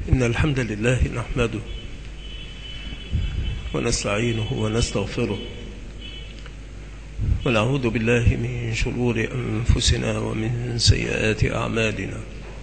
إن الحمد لله نحمده ونستعينه ونستغفره ونعوذ بالله من شرور أنفسنا ومن سيئات أعمالنا.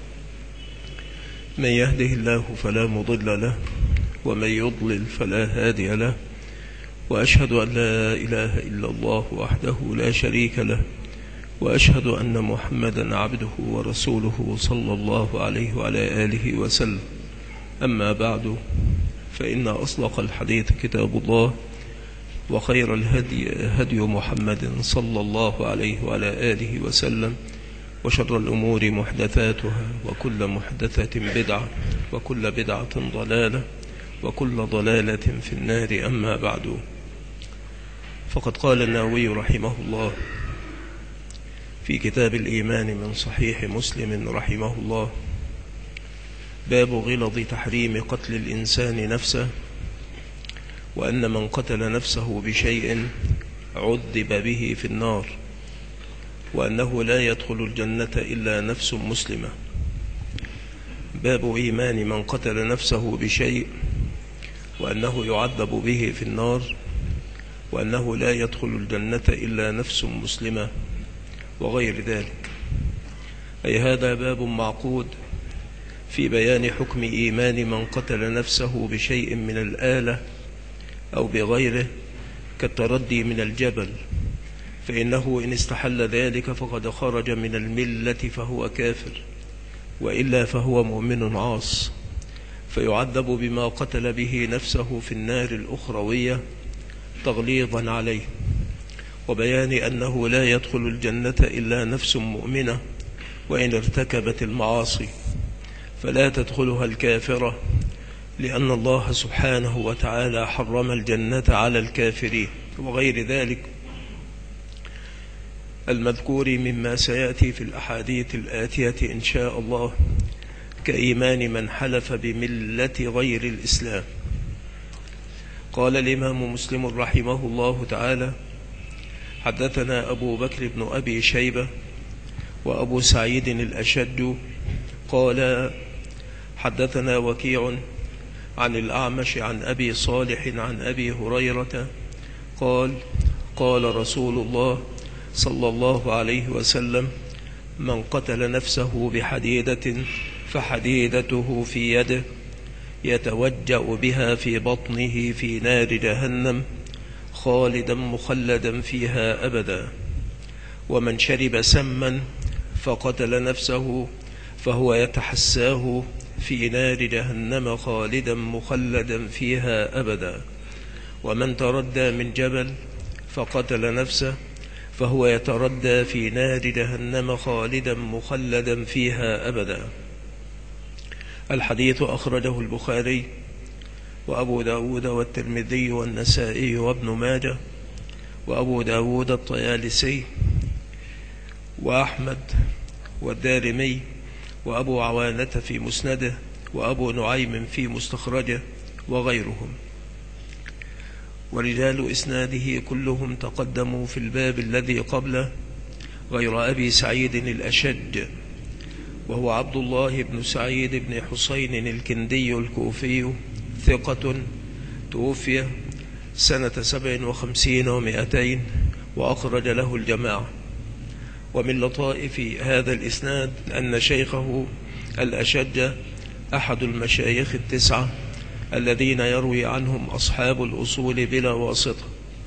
من يهده الله فلا مضل له ومن يضلل فلا هادي له، وأشهد أن لا إله إلا الله وحده لا شريك له، وأشهد أن محمدا عبده ورسوله صلى الله عليه وعلى آله وسلم. أما بعد، فإن أصدق الحديث كتاب الله، وخير الهدي هدي محمد صلى الله عليه وعلى آله وسلم، وشر الأمور محدثاتها، وكل محدثة بدعة، وكل بدعة ضلالة، وكل ضلالة في النار. أما بعد، فقد قال النووي رحمه الله في كتاب الإيمان من صحيح مسلم رحمه الله: باب غلظ تحريم قتل الإنسان نفسه، وأن من قتل نفسه بشيء عذب به في النار، وأنه لا يدخل الجنة إلا نفس مسلمة. باب إيمان من قتل نفسه بشيء، وأنه يعذب به في النار، وأنه لا يدخل الجنة إلا نفس مسلمة، وغير ذلك. أي هذا باب معقود في بيان حكم إيمان من قتل نفسه بشيء من الآلة أو بغيره كالتردي من الجبل، فإنه إن استحل ذلك فقد خرج من الملة فهو كافر، وإلا فهو مؤمن عاص، فيعذب بما قتل به نفسه في النار الأخروية تغليظا عليه، وبيان أنه لا يدخل الجنة إلا نفس مؤمنة وإن ارتكبت المعاصي، فلا تدخلها الكافرة، لأن الله سبحانه وتعالى حرم الجنة على الكافرين، وغير ذلك المذكور مما سيأتي في الأحاديث الآتية إن شاء الله، كإيمان من حلف بملة غير الإسلام. قال الإمام مسلم رحمه الله تعالى: حدثنا أبو بكر بن أبي شيبة وأبو سعيد الأشج قال حدثنا وكيع عن الأعمش عن أبي صالح عن أبي هريرة قال: قال رسول الله صلى الله عليه وسلم: من قتل نفسه بحديدة فحديدته في يده يتوجأ بها في بطنه في نار جهنم خالدا مخلدا فيها أبدا. ومن شرب سما فقتل نفسه فهو يتحساه في نار جهنم خالدا مخلدا فيها أبدا. ومن تردى من جبل فقتل نفسه فهو يتردى في نار جهنم خالدا مخلدا فيها أبدا. الحديث أخرجه البخاري وأبو داود والترمذي والنسائي وابن ماجه وأبو داود الطيالسي وأحمد والدارمي وأبو عوانة في مسنده وأبو نعيم في مستخرجه وغيرهم. ورجال إسناده كلهم تقدموا في الباب الذي قبله غير أبي سعيد الأشج، وهو عبد الله بن سعيد بن حسين الكندي الكوفي، ثقة، توفي سنة 57 و200، وأخرج له الجماعة. ومن لطائف هذا الإسناد أن شيخه الأشج أحد المشايخ التسعة الذين يروي عنهم أصحاب الأصول بلا واسطة.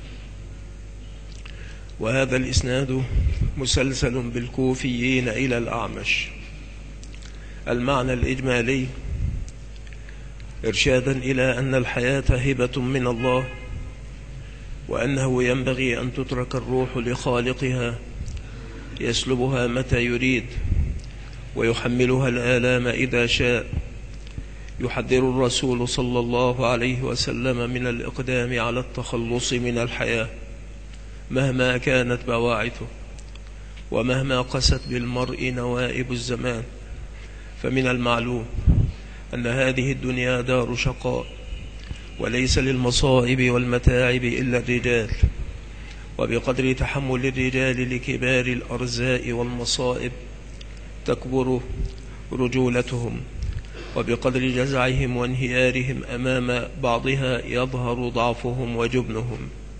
وهذا الإسناد مسلسل بالكوفيين إلى الأعمش. المعنى الإجمالي: إرشادا إلى أن الحياة هبة من الله، وأنه ينبغي أن تترك الروح لخالقها يسلبها متى يريد ويحملها الآلام إذا شاء. يحذر الرسول صلى الله عليه وسلم من الإقدام على التخلص من الحياة مهما كانت بواعثه، ومهما قست بالمرء نوائب الزمان. فمن المعلوم أن هذه الدنيا دار شقاء، وليس للمصائب والمتاعب إلا الرجال، وبقدر تحمل الرجال لكبار الأرزاء والمصائب تكبر رجولتهم وبقدر جزعهم وانهيارهم أمام بعضها يظهر ضعفهم وجبنهم.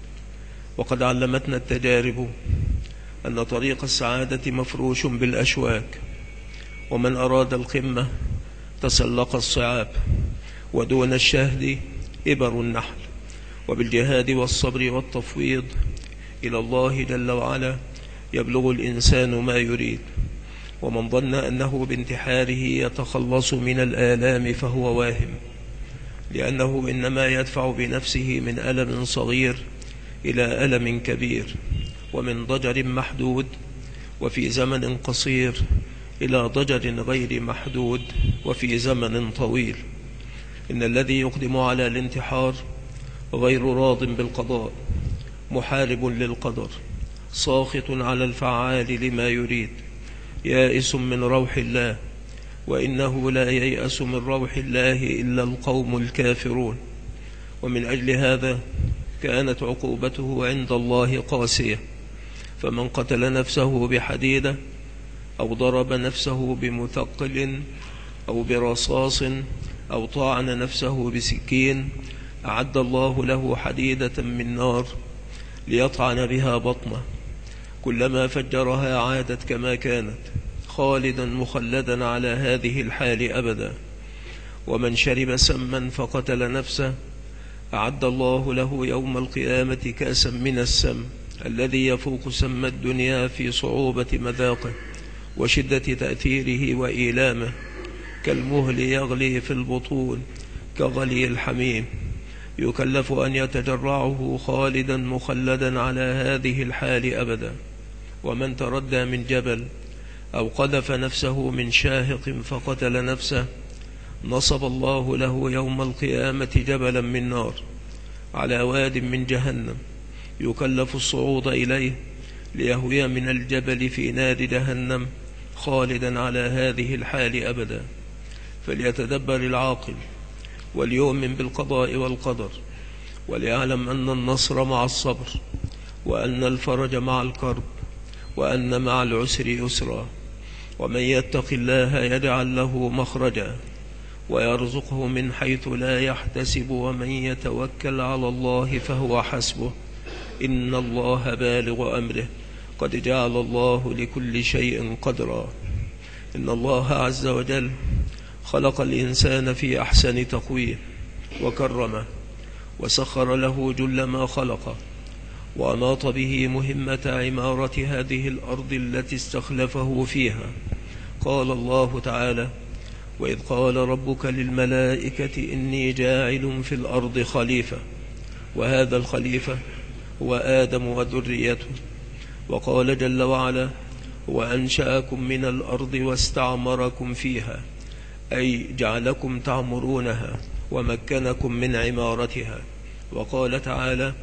وقد علمتنا التجارب أن طريق السعادة مفروش بالأشواك، ومن أراد القمة تسلق الصعاب، ودون الشهد إبر النحل. وبالجهاد والصبر والتفويض إلى الله جل وعلا يبلغ الإنسان ما يريد. ومن ظن أنه بانتحاره يتخلص من الآلام فهو واهم، لأنه إنما يدفع بنفسه من ألم صغير إلى ألم كبير، ومن ضجر محدود وفي زمن قصير إلى ضجر غير محدود وفي زمن طويل. إن الذي يقدم على الانتحار غير راض بالقضاء، محارب للقدر، ساخط على الفعال لما يريد، يائس من روح الله، وإنه لا ييأس من روح الله إلا القوم الكافرون. ومن أجل هذا كانت عقوبته عند الله قاسية. فمن قتل نفسه بحديدة أو ضرب نفسه بمثقل أو برصاص أو طعن نفسه بسكين أعد الله له حديدة من نار ليطعن بها بطنه، كلما فجرها عادت كما كانت، خالدا مخلدا على هذه الحال أبدا. ومن شرب سما فقتل نفسه أعد الله له يوم القيامة كأسا من السم الذي يفوق سم الدنيا في صعوبة مذاقه وشدة تأثيره وإيلامه، كالمهل يغلي في البطون كغلي الحميم، يكلف أن يتجرعه خالدا مخلدا على هذه الحال أبدا. ومن تردى من جبل أو قذف نفسه من شاهق فقتل نفسه نصب الله له يوم القيامة جبلا من نار على واد من جهنم، يكلف الصعود إليه ليهوي من الجبل في نار جهنم خالدا على هذه الحال أبدا. فليتدبر العاقل وليؤمن بالقضاء والقدر، وليعلم أن النصر مع الصبر، وأن الفرج مع الكرب، وأن مع العسر يسرا. ومن يتق الله يجعل له مخرجا ويرزقه من حيث لا يحتسب، ومن يتوكل على الله فهو حسبه، إن الله بالغ أمره، قد جعل الله لكل شيء قدرا. إن الله عز وجل خلق الإنسان في أحسن تقويم وكرمه، وسخر له جل ما خلق، وأناط به مهمة عمارة هذه الأرض التي استخلفه فيها. قال الله تعالى: وإذ قال ربك للملائكة إني جاعل في الأرض خليفة، وهذا الخليفة هو آدم وذريته. وقال جل وعلا: وأنشأكم من الأرض واستعمركم فيها، أي جعلكم تعمرونها ومكنكم من عمارتها. وقال تعالى: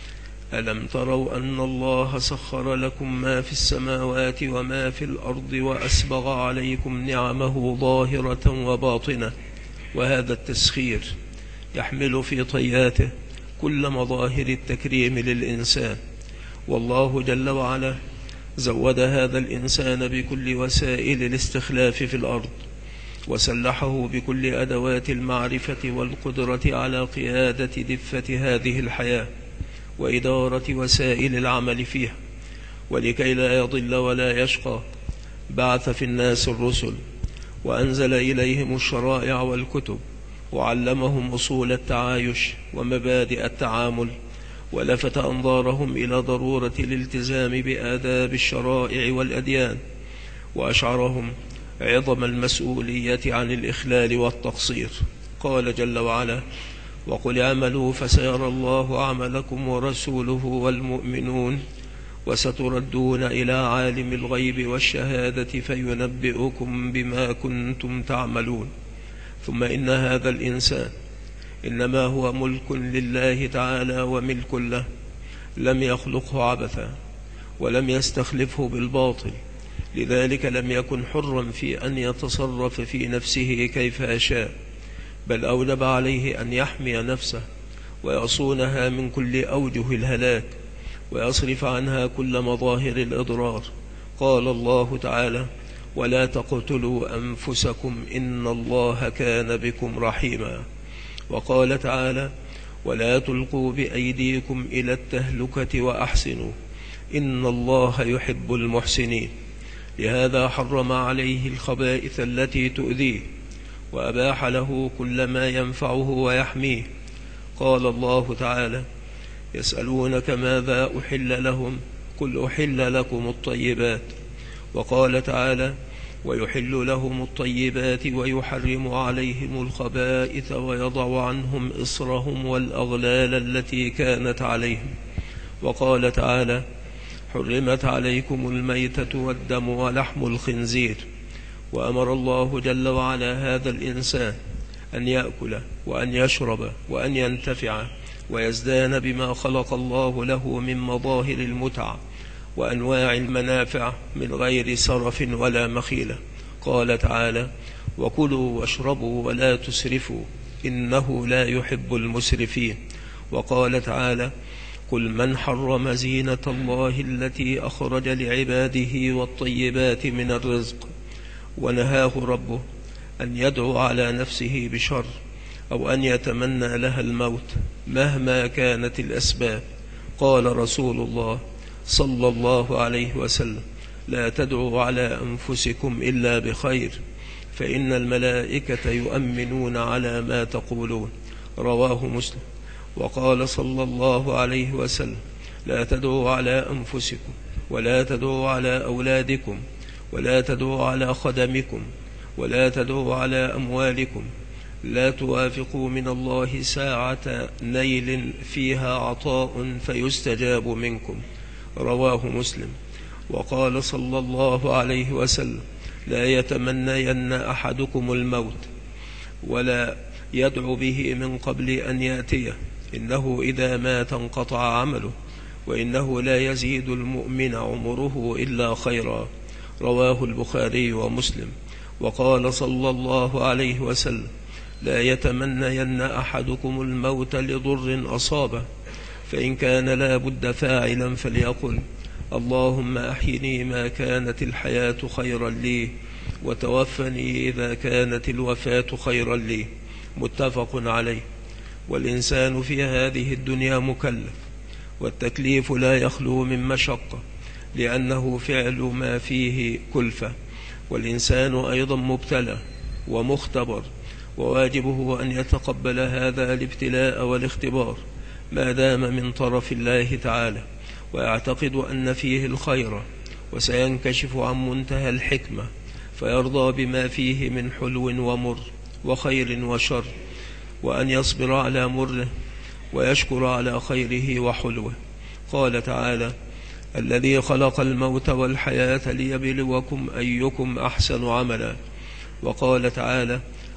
ألم تروا أن الله سخر لكم ما في السماوات وما في الأرض وأسبغ عليكم نعمه ظاهرة وباطنة. وهذا التسخير يحمل في طياته كل مظاهر التكريم للإنسان. والله جل وعلا زود هذا الإنسان بكل وسائل الاستخلاف في الأرض، وسلحه بكل أدوات المعرفة والقدرة على قيادة دفة هذه الحياة وإدارة وسائل العمل فيها. ولكي لا يضل ولا يشقى بعث في الناس الرسل، وأنزل إليهم الشرائع والكتب، وعلمهم أصول التعايش ومبادئ التعامل، ولفت أنظارهم إلى ضرورة الالتزام بآداب الشرائع والأديان، وأشعرهم عظم المسؤولية عن الإخلال والتقصير. قال جل وعلا: وقل اعملوا فسيرى الله عملكم ورسوله والمؤمنون وستردون إلى عالم الغيب والشهادة فينبئكم بما كنتم تعملون. ثم إن هذا الإنسان إنما هو ملك لله تعالى وملك له، لم يخلقه عبثا ولم يستخلفه بالباطل، لذلك لم يكن حرا في أن يتصرف في نفسه كيف أشاء، بل أوجب عليه أن يحمي نفسه ويصونها من كل أوجه الهلاك، ويصرف عنها كل مظاهر الإضرار. قال الله تعالى: ولا تقتلوا أنفسكم إن الله كان بكم رحيما. وقال تعالى: ولا تلقوا بأيديكم إلى التهلكة وأحسنوا إن الله يحب المحسنين. لهذا حرم عليه الخبائث التي تؤذيه، وأباح له كل ما ينفعه ويحميه. قال الله تعالى: يسألونك ماذا أحل لهم قل أحل لكم الطيبات. وقال تعالى: ويحل لهم الطيبات ويحرم عليهم الخبائث ويضع عنهم إصرهم والأغلال التي كانت عليهم. وقال تعالى: حرمت عليكم الميتة والدم ولحم الخنزير. وأمر الله جل وعلا هذا الإنسان أن يأكل وأن يشرب وأن ينتفع ويزدان بما خلق الله له من مظاهر المتع وأنواع المنافع من غير سرف ولا مخيلة. قال تعالى: وكلوا واشربوا ولا تسرفوا إنه لا يحب المسرفين. وقال تعالى: قل من حرم زينة الله التي أخرج لعباده والطيبات من الرزق. ونهاه ربه أن يدعو على نفسه بشر أو أن يتمنى لها الموت مهما كانت الأسباب. قال رسول الله صلى الله عليه وسلم: لا تدعوا على أنفسكم إلا بخير فإن الملائكة يؤمنون على ما تقولون. رواه مسلم. وقال صلى الله عليه وسلم: لا تدعوا على أنفسكم ولا تدعوا على أولادكم ولا تدعوا على خدمكم ولا تدعوا على أموالكم، لا توافقوا من الله ساعة نيل فيها عطاء فيستجاب منكم. رواه مسلم. وقال صلى الله عليه وسلم: لا يتمنين أحدكم الموت ولا يدعو به من قبل أن يأتيه، إنه إذا مات انقطع عمله وإنه لا يزيد المؤمن عمره إلا خيرا. رواه البخاري ومسلم. وقال صلى الله عليه وسلم: لا يتمنين أحدكم الموت لضر أصابه، فإن كان لا بد فاعلا فليقل: اللهم أحيني ما كانت الحياة خيرا لي وتوفني إذا كانت الوفاة خيرا لي. متفق عليه. والإنسان في هذه الدنيا مكلف، والتكليف لا يخلو من مشقة لأنه فعل ما فيه كلفة، والإنسان أيضا مبتلى ومختبر، وواجبه أن يتقبل هذا الابتلاء والاختبار ما دام من طرف الله تعالى، ويعتقد أن فيه الخير، وسينكشف عن منتهى الحكمة فيرضى بما فيه من حلو ومر وخير وشر، وأن يصبر على مره ويشكر على خيره وحلوه. قال تعالى: الذي خلق الموت والحياة ليبلوكم أيكم أحسن عملا. وقال تعالى: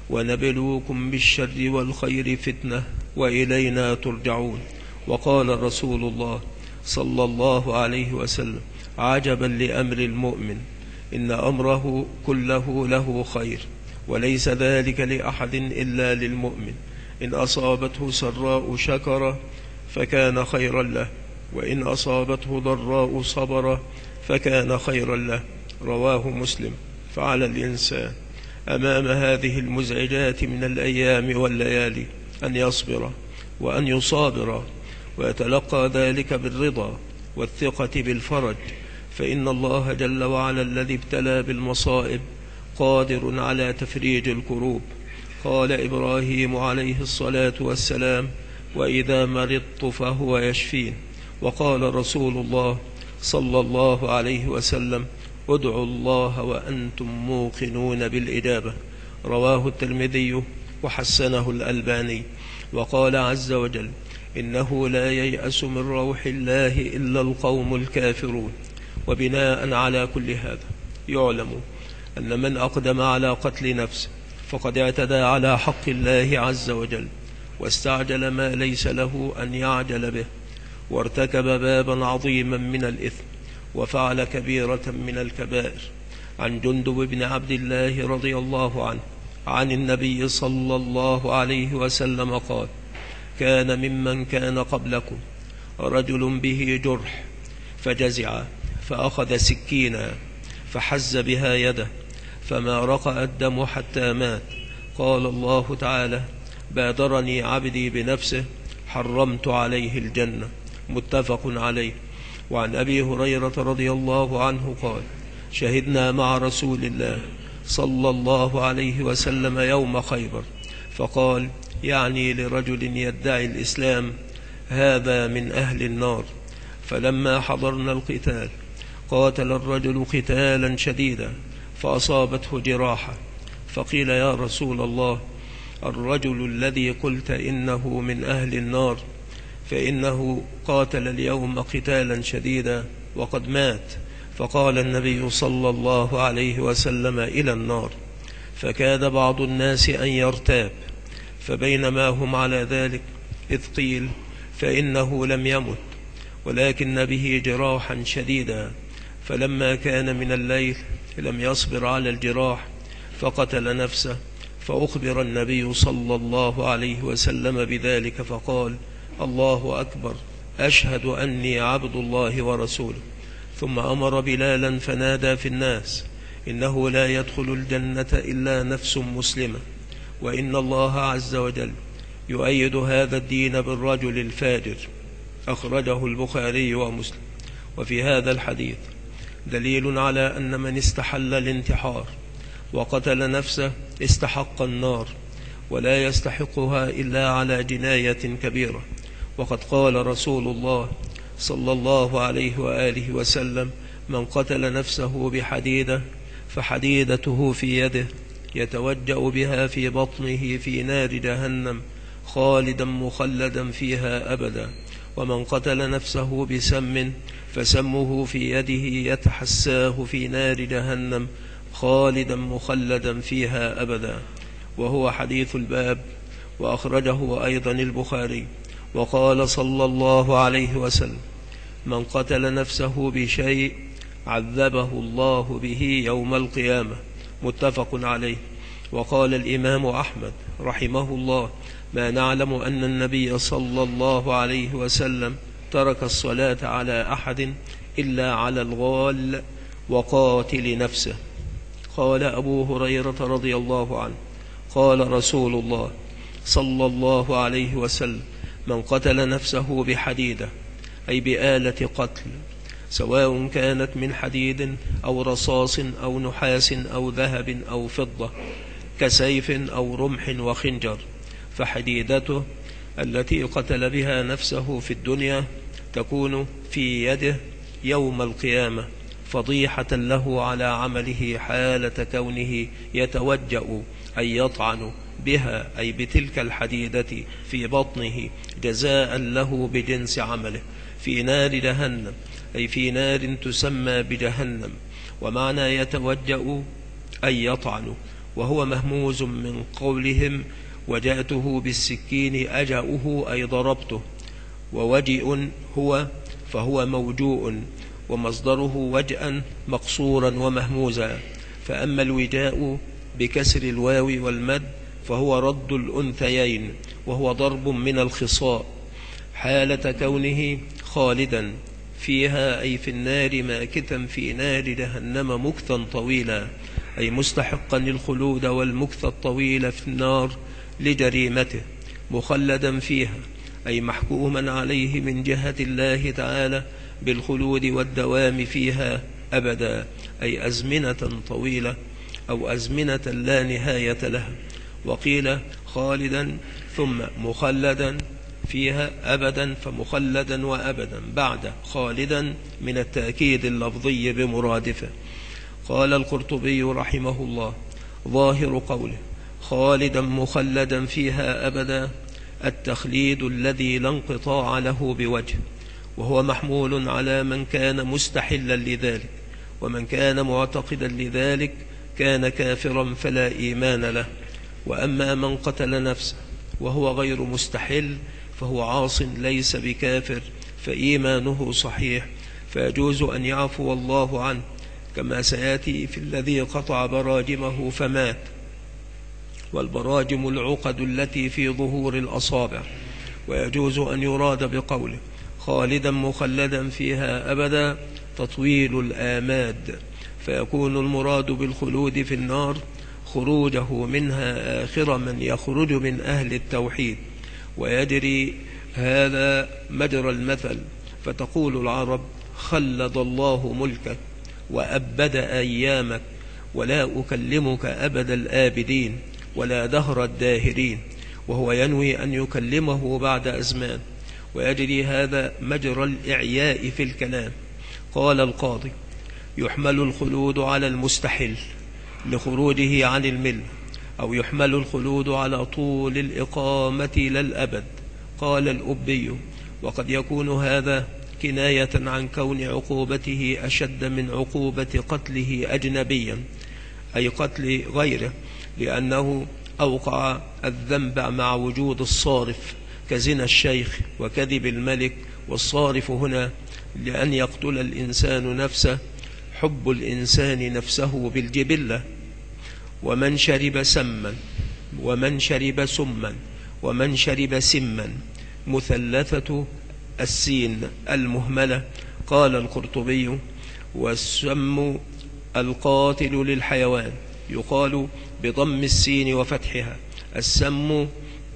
ونبلوكم بالشر والخير فتنة وإلينا ترجعون. وقال رسول الله صلى الله عليه وسلم: عجبا لأمر المؤمن إن أمره كله له خير، وليس ذلك لأحد إلا للمؤمن، إن أصابته سراء شكر فكان خيرا له، وإن أصابته ضراء صبر فكان خيرا له. رواه مسلم. فعلى الإنسان أمام هذه المزعجات من الأيام والليالي أن يصبر وأن يصابر، ويتلقى ذلك بالرضا والثقة بالفرج، فإن الله جل وعلا الذي ابتلى بالمصائب قادر على تفريج الكروب. قال إبراهيم عليه الصلاة والسلام: وإذا مرضت فهو يشفين. وقال رسول الله صلى الله عليه وسلم: ادعوا الله وأنتم موقنون بالإجابة. رواه الترمذي وحسنه الألباني. وقال عز وجل: إنه لا ييأس من روح الله إلا القوم الكافرون. وبناء على كل هذا يعلم أن من أقدم على قتل نفسه فقد اعتدى على حق الله عز وجل، واستعجل ما ليس له أن يعجل به، وارتكب بابا عظيما من الإثم، وفعل كبيرة من الكبائر. عن جندب بن عبد الله رضي الله عنه عن النبي صلى الله عليه وسلم قال: كان ممن كان قبلكم رجل به جرح فجزع فأخذ سكينا فحز بها يده فما رقأ الدم حتى مات. قال الله تعالى: بادرني عبدي بنفسه حرمت عليه الجنة. متفق عليه. وعن أبي هريرة رضي الله عنه قال: شهدنا مع رسول الله صلى الله عليه وسلم يوم خيبر، فقال يعني لرجل يدعي الإسلام: هذا من أهل النار. فلما حضرنا القتال قاتل الرجل قتالا شديدا فأصابته جراحة، فقيل: يا رسول الله، الرجل الذي قلت إنه من أهل النار فإنه قاتل اليوم قتالا شديدا وقد مات. فقال النبي صلى الله عليه وسلم: إلى النار. فكاد بعض الناس أن يرتاب، فبينما هم على ذلك إذ قيل: فإنه لم يمت ولكن به جراحا شديدا. فلما كان من الليل لم يصبر على الجراح فقتل نفسه، فأخبر النبي صلى الله عليه وسلم بذلك فقال: الله أكبر، أشهد أني عبد الله ورسوله. ثم أمر بلالا فنادى في الناس: إنه لا يدخل الجنة إلا نفس مسلمة، وإن الله عز وجل يؤيد هذا الدين بالرجل الفاجر. أخرجه البخاري ومسلم. وفي هذا الحديث دليل على أن من استحل الانتحار وقتل نفسه استحق النار، ولا يستحقها إلا على جناية كبيرة. وقد قال رسول الله صلى الله عليه وآله وسلم: من قتل نفسه بحديدة فحديدته في يده يتوجأ بها في بطنه في نار جهنم خالدا مخلدا فيها أبدا. ومن قتل نفسه بسم فسمه في يده يتحساه في نار جهنم خالدا مخلدا فيها أبدا. وهو حديث الباب، وأخرجه أيضا البخاري. وقال صلى الله عليه وسلم: من قتل نفسه بشيء عذبه الله به يوم القيامة. متفق عليه. وقال الإمام أحمد رحمه الله: ما نعلم أن النبي صلى الله عليه وسلم ترك الصلاة على أحد إلا على الغال وقاتل نفسه. قال أبو هريرة رضي الله عنه: قال رسول الله صلى الله عليه وسلم: من قتل نفسه بحديدة، أي بآلة قتل، سواء كانت من حديد أو رصاص أو نحاس أو ذهب أو فضة، كسيف أو رمح وخنجر، فحديدته التي قتل بها نفسه في الدنيا تكون في يده يوم القيامة فضيحة له على عمله حالة كونه يتوجأ أي يطعن بها، أي بتلك الحديدة في بطنه جزاء له بجنس عمله، في نار جهنم، أي في نار تسمى بجهنم. ومعنى يتوجأ أي يطعن، وهو مهموز من قولهم: وجأته بالسكين أجأه أي ضربته. ووجئ هو فهو موجوء، ومصدره وجأا مقصورا ومهموزا. فأما الوجاء بكسر الواو والمد فهو رد الأنثيين، وهو ضرب من الخصاء، حالة كونه خالدا فيها، أي في النار ماكثا في نار جهنم مكثا طويلا، أي مستحقا للخلود والمكث الطويل في النار لجريمته، مخلدا فيها، أي محكوما عليه من جهة الله تعالى بالخلود والدوام فيها أبدا، أي أزمنة طويلة أو أزمنة لا نهاية لها. وقيل خالدا ثم مخلدا فيها أبدا، فمخلدا وأبدا بعد خالدا من التأكيد اللفظي بمرادفه. قال القرطبي رحمه الله: ظاهر قوله خالدا مخلدا فيها أبدا التخليد الذي لا انقطاع له بوجه، وهو محمول على من كان مستحلا لذلك، ومن كان معتقدا لذلك كان كافرا فلا إيمان له. وأما من قتل نفسه وهو غير مستحل فهو عاص ليس بكافر، فإيمانه صحيح، فيجوز أن يعفو الله عنه، كما سيأتي في الذي قطع براجمه فمات. والبراجم العقد التي في ظهور الأصابع. ويجوز أن يراد بقوله خالدا مخلدا فيها أبدا تطويل الآماد، فيكون المراد بالخلود في النار خروجه منها آخر من يخرج من أهل التوحيد. ويجري هذا مجرى المثل، فتقول العرب: خلد الله ملكك وأبد أيامك، ولا أكلمك أبد الآبدين ولا دهر الداهرين، وهو ينوي أن يكلمه بعد أزمان. ويجري هذا مجرى الإعياء في الكلام. قال القاضي: يحمل الخلود على المستحل لخروجه عن الملة، أو يحمل الخلود على طول الإقامة لا الأبد. قال الأبي: وقد يكون هذا كناية عن كون عقوبته أشد من عقوبة قتله أجنبيا، أي قتل غيره، لأنه أوقع الذنب مع وجود الصارف كزنا الشيخ وكذب الملك. والصارف هنا لأن يقتل الإنسان نفسه، حب الإنسان نفسه بالجبلة. ومن شرب سما ومن شرب سما ومن شرب سما، مثلثة السين المهملة. قال القرطبي: والسم القاتل للحيوان، يقال بضم السين وفتحها السم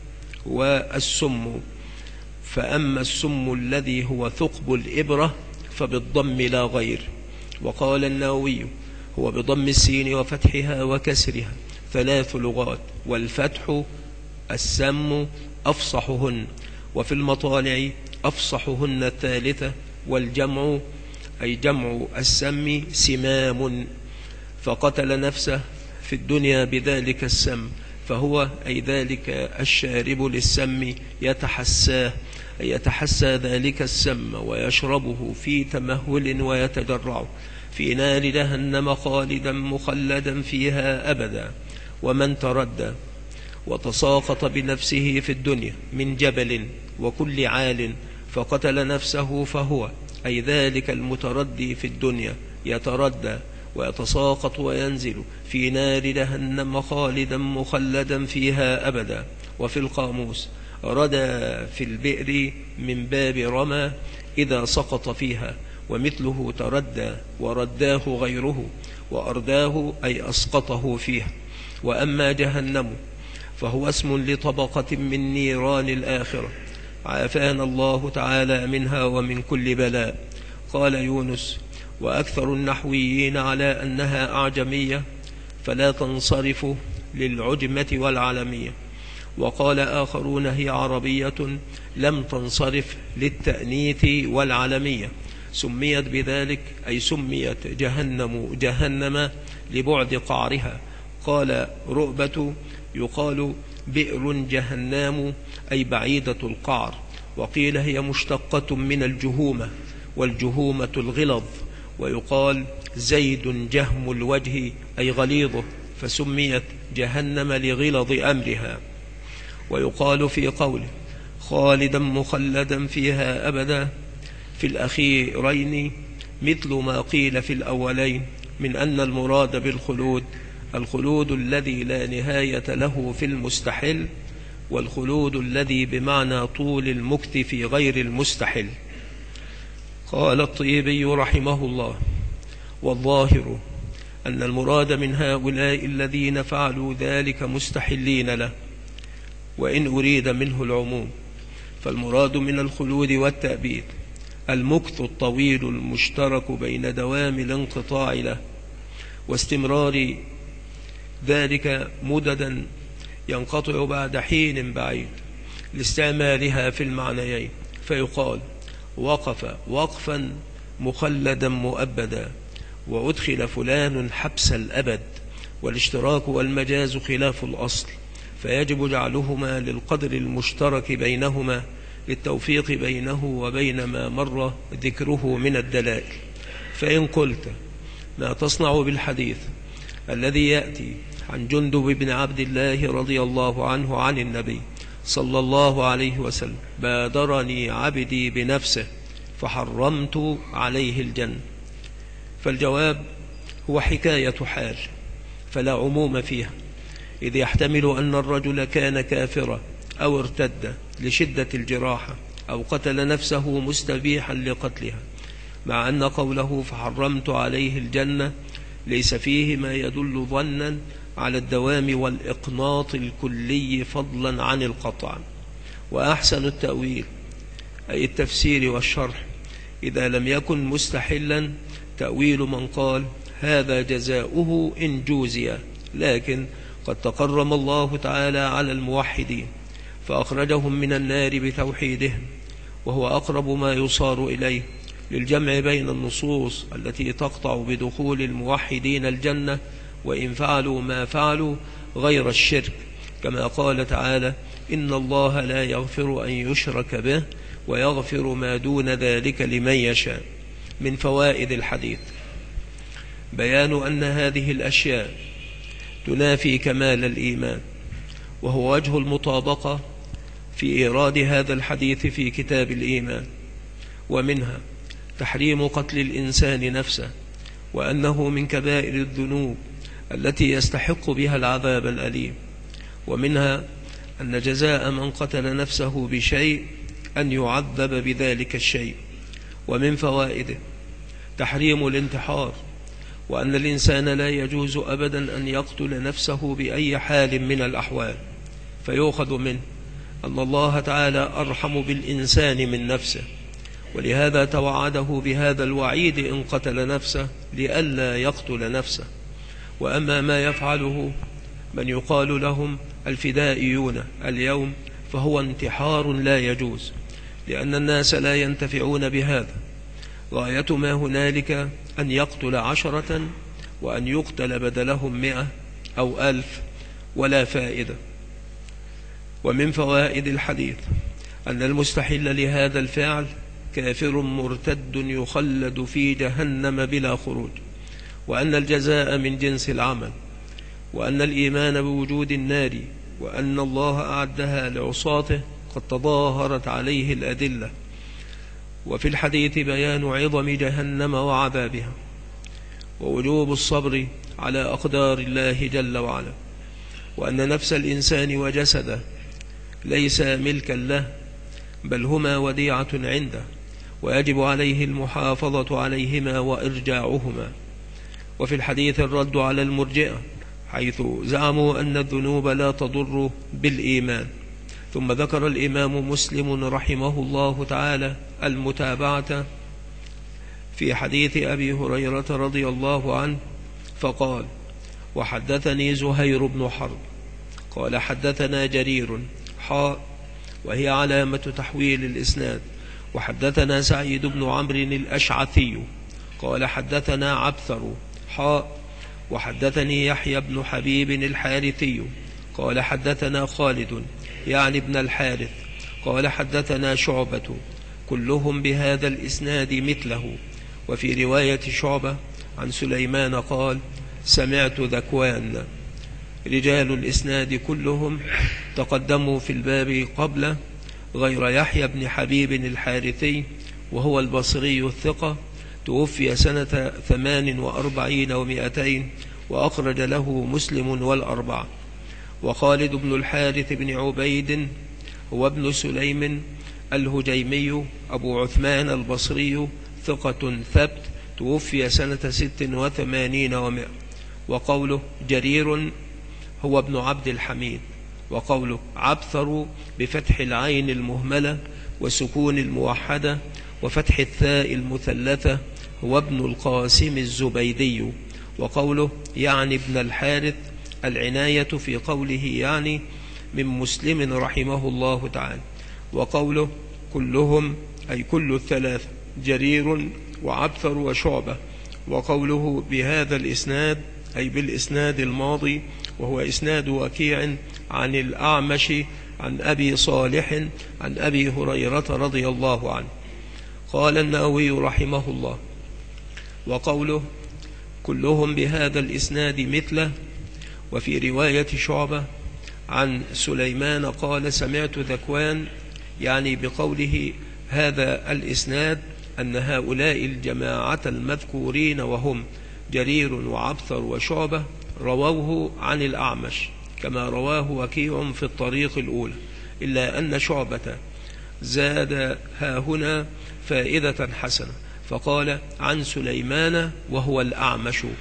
والسم. فأما السم الذي هو ثقب الإبرة فبالضم لا غير. وقال النووي: هو بضم السين وفتحها وكسرها 3 لغات، والفتح السم أفصحهن، وفي المطالع أفصحهن 3، والجمع أي جمع السم سمام. فقتل نفسه في الدنيا بذلك السم، فهو أي ذلك الشارب للسم يتحساه، أي يتحسى ذلك السم ويشربه في تمهل ويتجرع في نار جهنم خالدا مخلدا فيها أبدا. ومن تردى وتساقط بنفسه في الدنيا من جبل وكل عال فقتل نفسه، فهو أي ذلك المتردي في الدنيا يتردى ويتساقط وينزل في نار جهنم خالدا مخلدا فيها أبدا. وفي القاموس: ردى في البئر من باب رمى إذا سقط فيها، ومثله تردى ورداه غيره، وأرداه أي أسقطه فيها. وأما جهنم فهو اسم لطبقة من نيران الآخرة، عافانا الله تعالى منها ومن كل بلاء. قال يونس: وأكثر النحويين على أنها أعجمية فلا تنصرف للعجمة والعلمية. وقال آخرون: هي عربية لم تنصرف للتأنيث والعلمية، سميت بذلك أي سميت جهنم لبعد قعرها. قال رؤبة: يقال بئر جهنم أي بعيدة القعر. وقيل هي مشتقة من الجهومة، والجهومة الغلظ. ويقال زيد جهم الوجه أي غليظه، فسميت جهنم لغلظ أمرها. ويقال في قوله: خالدا مخلدا فيها أبدا، في الأخيرين مثل ما قيل في الأولين، من أن المراد بالخلود الخلود الذي لا نهاية له في المستحل، والخلود الذي بمعنى طول المكث في غير المستحل. قال الطيبي رحمه الله: والظاهر أن المراد من هؤلاء الذين فعلوا ذلك مستحلين له، وإن أريد منه العموم، فالمراد من الخلود والتأبيد المكث الطويل المشترك بين دوام الانقطاع له واستمرار ذلك مددا ينقطع بعد حين بعيد، لاستعمالها في المعنيين. فيقال: وقف وقفا مخلدا مؤبدا، وأدخل فلان حبس الأبد. والاشتراك والمجاز خلاف الأصل، فيجب جعلهما للقدر المشترك بينهما للتوفيق بينه وبين ما مر ذكره من الدلائل. فإن قلت: ما تصنع بالحديث الذي يأتي عن جندب بن عبد الله رضي الله عنه عن النبي صلى الله عليه وسلم: بادرني عبدي بنفسه فحرمت عليه الجنة. فالجواب هو حكاية حال، فلا عموم فيها، إذ يحتمل أن الرجل كان كافرا أو ارتد لشدة الجراحة أو قتل نفسه مستبيحا لقتلها، مع أن قوله فحرمت عليه الجنة ليس فيه ما يدل ظنا على الدوام والإقناط الكلي فضلا عن القطع. وأحسن التأويل أي التفسير والشرح إذا لم يكن مستحلا تأويل من قال هذا جزاؤه إن جوزي، لكن قد تكرم الله تعالى على الموحدين فأخرجهم من النار بتوحيدهم، وهو أقرب ما يصار إليه للجمع بين النصوص التي تقطع بدخول الموحدين الجنة وإن فعلوا ما فعلوا غير الشرك، كما قال تعالى إن الله لا يغفر أن يشرك به ويغفر ما دون ذلك لمن يشاء. من فوائد الحديث بيان أن هذه الأشياء تنافي كمال الإيمان، وهو وجه المطابقة في إيراد هذا الحديث في كتاب الإيمان. ومنها تحريم قتل الإنسان نفسه، وأنه من كبائر الذنوب التي يستحق بها العذاب الأليم. ومنها أن جزاء من قتل نفسه بشيء أن يعذب بذلك الشيء. ومن فوائده تحريم الانتحار، وأن الإنسان لا يجوز أبدا أن يقتل نفسه بأي حال من الأحوال، فيؤخذ منه أن الله تعالى أرحم بالإنسان من نفسه، ولهذا توعده بهذا الوعيد إن قتل نفسه لئلا يقتل نفسه. وأما ما يفعله من يقال لهم الفدائيون اليوم فهو انتحار لا يجوز، لأن الناس لا ينتفعون بهذا، غاية ما هنالك أن يقتل 10 وأن يقتل بدلهم 100 أو 1000 ولا فائدة. ومن فوائد الحديث أن المستحل لهذا الفعل كافر مرتد يخلد في جهنم بلا خروج، وأن الجزاء من جنس العمل، وأن الإيمان بوجود النار وأن الله أعدها لعصاته قد تظاهرت عليه الأدلة. وفي الحديث بيان عظم جهنم وعذابها، ووجوب الصبر على أقدار الله جل وعلا، وأن نفس الإنسان وجسده ليس ملكا له بل هما وديعة عنده، ويجب عليه المحافظة عليهما وإرجاعهما. وفي الحديث الرد على المرجئة حيث زعموا أن الذنوب لا تضر بالإيمان. ثم ذكر الإمام مسلم رحمه الله تعالى المتابعة في حديث أبي هريرة رضي الله عنه فقال وحدثني زهير بن حرب قال حدثنا جرير وهي علامة تحويل الإسناد. وحدثنا سعيد بن عمرو الأشعثي قال حدثنا عبثر وحدثني يحيى بن حبيب الحارثي قال حدثنا خالد يعني ابن الحارث قال حدثنا شعبة، كلهم بهذا الإسناد مثله. وفي رواية شعبة عن سليمان قال سمعت ذكوان. رجال الإسناد كلهم تقدموا في الباب قبله غير يحيى بن حبيب الحارثي، وهو البصري الثقة، توفي سنة 48 و200، وأخرج له مسلم والأربعة. وخالد بن الحارث بن عبيد هو ابن سليم الهجيمي أبو عثمان البصري ثقة ثبت، توفي سنة 86 و100. وقوله جرير هو ابن عبد الحميد. وقوله عبثر بفتح العين المهملة وسكون الموحدة وفتح الثاء المثلثة هو ابن القاسم الزبيدي. وقوله يعني ابن الحارث العناية في قوله يعني من مسلم رحمه الله تعالى. وقوله كلهم أي كل الثلاثة جرير وعبثر وشعبة. وقوله بهذا الإسناد أي بالإسناد الماضي، وهو إسناد وكيع عن الأعمش عن أبي صالح عن أبي هريرة رضي الله عنه. قال النووي رحمه الله وقوله كلهم بهذا الإسناد مثله. وفي رواية شعبة عن سليمان قال سمعت ذكوان، يعني بقوله هذا الإسناد أن هؤلاء الجماعة المذكورين وهم جرير وعبثر وشعبة رووه عن الأعمش كما رواه وكيع في الطريق الأولى، إلا أن شعبة زاد هنا فائدة حسنة فقال عن سليمان وهو الأعمش.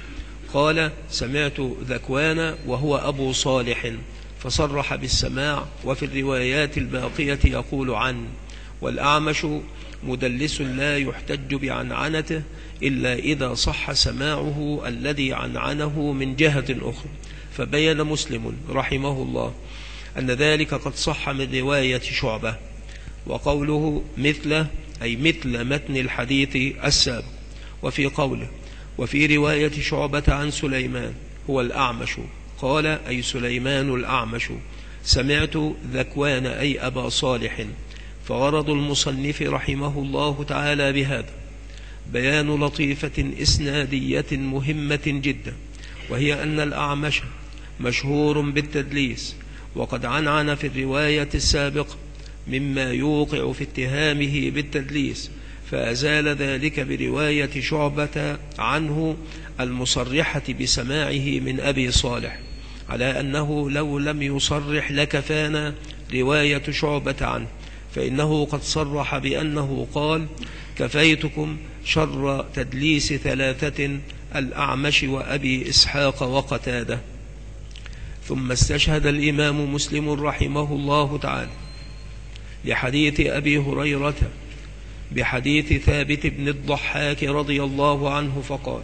قال: سمعت ذكوان وهو أبو صالح، فصرح بالسماع. وفي الروايات الباقية يقول عن. والأعمش مدلس لا يحتج بعنعنته إلا إذا صح سماعه الذي عنعنه من جهة أخرى. فبين مسلم رحمه الله أن ذلك قد صح من رواية شعبة. وقوله مثله أي مثل متن الحديث السابق. وفي قوله وفي رواية شعبة عن سليمان هو الأعمش، قال أي سليمان الأعمش. سمعت ذكوان أي أبا صالح. فغرض المصنف رحمه الله تعالى بهذا بيان لطيفة إسنادية مهمة جدا، وهي أن الأعمش مشهور بالتدليس، وقد عنعن في الرواية السابقة مما يوقع في اتهامه بالتدليس، فأزال ذلك برواية شعبة عنه المصرحة بسماعه من أبي صالح، على أنه لو لم يصرح لكفانا رواية شعبة عنه، فإنه قد صرح بأنه قال: كفيتكم شر تدليس ثلاثة الأعمش وأبي إسحاق وقتادة. ثم استشهد الإمام مسلم رحمه الله تعالى لحديث أبي هريرة بحديث ثابت بن الضحاك رضي الله عنه فقال: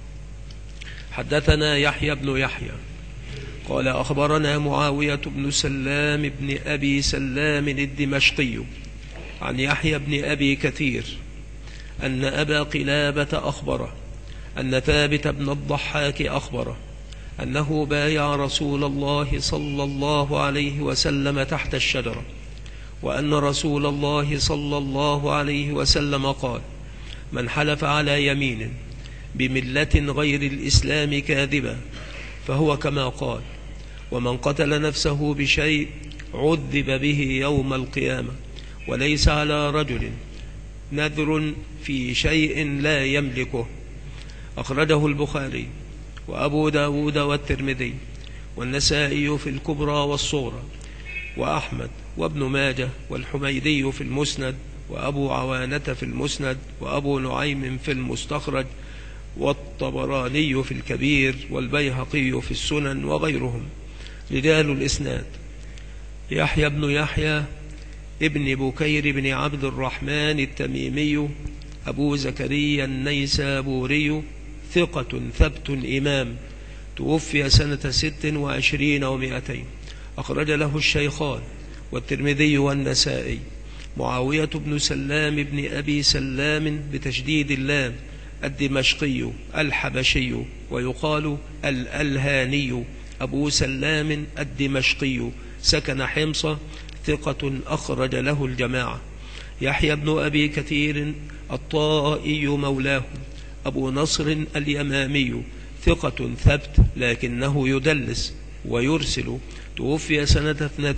حدثنا يحيى بن يحيى قال أخبرنا معاوية بن سلام بن أبي سلام الدمشقي عن يحيى بن أبي كثير أن أبا قلابة أخبره أن ثابت بن الضحاك أخبره أنه بايع رسول الله صلى الله عليه وسلم تحت الشجرة، وأن رسول الله صلى الله عليه وسلم قال: من حلف على يمين بملة غير الإسلام كاذبا فهو كما قال، ومن قتل نفسه بشيء عذب به يوم القيامة، وليس على رجل نذر في شيء لا يملكه. أخرجه البخاري وأبو داود والترمذي والنسائي في الكبرى والصغرى، وأحمد وابن ماجه والحميدي في المسند، وأبو عوانة في المسند، وأبو نعيم في المستخرج، والطبراني في الكبير، والبيهقي في السنن وغيرهم. رجال الإسناد: يحيى بن يحيى ابن بكير بن عبد الرحمن التميمي أبو زكريا النيسابوري، ثقة ثبت إمام، توفي سنة 26 و200. أخرج له الشيخان والترمذي والنسائي. معاوية بن سلام بن أبي سلام بتشديد اللام، الدمشقي الحبشي، ويقال الألهاني، أبو سلام الدمشقي، سكن حمص، ثقة أخرج له الجماعة. يحيى بن أبي كثير الطائي مولاه، أبو نصر اليمامي، ثقة ثبت لكنه يدلس ويرسل، توفي سنة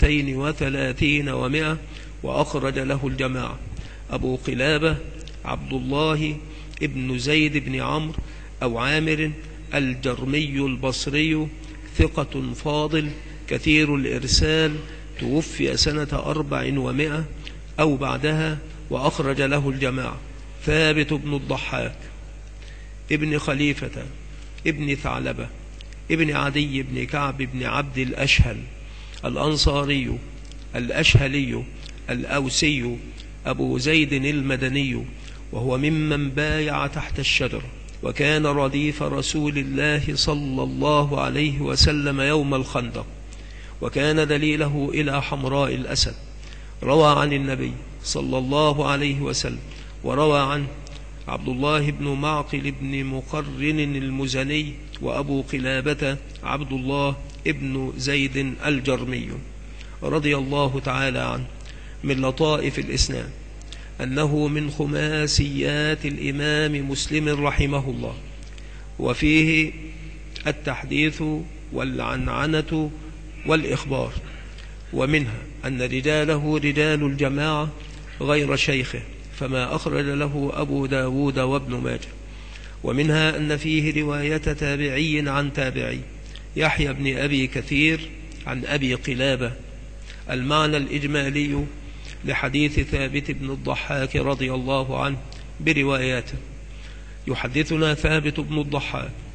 32 و100، وأخرج له الجماعة. أبو قلابة عبد الله ابن زيد بن عمرو أو عامر الجرمي البصري، ثقة فاضل كثير الإرسال، توفي سنة 4 و100 أو بعدها، وأخرج له الجماعة. ثابت بن الضحاك ابن خليفة ابن ثعلبة ابن عدي بن كعب بن عبد الأشهل الأنصاري الأشهلي الأوسي أبو زيد المدني، وهو ممن بايع تحت الشجرة، وكان رديف رسول الله صلى الله عليه وسلم يوم الخندق، وكان دليله إلى حمراء الأسد. روى عن النبي صلى الله عليه وسلم، وروى عنه عبد الله بن معقل بن مقرن المزني، وأبو قلابة عبد الله ابن زيد الجرمي رضي الله تعالى عنه. من لطائف الإسناد أنه من خماسيات الإمام مسلم رحمه الله، وفيه التحديث والعنعنة والإخبار، ومنها أن رجاله رجال الجماعة غير شيخه، فما أخرج له أبو داود وابن ماجه. ومنها أن فيه رواية تابعي عن تابعي، يحيى بن أبي كثير عن أبي قلابة. المعنى الإجمالي لحديث ثابت بن الضحاك رضي الله عنه برواياته: يحدثنا ثابت بن الضحاك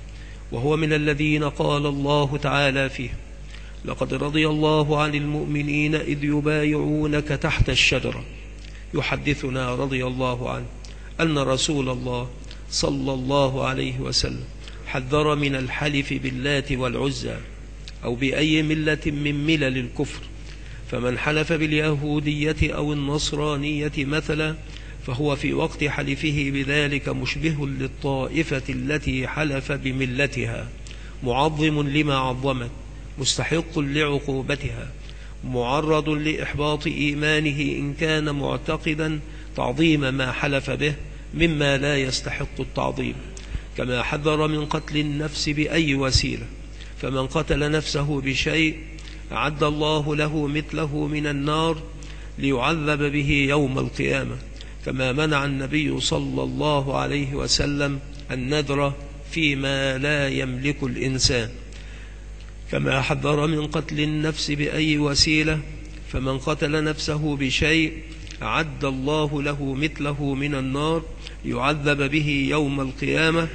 وهو من الذين قال الله تعالى فيه: لقد رضي الله عن المؤمنين إذ يبايعونك تحت الشجرة. يحدثنا رضي الله عنه أن رسول الله صلى الله عليه وسلم حذر من الحلف باللات والعزى أو بأي ملة من ملل الكفر، فمن حلف باليهودية أو النصرانية مثلا فهو في وقت حلفه بذلك مشبه للطائفة التي حلف بملتها، معظم لما عظمت، مستحق لعقوبتها، معرض لإحباط إيمانه إن كان معتقدا تعظيم ما حلف به مما لا يستحق التعظيم. كما حذر من قتل النفس بأي وسيلة، فمن قتل نفسه بشيء أعد الله له مثله من النار ليعذب به يوم القيامة. كما منع النبي صلى الله عليه وسلم النذر فيما لا يملك الإنسان. كما حذر من قتل النفس بأي وسيلة، فمن قتل نفسه بشيء أعد الله له مثله من النار يعذب به يوم القيامة.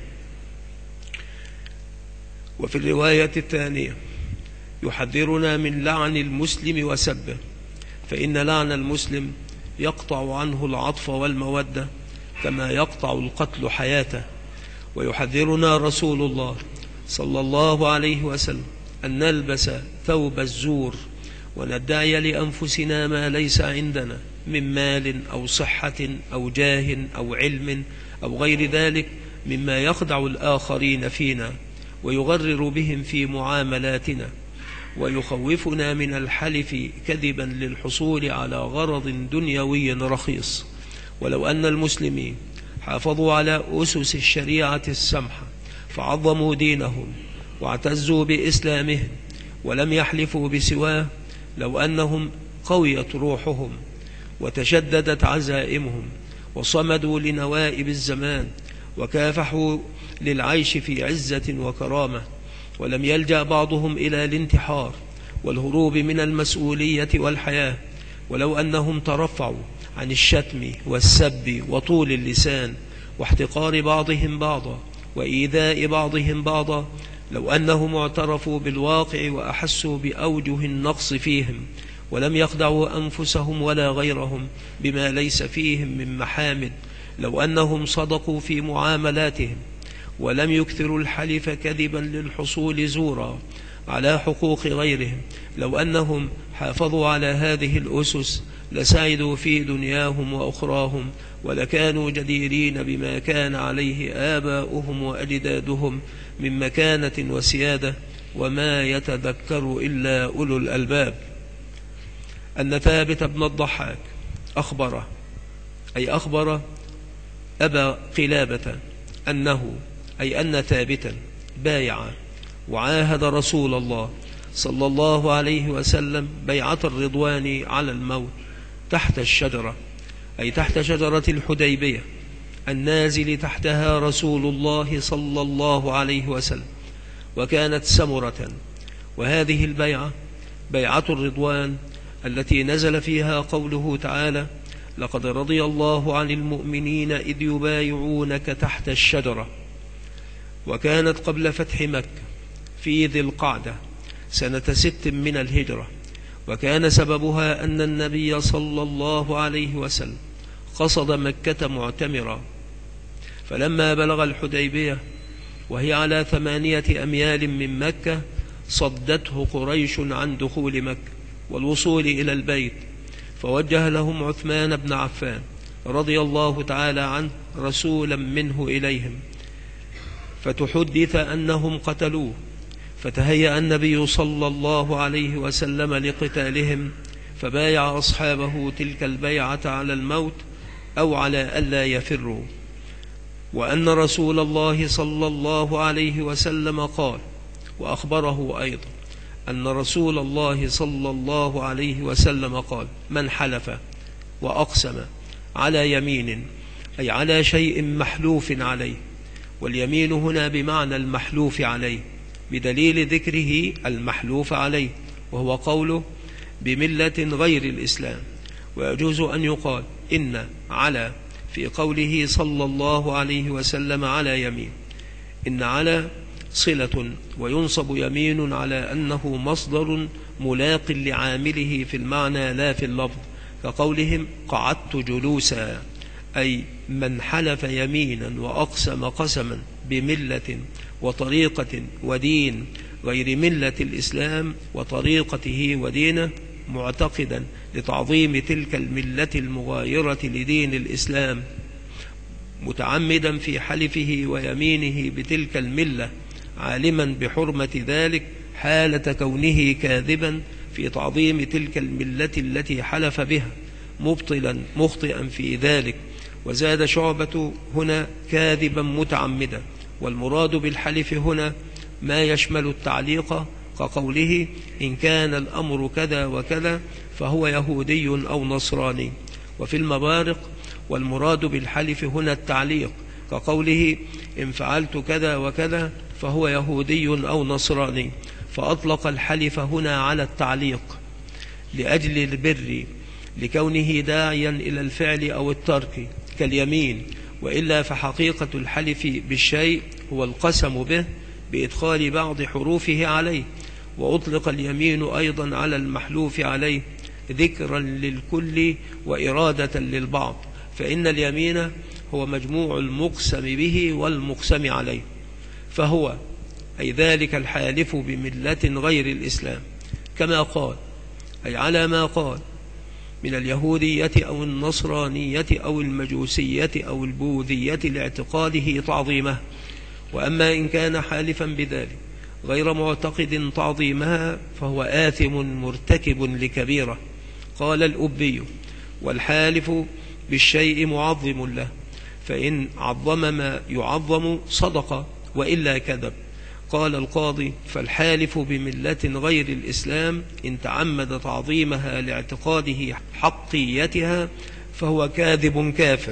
وفي الرواية الثانية يحذرنا من لعن المسلم وسبه، فإن لعن المسلم يقطع عنه العطف والمودة كما يقطع القتل حياته. ويحذرنا رسول الله صلى الله عليه وسلم أن نلبس ثوب الزور وندعي لأنفسنا ما ليس عندنا من مال أو صحة أو جاه أو علم أو غير ذلك مما يخدع الآخرين فينا ويغرر بهم في معاملاتنا، ويخوفنا من الحلف كذبا للحصول على غرض دنيوي رخيص. ولو أن المسلمين حافظوا على أسس الشريعة السمحة فعظموا دينهم واعتزوا بإسلامهم ولم يحلفوا بسواه، لو أنهم قويت روحهم وتشددت عزائمهم وصمدوا لنوائب الزمان وكافحوا للعيش في عزة وكرامة، ولم يلجأ بعضهم إلى الانتحار والهروب من المسؤولية والحياة، ولو أنهم ترفعوا عن الشتم والسب وطول اللسان واحتقار بعضهم بعضا وإيذاء بعضهم بعضا، لو أنهم اعترفوا بالواقع وأحسوا بأوجه النقص فيهم ولم يخدعوا أنفسهم ولا غيرهم بما ليس فيهم من محامد، لو أنهم صدقوا في معاملاتهم ولم يكثروا الحلف كذبا للحصول زورا على حقوق غيرهم، لو أنهم حافظوا على هذه الأسس لسعدوا في دنياهم وأخراهم ولكانوا جديرين بما كان عليه آباؤهم وأجدادهم من مكانة وسيادة، وما يتذكر إلا أولو الألباب. أن ثابت بن الضحاك أخبر أبا قلابة أن ثابتا بايع وعاهد رسول الله صلى الله عليه وسلم بيعة الرضوان على الموت تحت الشجرة، أي تحت شجرة الحديبية النازل تحتها رسول الله صلى الله عليه وسلم، وكانت سمرة. وهذه البيعة بيعة الرضوان التي نزل فيها قوله تعالى: لقد رضي الله عن المؤمنين إذ يبايعونك تحت الشجرة. وكانت قبل فتح مكة في ذي القعدة سنة 6 من الهجرة، وكان سببها أن النبي صلى الله عليه وسلم قصد مكة معتمرا، فلما بلغ الحديبية وهي على 8 أميال من مكة صدته قريش عن دخول مكة والوصول إلى البيت، فوجه لهم عثمان بن عفان رضي الله تعالى عنه رسولا منه إليهم فتحدث أنهم قتلوه، فتهيأ النبي صلى الله عليه وسلم لقتالهم، فبايع أصحابه تلك البيعة على الموت أو على ألا يفروا. وأن رسول الله صلى الله عليه وسلم قال، وأخبره أيضا أن رسول الله صلى الله عليه وسلم قال: من حلف وأقسم على يمين، أي على شيء محلوف عليه، واليمين هنا بمعنى المحلوف عليه بدليل ذكره المحلوف عليه، وهو قوله بملة غير الإسلام. ويجوز أن يقال إن على في قوله صلى الله عليه وسلم على يمين، إن على صلة، وينصب يمين على أنه مصدر ملاق لعامله في المعنى لا في اللفظ، كقولهم قعدت جلوسا، أي من حلف يمينا وأقسم قسما بملة وطريقة ودين غير ملة الإسلام وطريقته ودينه، معتقدا لتعظيم تلك الملة المغايرة لدين الإسلام، متعمدا في حلفه ويمينه بتلك الملة، عالما بحرمة ذلك حالة كونه كاذبا في تعظيم تلك الملة التي حلف بها، مبطلا مخطئا في ذلك. وزاد شعبة هنا كاذبا متعمدا، والمراد بالحلف هنا ما يشمل التعليق، كقوله إن كان الأمر كذا وكذا فهو يهودي أو نصراني. وفي المبارق والمراد بالحلف هنا التعليق، كقوله إن فعلت كذا وكذا فهو يهودي أو نصراني، فأطلق الحلف هنا على التعليق لأجل البر لكونه داعيا إلى الفعل أو الترك كاليمين، وإلا فحقيقة الحلف بالشيء هو القسم به بإدخال بعض حروفه عليه. وأطلق اليمين أيضا على المحلوف عليه ذكرا للكل وإرادة للبعض، فإن اليمين هو مجموع المقسم به والمقسم عليه، فهو أي ذلك الحالف بملة غير الإسلام، كما قال أي على ما قال من اليهودية أو النصرانية أو المجوسية أو البوذية لاعتقاده تعظيمه. وأما إن كان حالفا بذلك غير معتقد تعظيمها فهو آثم مرتكب لكبيرة. قال الأبي والحالف بالشيء معظم له، فإن عظم ما يعظم صدق وإلا كذب. قال القاضي فالحالف بملة غير الإسلام إن تعمد تعظيمها لاعتقاده حقيتها فهو كاذب كافر.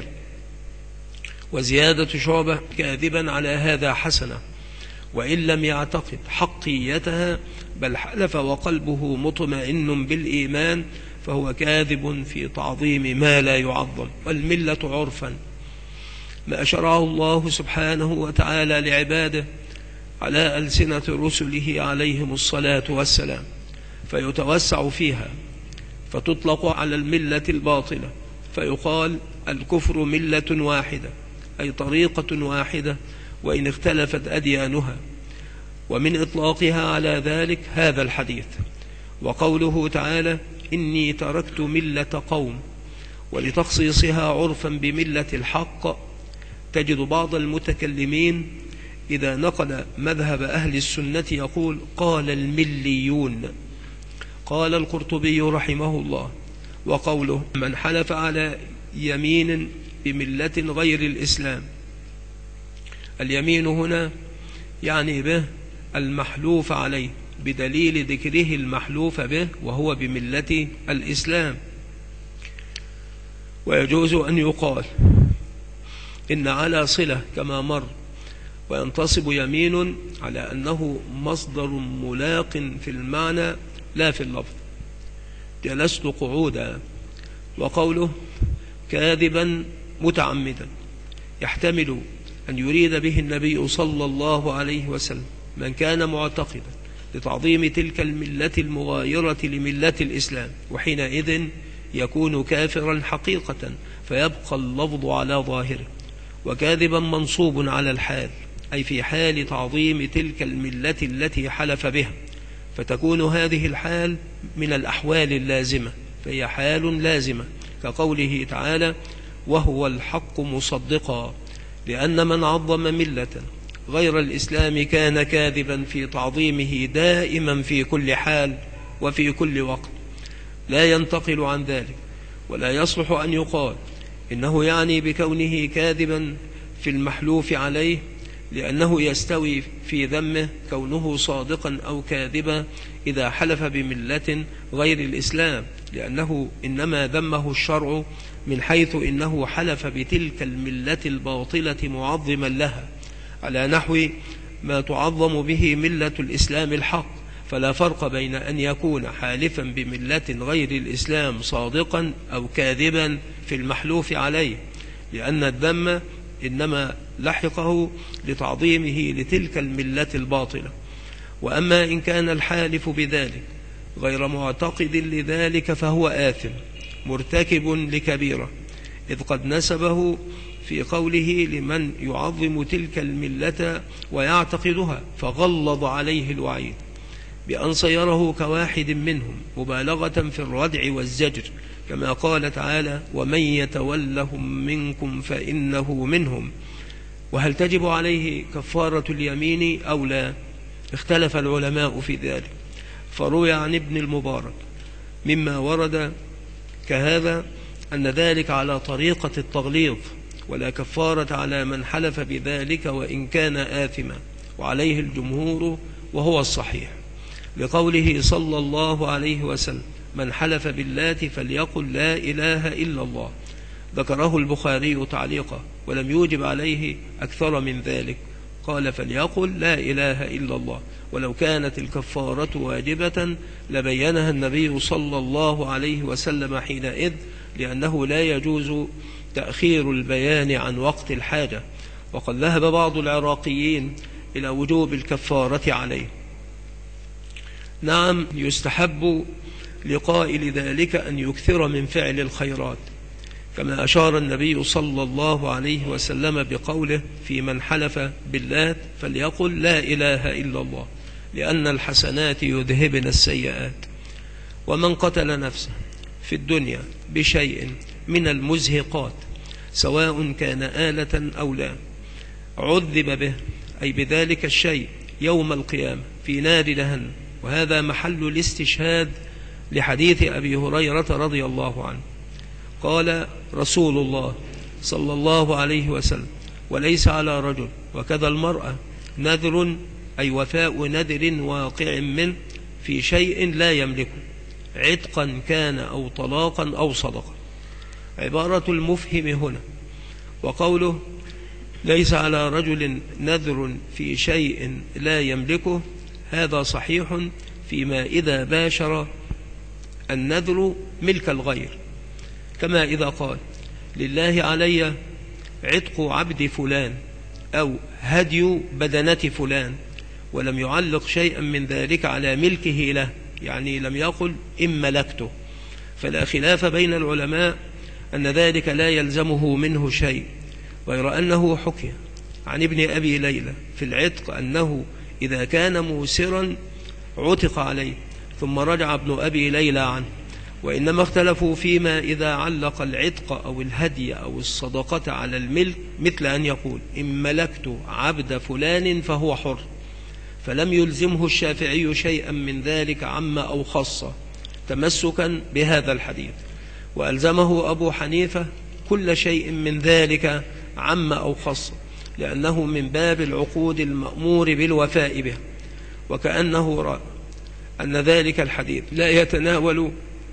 وزيادة شعبة كاذبا على هذا حسنة، وإن لم يعتقد حقيتها بل حلف وقلبه مطمئن بالإيمان فهو كاذب في تعظيم ما لا يعظم. والملة عرفا ما شرعه الله سبحانه وتعالى لعباده على ألسنة رسله عليهم الصلاة والسلام، فيتوسع فيها، فتطلق على الملة الباطلة فيقال الكفر ملة واحدة، أي طريقة واحدة وإن اختلفت أديانها، ومن إطلاقها على ذلك هذا الحديث. وقوله تعالى إني تركت ملة قوم، ولتخصيصها عرفا بملة الحق تجد بعض المتكلمين إذا نقل مذهب أهل السنة يقول قال المليون. قال القرطبي رحمه الله وقوله من حلف على يمين بملة غير الإسلام، اليمين هنا يعني به المحلوف عليه بدليل ذكره المحلوف به وهو بملة الإسلام. ويجوز أن يقال إن على صلة كما مر، وينتصب يمين على أنه مصدر ملاق في المعنى لا في اللفظ، جلست قعودا. وقوله كاذبا متعمدا يحتمل أن يريد به النبي صلى الله عليه وسلم من كان معتقدا لتعظيم تلك الملة المغايرة لملة الإسلام، وحينئذ يكون كافرا حقيقة فيبقى اللفظ على ظاهره. وكاذبا منصوب على الحال، أي في حال تعظيم تلك الملة التي حلف بها، فتكون هذه الحال من الأحوال اللازمة، فهي حال لازمة، كقوله تعالى وهو الحق مصدقا، لأن من عظم ملة غير الإسلام كان كاذبا في تعظيمه دائما في كل حال وفي كل وقت، لا ينتقل عن ذلك. ولا يصلح أن يقال إنه يعني بكونه كاذبا في المحلوف عليه، لأنه يستوي في ذمه كونه صادقا أو كاذبا إذا حلف بملة غير الإسلام، لأنه إنما ذمه الشرع من حيث إنه حلف بتلك الملة الباطلة معظما لها، على نحو ما تعظم به ملة الإسلام الحق. فلا فرق بين أن يكون حالفا بملة غير الإسلام صادقا أو كاذبا في المحلوف عليه، لأن الذم إنما لحقه لتعظيمه لتلك الملة الباطلة. وأما إن كان الحالف بذلك غير معتقد لذلك فهو آثم مرتكب لكبيرة، إذ قد نسبه في قوله لمن يعظم تلك الملة ويعتقدها، فغلظ عليه الوعيد بأن صيره كواحد منهم مبالغة في الردع والزجر، كما قال تعالى: ومن يتولهم منكم فإنه منهم. وهل تجب عليه كفارة اليمين أو لا؟ اختلف العلماء في ذلك، فروي عن ابن المبارك مما ورد كهذا أن ذلك على طريقة التغليظ، ولا كفارة على من حلف بذلك وإن كان آثما، وعليه الجمهور وهو الصحيح، لقوله صلى الله عليه وسلم: من حلف باللات فليقل لا إله إلا الله. ذكره البخاري تعليقا ولم يوجب عليه أكثر من ذلك، قال: فليقل لا إله إلا الله. ولو كانت الكفارة واجبة لبينها النبي صلى الله عليه وسلم حينئذ، لأنه لا يجوز تأخير البيان عن وقت الحاجة. وقد ذهب بعض العراقيين إلى وجوب الكفارة عليه. نعم، يستحب لقائل ذلك أن يكثر من فعل الخيرات، كما أشار النبي صلى الله عليه وسلم بقوله في من حلف باللات فليقل لا إله إلا الله، لأن الحسنات يذهبن السيئات. ومن قتل نفسه في الدنيا بشيء من المزهقات سواء كان آلة أو لا عذب به، أي بذلك الشيء، يوم القيامة في نار جهنم. وهذا محل الاستشهاد لحديث أبي هريرة رضي الله عنه، قال رسول الله صلى الله عليه وسلم: وليس على رجل وكذا المرأة نذر، أي وفاء نذر واقع منه في شيء لا يملكه، عتقا كان أو طلاقا أو صدقا. عبارة المفهم هنا، وقوله ليس على رجل نذر في شيء لا يملكه، هذا صحيح فيما إذا باشر النذر ملك الغير، كما إذا قال: لله علي عتق عبد فلان أو هدي بدنة فلان، ولم يعلق شيئا من ذلك على ملكه له، يعني لم يقل إن ملكته. فلا خلاف بين العلماء أن ذلك لا يلزمه منه شيء، غير أنه حكي عن ابن أبي ليلى في العتق أنه إذا كان موسرا عتق عليه ثم رجع ابن أبي ليلى عنه. وإنما اختلفوا فيما إذا علق العتق أو الهدي أو الصدقة على الملك، مثل أن يقول إن ملكت عبد فلان فهو حر، فلم يلزمه الشافعي شيئا من ذلك عما أو خاصة تمسكا بهذا الحديث، وألزمه أبو حنيفة كل شيء من ذلك عما أو خاصة، لأنه من باب العقود المأمور بالوفاء به. وكأنه رأى أن ذلك الحديث لا يتناول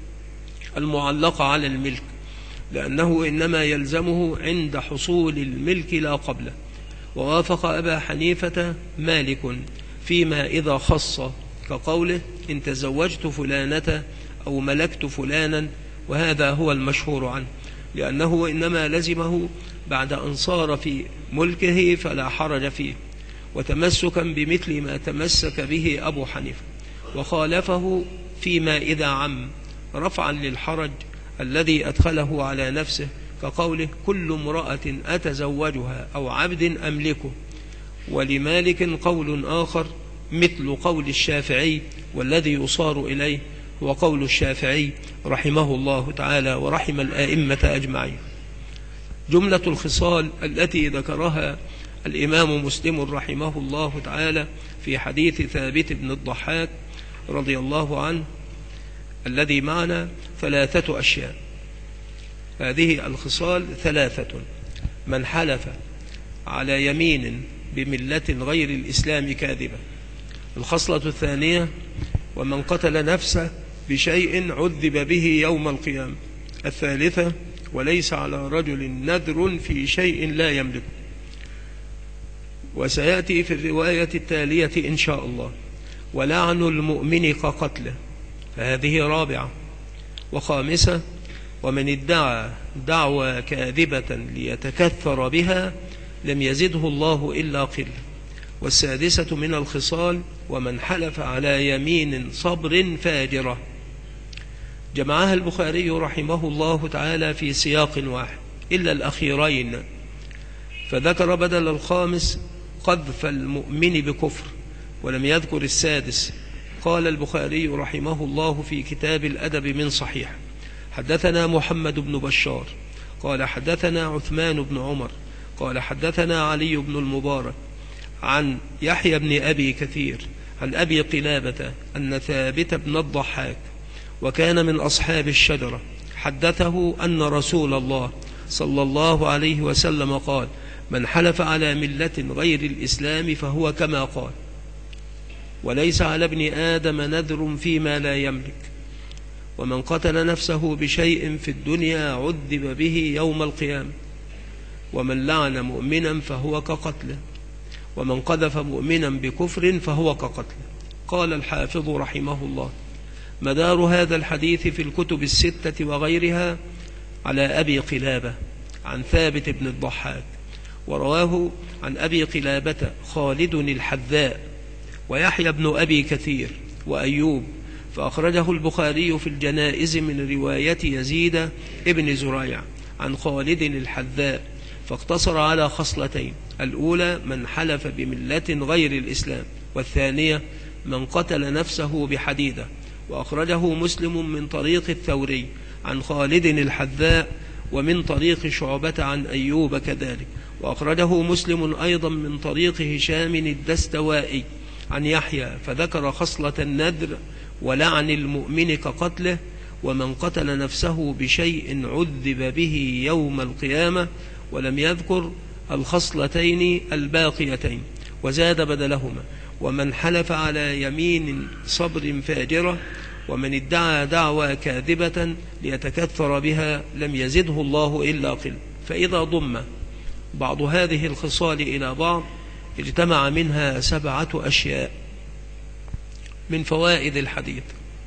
المعلق على الملك، لأنه إنما يلزمه عند حصول الملك لا قبله. ووافق أبا حنيفة مالك فيما إذا خص، كقوله إن تزوجت فلانة أو ملكت فلانا، وهذا هو المشهور عنه، لأنه إنما لزمه بعد أن صار في ملكه فلا حرج فيه، وتمسكا بمثل ما تمسك به أبو حنيفة. وخالفه فيما إذا عم، رفعا للحرج الذي أدخله على نفسه، كقوله كل امرأة أتزوجها أو عبد أملكه. ولمالك قول آخر مثل قول الشافعي، والذي يصار إليه هو قول الشافعي رحمه الله تعالى ورحم الآئمة أجمعين. جملة الخصال التي ذكرها الإمام مسلم رحمه الله تعالى في حديث ثابت بن الضحاك رضي الله عنه الذي معنا 3 أشياء. هذه الخصال 3: من حلف على يمين بملة غير الإسلام كاذبا. الخصلة الثانية: ومن قتل نفسه بشيء عذب به يوم القيامة. الثالثة: وليس على رجل نذر في شيء لا يملك. وسيأتي في الرواية التالية إن شاء الله: ولعن المؤمن كقتله. فهذه رابعة. وخامسة: ومن ادعى دعوى كاذبة ليتكثر بها لم يزده الله إلا قلة. والسادسة من الخصال: ومن حلف على يمين صبر فاجرة. جمعها البخاري رحمه الله تعالى في سياق واحد إلا الأخيرين، فذكر بدل الخامس قذف المؤمن بكفر ولم يذكر السادس. قال البخاري رحمه الله في كتاب الأدب من صحيح: حدثنا محمد بن بشار قال حدثنا عثمان بن عمر قال حدثنا علي بن المبارك عن يحيى بن أبي كثير عن أبي قلابة أن ثابت بن الضحاك وكان من أصحاب الشجرة حدثه أن رسول الله صلى الله عليه وسلم قال: من حلف على ملة غير الإسلام فهو كما قال، وليس على ابن آدم نذر فيما لا يملك، ومن قتل نفسه بشيء في الدنيا عذب به يوم القيامة، ومن لعن مؤمنا فهو كقتله، ومن قذف مؤمنا بكفر فهو كقتله. قال الحافظ رحمه الله: مدار هذا الحديث في الكتب الستة وغيرها على أبي قلابة عن ثابت بن الضحاك، ورواه عن أبي قلابة خالد الحذاء ويحيى بن أبي كثير وأيوب، فأخرجه البخاري في الجنائز من رواية يزيد ابن زريع عن خالد الحذاء، فاقتصر على خصلتين: الأولى من حلف بملة غير الإسلام، والثانية من قتل نفسه بحديدة. وأخرجه مسلم من طريق الثوري عن خالد الحذاء ومن طريق شعبة عن أيوب كذلك. وأخرجه مسلم أيضا من طريق هشام الدستوائي عن يحيى، فذكر خصلة النذر ولعن المؤمن كقتله، ومن قتل نفسه بشيء عذب به يوم القيامة، ولم يذكر الخصلتين الباقيتين، وزاد بدلهما: ومن حلف على يمين صبر فاجرة، ومن ادعى دعوى كاذبة ليتكثر بها لم يزده الله إلا قل. فإذا ضم بعض هذه الخصال إلى بعض اجتمع منها 7 أشياء. من فوائد الحديث: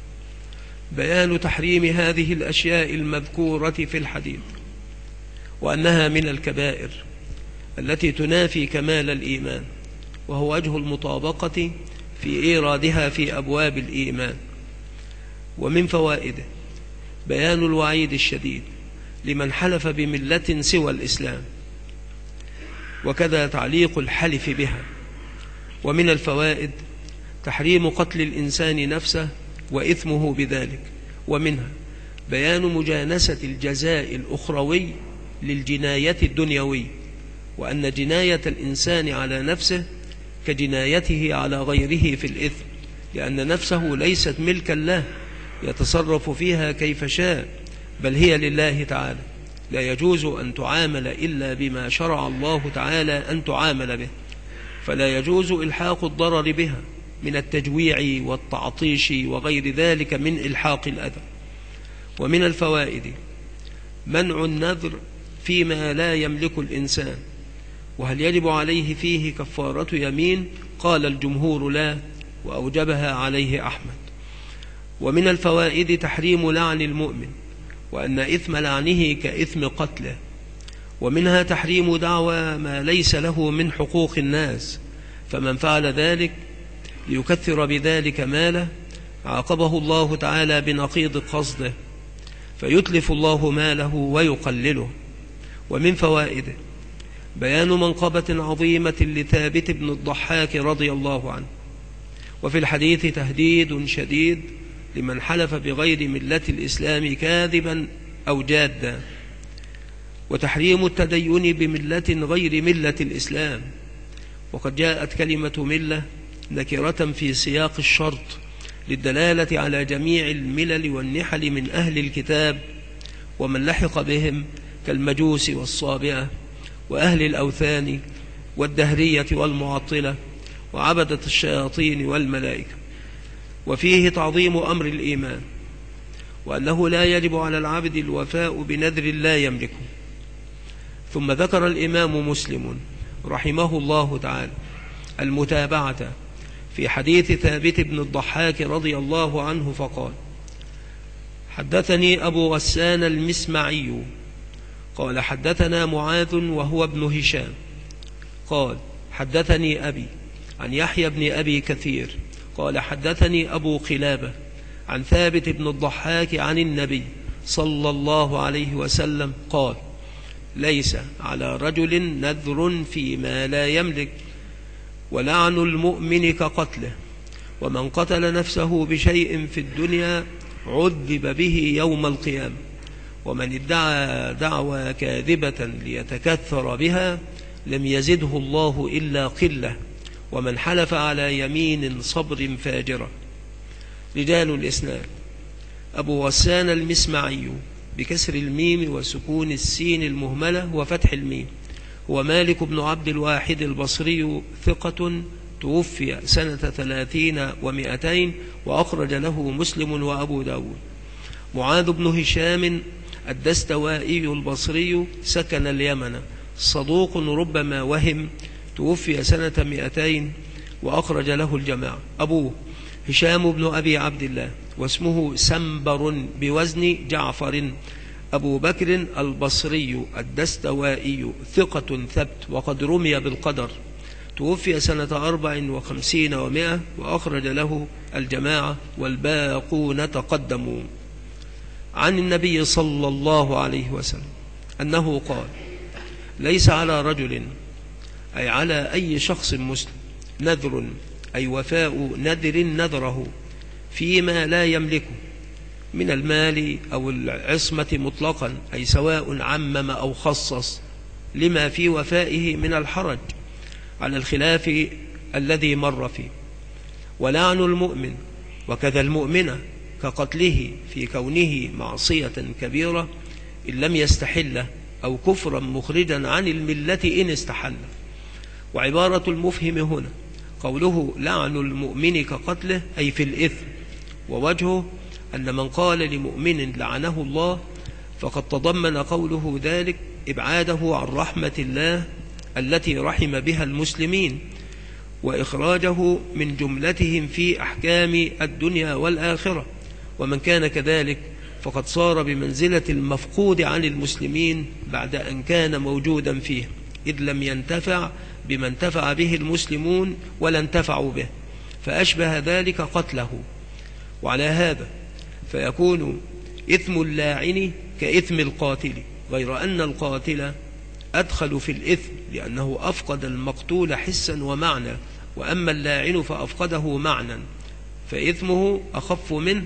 بيان تحريم هذه الأشياء المذكورة في الحديث، وأنها من الكبائر التي تنافي كمال الإيمان، وهو وجه المطابقة في إيرادها في أبواب الإيمان. ومن فوائده بيان الوعيد الشديد لمن حلف بملة سوى الإسلام، وكذا تعليق الحلف بها. ومن الفوائد تحريم قتل الإنسان نفسه وإثمه بذلك. ومنها بيان مجانسة الجزاء الأخروي للجناية الدنيوي، وأن جناية الإنسان على نفسه كجنايته على غيره في الإثم، لأن نفسه ليست ملكا له يتصرف فيها كيف شاء، بل هي لله تعالى، لا يجوز أن تعامل إلا بما شرع الله تعالى أن تعامل به، فلا يجوز إلحاق الضرر بها من التجويع والتعطيش وغير ذلك من إلحاق الأذى. ومن الفوائد منع النذر فيما لا يملك الإنسان، وهل يجب عليه فيه كفارة يمين؟ قال الجمهور لا، وأوجبها عليه أحمد. ومن الفوائد تحريم لعن المؤمن، وأن إثم لعنه كإثم قتله. ومنها تحريم دعوى ما ليس له من حقوق الناس، فمن فعل ذلك ليكثر بذلك ماله عاقبه الله تعالى بنقيض قصده، فيتلف الله ماله ويقلله. ومن فوائده بيان منقبة عظيمة لثابت بن الضحاك رضي الله عنه، وفي الحديث تهديد شديد لمن حلف بغير ملة الإسلام كاذبا أو جادا. وتحريم التدين بملة غير ملة الإسلام، وقد جاءت كلمة ملة نكرة في سياق الشرط للدلالة على جميع الملل والنحل من أهل الكتاب ومن لحق بهم كالمجوس والصابئة وأهل الأوثان والدهرية والمعطلة وعبدة الشياطين والملائكة. وفيه تعظيم أمر الإيمان، وأنه لا يجب على العبد الوفاء بنذر لا يملكه. ثم ذكر الإمام مسلم رحمه الله تعالى المتابعة في حديث ثابت بن الضحاك رضي الله عنه فقال: حدثني أبو غسان المسمعي قال حدثنا معاذ وهو ابن هشام قال حدثني أبي عن يحيى بن أبي كثير قال حدثني أبو قلابة عن ثابت بن الضحاك عن النبي صلى الله عليه وسلم قال ليس على رجل نذر فيما لا يملك، ولعن المؤمن كقتله، ومن قتل نفسه بشيء في الدنيا عذب به يوم القيامة، ومن ادعى دعوى كاذبة ليتكثر بها لم يزده الله إلا قلة، ومن حلف على يمين صبر فاجرة. رجال الإسناد: أبو غسان المسمعي بكسر الميم وسكون السين المهملة وفتح الميم، هو مالك بن عبد الواحد البصري، ثقة، توفي سنة 30 و200، وأخرج له مسلم وأبو داود. معاذ بن هشام الدستوائي البصري، سكن اليمن، صدوق ربما وهم، توفي سنة 200 وأخرج له الجماعة. أبوه هشام بن أبي عبد الله، واسمه سنبر بوزن جعفر، أبو بكر البصري الدستوائي، ثقة ثبت، وقد رمي بالقدر، توفي سنة 54 و100، وأخرج له الجماعة والباقون تقدموا. عن النبي صلى الله عليه وسلم أنه قال ليس على رجل، أي على أي شخص مسلم، نذر، أي وفاء نذر نذره فيما لا يملكه من المال أو العصمة مطلقا، أي سواء عمم أو خصص، لما في وفائه من الحرج على الخلاف الذي مر فيه. ولعن المؤمن وكذا المؤمنة كقتله في كونه معصية كبيرة إن لم يستحله، أو كفرا مخرجا عن الملة إن استحله. وعبارة المفهم هنا قوله لعن المؤمن كقتله، أي في الإثم، ووجهه أن من قال لمؤمن لعنه الله فقد تضمن قوله ذلك إبعاده عن رحمة الله التي رحم بها المسلمين، وإخراجه من جملتهم في أحكام الدنيا والآخرة. ومن كان كذلك فقد صار بمنزلة المفقود عن المسلمين بعد أن كان موجودا فيه، إذ لم ينتفع بما انتفع به المسلمون ولا انتفعوا به، فأشبه ذلك قتله. وعلى هذا فيكون إثم اللاعن كإثم القاتل، غير أن القاتل أدخل في الإثم لأنه أفقد المقتول حسا ومعنى، وأما اللاعن فأفقده معنى، فإثمه أخف منه،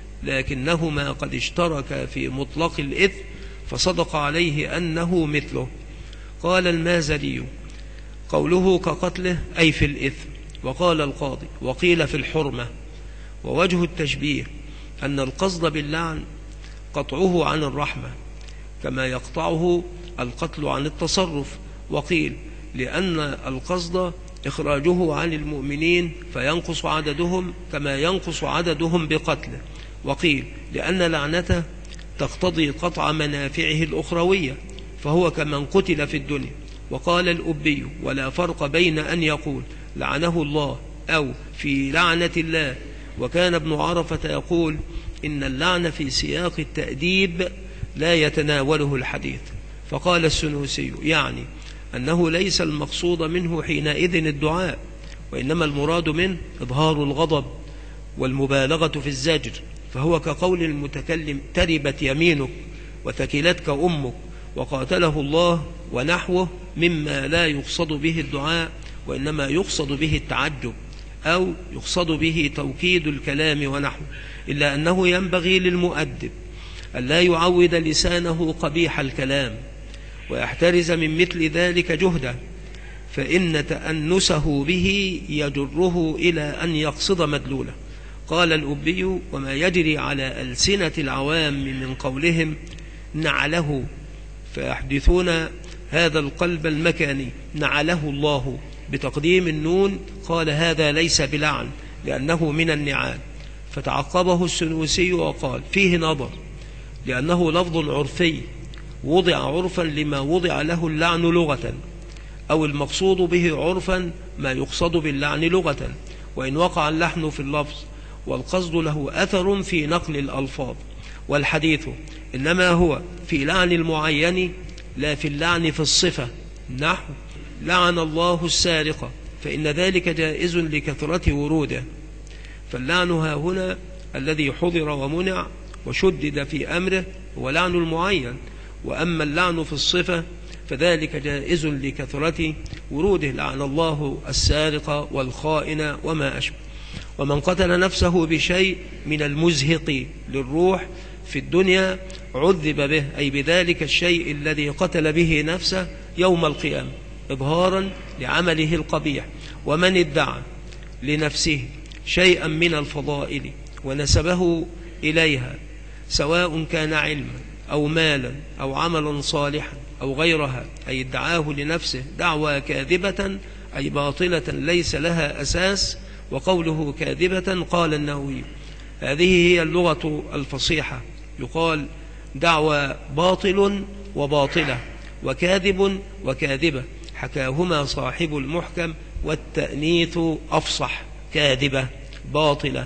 لكنهما قد اشترك في مطلق الإثم، فصدق عليه أنه مثله. قال المازري قوله كقتله أي في الإثم، وقال القاضي وقيل في الحرمة. ووجه التشبيه أن القصد باللعن قطعه عن الرحمة كما يقطعه القتل عن التصرف، وقيل لأن القصد إخراجه عن المؤمنين فينقص عددهم كما ينقص عددهم بقتله، وقيل لأن لعنته تقتضي قطع منافعه الأخروية فهو كمن قتل في الدنيا. وقال الأبي ولا فرق بين أن يقول لعنه الله أو في لعنة الله. وكان ابن عرفة يقول إن اللعن في سياق التأديب لا يتناوله الحديث. فقال السنوسي يعني أنه ليس المقصود منه حينئذ الدعاء، وإنما المراد منه إظهار الغضب والمبالغة في الزجر، فهو كقول المتكلم تربت يمينك وثكلتك أمك وقاتله الله ونحوه، مما لا يقصد به الدعاء وإنما يقصد به التعجب أو يقصد به توكيد الكلام ونحوه. إلا أنه ينبغي للمؤدب أن لا يعود لسانه قبيح الكلام ويحترز من مثل ذلك جهدا، فإن تأنسه به يجره إلى أن يقصد مدلوله. قال الأبي وما يجري على ألسنة العوام من قولهم نعله، فيحدثون هذا القلب المكاني نعله الله بتقديم النون، قال هذا ليس بلعن لأنه من النعال. فتعقبه السنوسي وقال فيه نظر، لأنه لفظ عرفي وضع عرفا لما وضع له اللعن لغة، أو المقصود به عرفا ما يقصد باللعن لغة، وإن وقع اللحن في اللفظ والقصد له أثر في نقل الألفاظ. والحديث إنما هو في لعن المعين لا في اللعن في الصفة، نحو لعن الله السارق، فإن ذلك جائز لكثرة وروده. فاللعن ها هنا الذي حضر ومنع وشدد في أمره هو لعن المعين، وأما اللعن في الصفة فذلك جائز لكثرة وروده. لعن الله السارق والخائن وما أشبه. ومن قتل نفسه بشيء من المزهق للروح في الدنيا عذب به، أي بذلك الشيء الذي قتل به نفسه يوم القيامة إظهارا لعمله القبيح. ومن ادعى لنفسه شيئا من الفضائل ونسبه إليها، سواء كان علما أو مالا أو عملا صالحا أو غيرها، أي ادعاه لنفسه دعوى كاذبة أي باطلة ليس لها أساس. وقوله كاذبة قال النووي هذه هي اللغة الفصيحة، يقال دعوى باطل وباطلة، وكاذب وكاذبة، حكاهما صاحب المحكم، والتأنيث أفصح، كاذبة باطلة.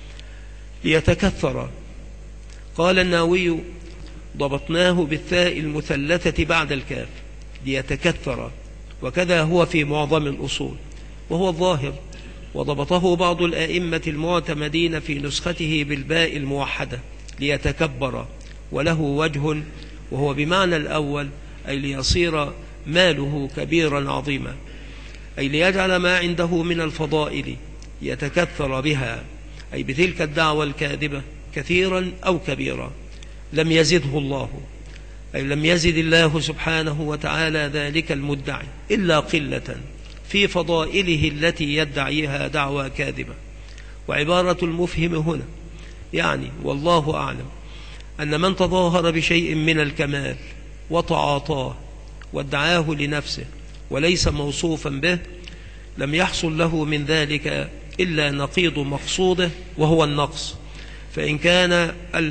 ليتكثر، قال النووي ضبطناه بالثاء المثلثة بعد الكاف، ليتكثر، وكذا هو في معظم الأصول وهو الظاهر. وضبطه بعض الآئمة المعتمدين في نسخته بالباء الموحدة ليتكبر، وله وجه وهو بمعنى الأول، أي ليصير ماله كبيرا عظيما، أي ليجعل ما عنده من الفضائل يتكثر بها، أي بتلك الدعوة الكاذبة كثيرا أو كبيرا. لم يزده الله، أي لم يزد الله سبحانه وتعالى ذلك المدعي إلا قلة في فضائله التي يدعيها دعوى كاذبة. وعبارة المفهم هنا يعني والله أعلم أن من تظاهر بشيء من الكمال وتعاطاه وادعاه لنفسه وليس موصوفا به لم يحصل له من ذلك إلا نقيض مقصوده وهو النقص. فإن كان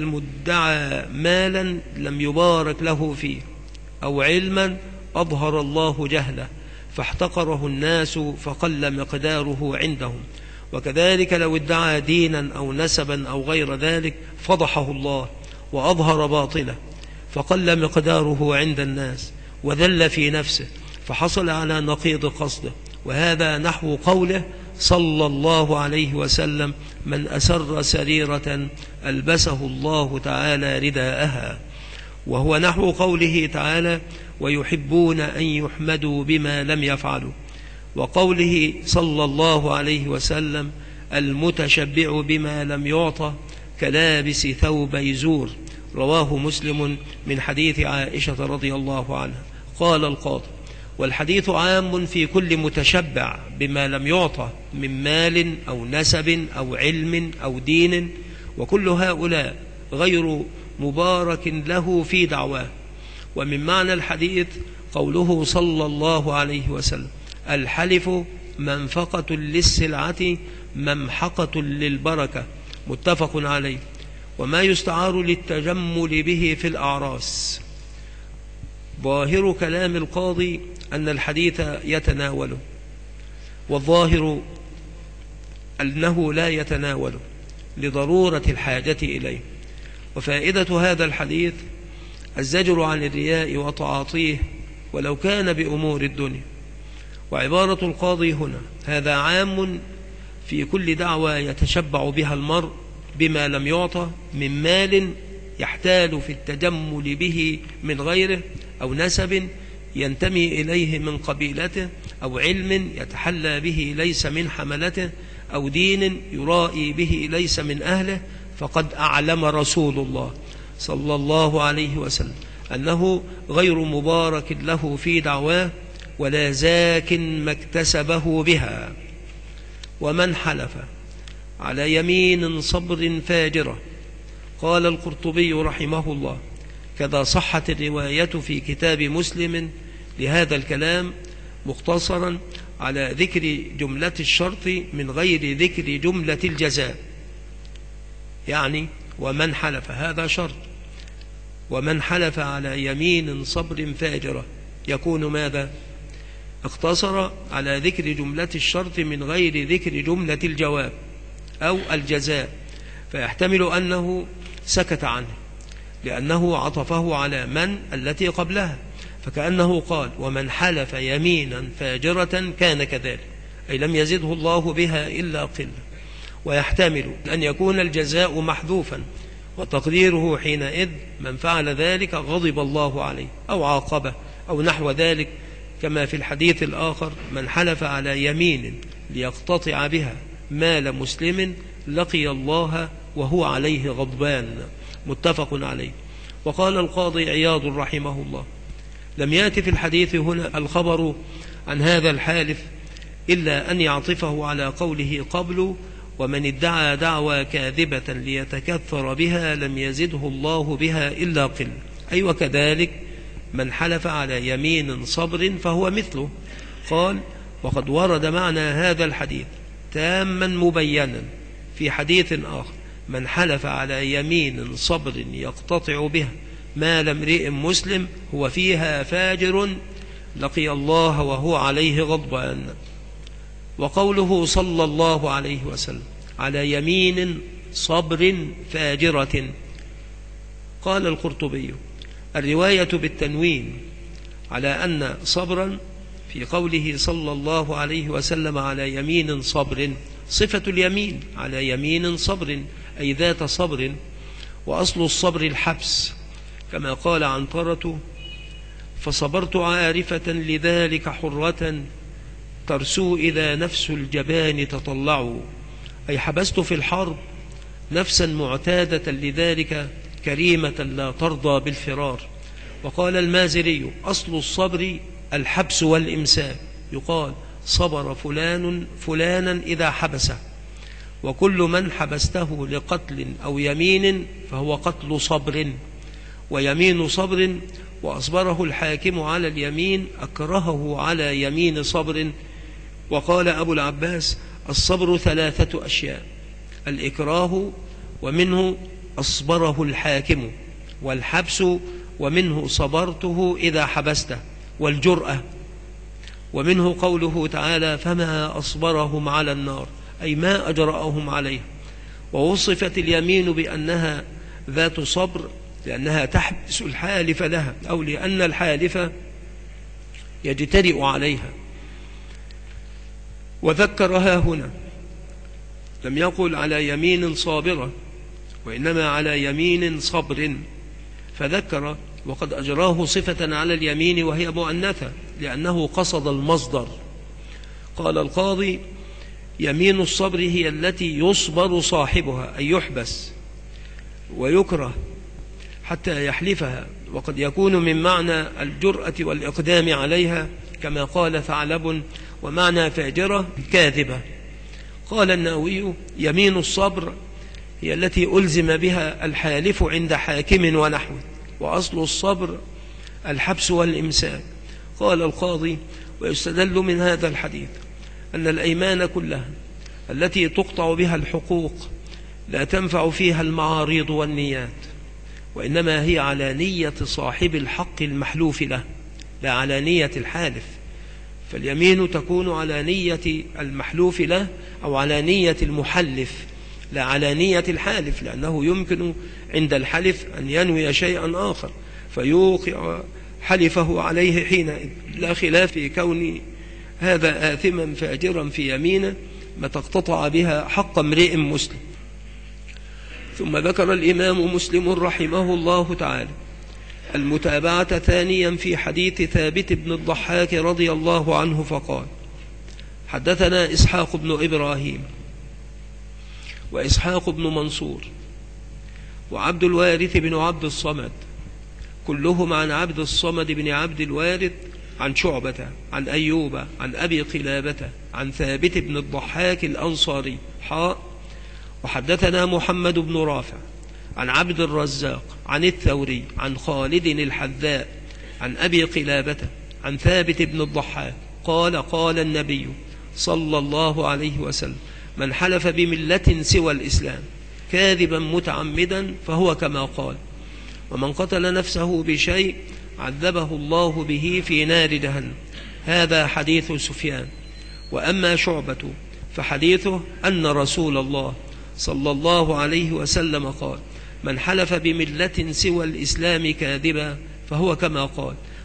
المدعى مالا لم يبارك له فيه، أو علما أظهر الله جهله فاحتقره الناس فقل مقداره عندهم، وكذلك لو ادعى دينا أو نسبا أو غير ذلك فضحه الله وأظهر باطله فقل مقداره عند الناس وذل في نفسه فحصل على نقيض قصده. وهذا نحو قوله صلى الله عليه وسلم من أسر سريرة ألبسه الله تعالى رداءها، وهو نحو قوله تعالى ويحبون أن يحمدوا بما لم يفعلوا، وقوله صلى الله عليه وسلم المتشبع بما لم يعطى كلابس ثوبي زور، رواه مسلم من حديث عائشة رضي الله عنها. قال القاضي والحديث عام في كل متشبع بما لم يعطى من مال أو نسب أو علم أو دين، وكل هؤلاء غير مبارك له في دعواه. ومن معنى الحديث قوله صلى الله عليه وسلم الحلف منفقة للسلعة ممحقة للبركة، متفق عليه. وما يستعار للتجمل به في الأعراس. ظاهر كلام القاضي أن الحديث يتناوله، والظاهر أنه لا يتناوله لضرورة الحاجة إليه. وفائدة هذا الحديث الزجر عن الرياء وتعاطيه ولو كان بأمور الدنيا. وعبارة القاضي هنا هذا عام في كل دعوى يتشبع بها المرء بما لم يعطى من مال يحتال في التجمل به من غيره، أو نسب ينتمي إليه من قبيلته، أو علم يتحلى به ليس من حملته، أو دين يرائي به ليس من أهله. فقد أعلم رسول الله صلى الله عليه وسلم أنه غير مبارك له في دعواه ولا زاك ما اكتسبه بها. ومن حلف على يمين صبر فاجرة، قال القرطبي رحمه الله كذا صحت الرواية في كتاب مسلم لهذا الكلام مختصرا على ذكر جملة الشرط من غير ذكر جملة الجزاء. يعني ومن حلف هذا شرط، ومن حلف على يمين صبر فاجرة يكون ماذا؟ اقتصر على ذكر جملة الشرط من غير ذكر جملة الجواب أو الجزاء، فيحتمل أنه سكت عنه لأنه عطفه على من التي قبلها، فكأنه قال ومن حلف يمينا فاجرة كان كذلك، أي لم يزده الله بها إلا قلة. ويحتمل أن يكون الجزاء محذوفا وتقديره حينئذ من فعل ذلك غضب الله عليه أو عاقبه أو نحو ذلك، كما في الحديث الآخر من حلف على يمين ليقتطع بها مال مسلم لقي الله وهو عليه غضبان، متفق عليه. وقال القاضي عياض رحمه الله لم يأتي في الحديث هنا الخبر عن هذا الحالف إلا أن يعطفه على قوله قبل ومن ادعى دعوى كاذبة ليتكثر بها لم يزده الله بها إلا قل، أي وكذلك من حلف على يمين صبر فهو مثله. قال وقد ورد معنى هذا الحديث تاما مبينا في حديث آخر من حلف على يمين صبر يقتطع بها مال امرئ مسلم هو فيها فاجر لقي الله وهو عليه غضبان. وقوله صلى الله عليه وسلم على يمين صبر فاجرة، قال القرطبي الرواية بالتنوين على أن صبرا في قوله صلى الله عليه وسلم على يمين صبر صفة اليمين على يمين صبر أي ذات صبر، وأصل الصبر الحبس كما قال عنترة فصبرت عارفة لذلك حرة ترسو إذا نفس الجبان تطلع، أي حبست في الحرب نفسا معتادة لذلك كريمة لا ترضى بالفرار. وقال المازري أصل الصبر الحبس والإمساك، يقال صبر فلانا إذا حبسه، وكل من حبسته لقتل أو يمين فهو قتل صبر ويمين صبر، وأصبره الحاكم على اليمين أكرهه على يمين صبر. وقال أبو العباس الصبر 3 أشياء: الإكراه ومنه أصبره الحاكم، والحبس ومنه صبرته إذا حبسته، والجرأة ومنه قوله تعالى فما أصبرهم على النار أي ما أجرأهم عليه. ووصفت اليمين بأنها ذات صبر لأنها تحبس الحالف لها أو لأن الحالف يجترئ عليها. وذكرها هنا لم يقل على يمين صابرة وإنما على يمين صبر، فذكر وقد أجراه صفة على اليمين وهي مؤنثة لأنه قصد المصدر. قال القاضي يمين الصبر هي التي يصبر صاحبها أي يحبس ويكره حتى يحلفها، وقد يكون من معنى الجرأة والإقدام عليها كما قال ثعلب ومعنى فاجرة كاذبة. قال النووي يمين الصبر هي التي ألزم بها الحالف عند حاكم ونحوه، وأصل الصبر الحبس والإمساك. قال القاضي ويستدل من هذا الحديث أن الأيمان كلها التي تقطع بها الحقوق لا تنفع فيها المعاريض والنيات، وإنما هي على نية صاحب الحق المحلوف له لا على نية الحالف. فاليمين تكون على نية المحلوف له أو على نية المحلف لا على نية الحالف، لأنه يمكن عند الحلف أن ينوي شيئا آخر فيوقع حلفه عليه حينئذ، لا خلاف في كون هذا آثما فاجرا في يمينه ما تقتطع بها حق امرئ مسلم. ثم ذكر الإمام مسلم رحمه الله تعالى المتابعة ثانيا في حديث ثابت بن الضحاك رضي الله عنه فقال حدثنا إسحاق بن إبراهيم وإسحاق بن منصور وعبد الوارث بن عبد الصمد كلهم عن عبد الصمد بن عبد الوارث عن شعبة عن أيوب عن أبي قلابة عن ثابت بن الضحاك الأنصاري وحدثنا محمد بن رافع عن عبد الرزاق عن الثوري عن خالد الحذاء عن أبي قلابة عن ثابت بن الضحاك قال قال النبي صلى الله عليه وسلم من حلف بملة سوى الإسلام كاذبا متعمدا فهو كما قال، ومن قتل نفسه بشيء عذبه الله به في نار جهنم. هذا حديث سفيان. وأما شعبة فحديثه أن رسول الله صلى الله عليه وسلم قال من حلف بملة سوى الإسلام كاذبا فهو كما قال،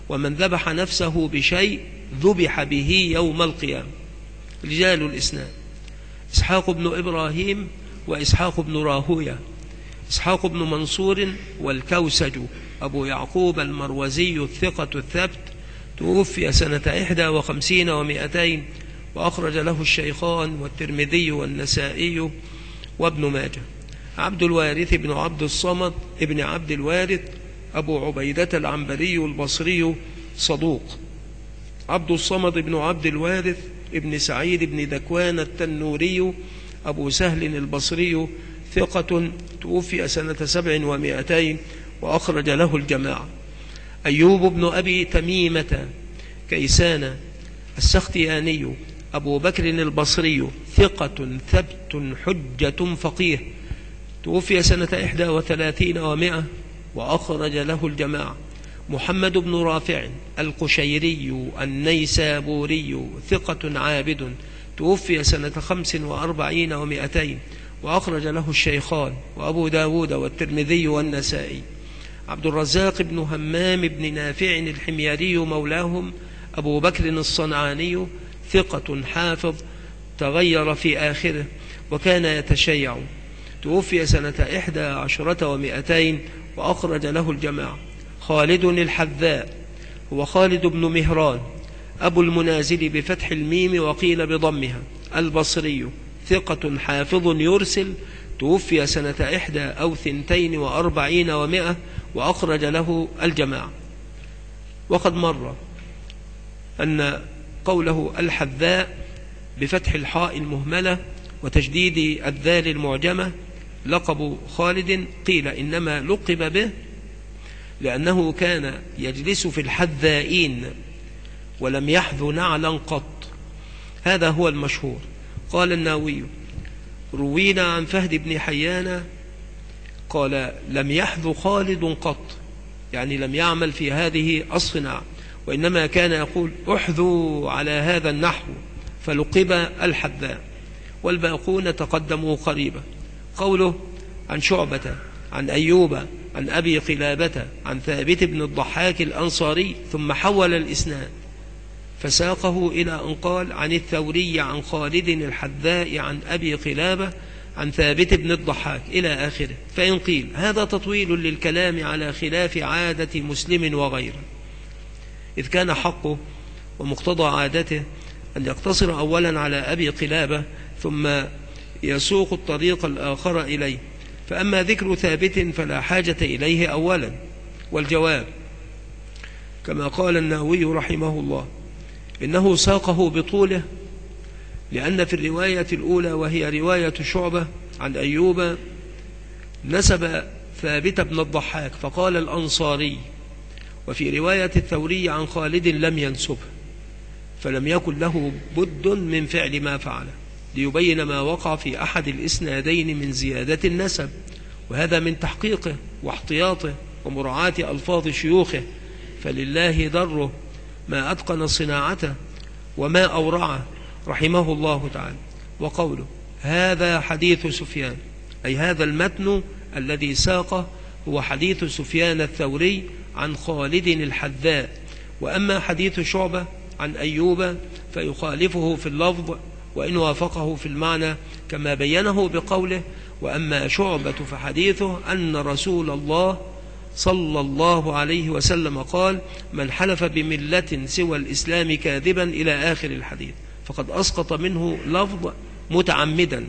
ومن ذبح نفسه بشيء ذبح به يوم القيامة. رجال الإسناد: إسحاق بن إبراهيم وإسحاق بن راهوية، إسحاق بن منصور والكوسج أبو يعقوب المروزي الثقة الثبت، توفي سنة 51 و200، وأخرج له الشيخان والترمذي والنسائي وابن ماجه. عبد الوارث بن عبد الصمد ابن عبد الوارث أبو عبيدة العنبري البصري صدوق. عبد الصمد بن عبد الوارث ابن سعيد بن ذكوان التنوري أبو سهل البصري ثقة، توفي سنة 700 و200، وأخرج له الجماعة. أيوب بن أبي تميمة كيسان السختياني أبو بكر البصري ثقة ثبت حجة فقيه، توفي سنة 31 و100، وأخرج له الجماعة. محمد بن رافع القشيري النيسابوري ثقة عابد، توفي سنة 45 و200، وأخرج له الشيخان وأبو داود والترمذي والنسائي. عبد الرزاق بن همام بن نافع الحميري مولاهم أبو بكر الصنعاني ثقة حافظ، تغير في آخره وكان يتشيع، توفي سنة 11 و200، وأخرج له الجماعة. خالد الحذاء هو خالد بن مهران أبو المنازل بفتح الميم وقيل بضمها البصري، ثقة حافظ يرسل، توفي سنة 41 و200، وأخرج له الجماعة. وقد مر أن قوله الحذاء بفتح الحاء المهملة وتشديد الذال المعجمة لقب خالد، قيل إنما لقب به لأنه كان يجلس في الحذائين ولم يحذو نعلا قط، هذا هو المشهور. قال النووي: روينا عن فهد بن حيان قال: لم يحذو خالد قط، يعني لم يعمل في هذه الصناعة، وإنما كان يقول: احذو على هذا النحو، فلقب الحذاء، والباقون تقدموا قريبا. قوله عن شعبة عن أيوب عن أبي قلابة عن ثابت بن الضحاك الأنصاري، ثم حول الإسناد فساقه إلى أن قال: عن الثوري عن خالد الحذاء عن أبي قلابة عن ثابت بن الضحاك إلى آخره. فإن قيل هذا تطويل للكلام على خلاف عادة مسلم وغيره، إذ كان حقه ومقتضى عادته أن يقتصر أولا على أبي قلابة ثم يسوق الطريق الآخر إليه، فأما ذكر ثابت فلا حاجة إليه أولا. والجواب كما قال النووي رحمه الله: إنه ساقه بطوله، لأن في الرواية الأولى وهي رواية شعبة عن أيوب نسب ثابت بن الضحاك فقال الأنصاري، وفي رواية الثوري عن خالد لم ينسبه، فلم يكن له بد من فعل ما فعله، ليبين ما وقع في أحد الإسنادين من زيادة النسب، وهذا من تحقيقه واحتياطه ومراعاة ألفاظ شيوخه، فلله دره ما أتقن صناعته وما أورعه رحمه الله تعالى. وقوله هذا حديث سفيان، أي هذا المتن الذي ساقه هو حديث سفيان الثوري عن خالد الحذاء، وأما حديث شعبة عن أيوب فيخالفه في اللفظ وإن وافقه في المعنى، كما بينه بقوله: وأما شعبة فحديثه أن رسول الله صلى الله عليه وسلم قال: من حلف بملة سوى الإسلام كاذبا إلى آخر الحديث، فقد أسقط منه لفظ متعمدا.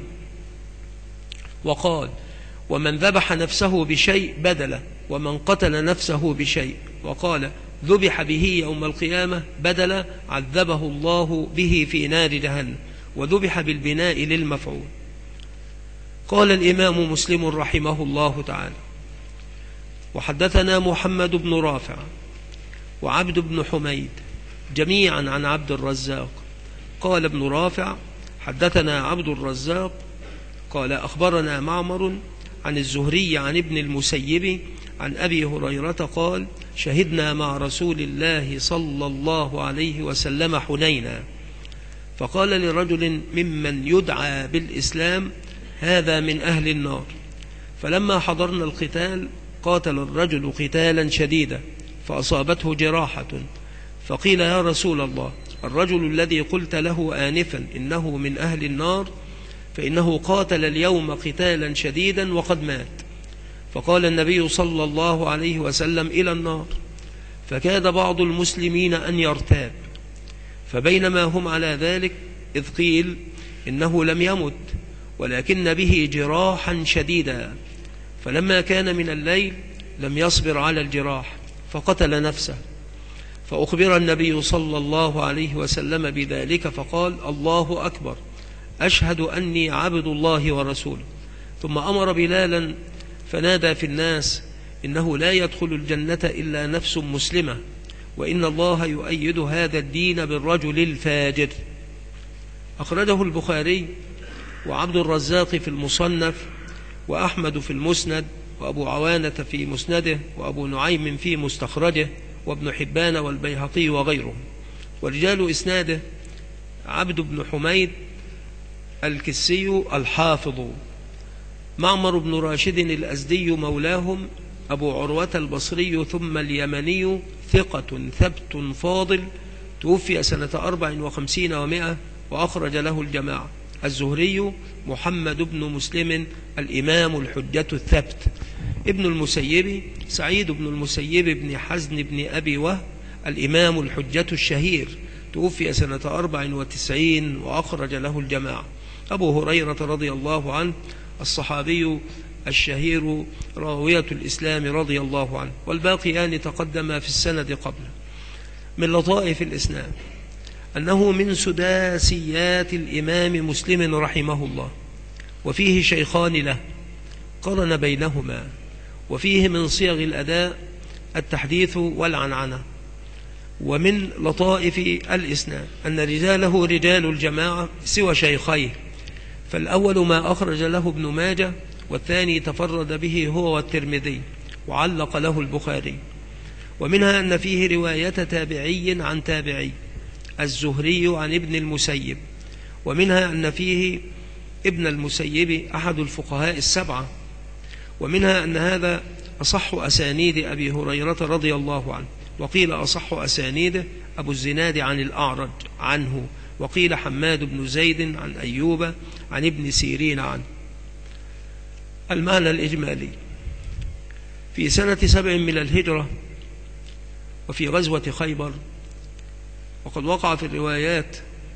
وقال: ومن ذبح نفسه بشيء بدله، ومن قتل نفسه بشيء. وقال: ذبح به يوم القيامة بدل عذبه الله به في نار جهنم، وذبح بالبناء للمفعول. قال الإمام مسلم رحمه الله تعالى: وحدثنا محمد بن رافع وعبد بن حميد جميعا عن عبد الرزاق. قال ابن رافع: حدثنا عبد الرزاق قال: أخبرنا معمر عن الزهري عن ابن المسيب عن أبي هريرة قال: شهدنا مع رسول الله صلى الله عليه وسلم حنينا، فقال لرجل ممن يدعى بالإسلام: هذا من أهل النار. فلما حضرنا القتال قاتل الرجل قتالا شديدا، فأصابته جراحة، فقيل يا رسول الله الرجل الذي قلت له آنفا إنه من أهل النار فإنه قاتل اليوم قتالا شديدا وقد مات. فقال النبي صلى الله عليه وسلم إلى النار. فكاد بعض المسلمين أن يرتاب، فبينما هم على ذلك إذ قيل إنه لم يمت ولكن به جراحا شديدا، فلما كان من الليل لم يصبر على الجراح فقتل نفسه. فأخبر النبي صلى الله عليه وسلم بذلك فقال الله أكبر أشهد أني عبد الله ورسوله. ثم أمر بلالا فنادى في الناس إنه لا يدخل الجنة إلا نفس مسلمة، وإن الله يؤيد هذا الدين بالرجل الفاجر. أخرجه البخاري وعبد الرزاق في المصنف وأحمد في المسند وأبو عوانة في مسنده وأبو نعيم في مستخرجه وابن حبان والبيهقي وغيرهم. ورجال إسناده عبد بن حميد الكسي الحافظ، معمر بن راشد الأزدي مولاهم، أبو عروة البصري ثم اليمني ثقة ثبت فاضل، توفي سنة 54 و100 وأخرج له الجماعة. الزهري محمد بن مسلم الإمام الحجة الثبت. ابن المسيب سعيد بن المسيب بن حزن بن أبي وهب الإمام الحجة الشهير، توفي سنة 94 وأخرج له الجماعة. أبو هريرة رضي الله عنه الصحابي الشهير راوية الإسلام رضي الله عنه، والباقيان تقدم في السند قبله. من لطائف الإسلام أنه من سداسيات الإمام مسلم رحمه الله، وفيه شيخان له قرن بينهما، وفيه من صيغ الأداء التحديث والعنعنة. ومن لطائف الإسناد أن رجاله رجال الجماعة سوى شيخيه، فالأول ما أخرج له ابن ماجه، والثاني تفرد به هو والترمذي وعلق له البخاري. ومنها أن فيه رواية تابعي عن تابعي، الزهري عن ابن المسيب. ومنها أن فيه ابن المسيب أحد الفقهاء السبعة. ومنها أن هذا أصح أسانيد أبي هريرة رضي الله عنه، وقيل أصح أسانيده أبو الزناد عن الأعرج عنه، وقيل حماد بن زيد عن أيوب عن ابن سيرين عنه. المعنى الإجمالي: في سنة 7 من الهجرة وفي غزوة خيبر، وقد وقع في الروايات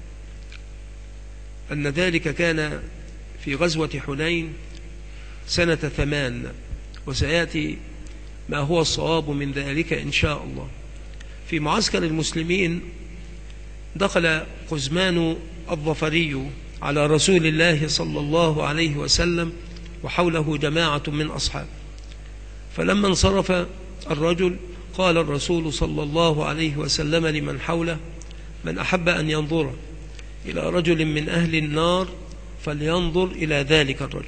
أن ذلك كان في غزوة حنين سنة 8، وسيأتي ما هو الصواب من ذلك إن شاء الله. في معسكر المسلمين دخل قزمان الظفري على رسول الله صلى الله عليه وسلم وحوله جماعة من أصحابه، فلما انصرف الرجل قال الرسول صلى الله عليه وسلم لمن حوله: من أحب أن ينظر إلى رجل من أهل النار فلينظر إلى ذلك الرجل.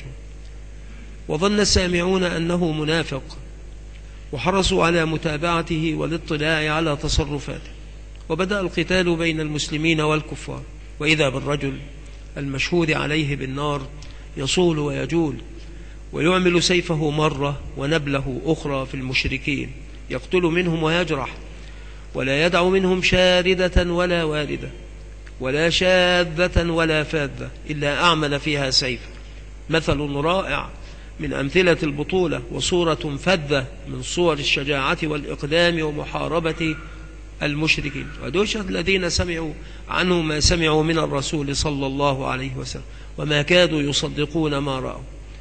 وظن السامعون أنه منافق، وحرصوا على متابعته والاطلاع على تصرفاته، وبدأ القتال بين المسلمين والكفار، وإذا بالرجل المشهود عليه بالنار يصول ويجول ويعمل سيفه مرة ونبله أخرى في المشركين، يقتل منهم ويجرح، ولا يدع منهم شاردة ولا واردة ولا شاذة ولا فاذة إلا أعمل فيها سيفا. مثل رائع من أمثلة البطولة، وصورة فذة من صور الشجاعة والإقدام ومحاربة المشركين. ودوش الذين سمعوا عنه ما سمعوا من الرسول صلى الله عليه وسلم، وما كادوا يصدقون ما رأوا،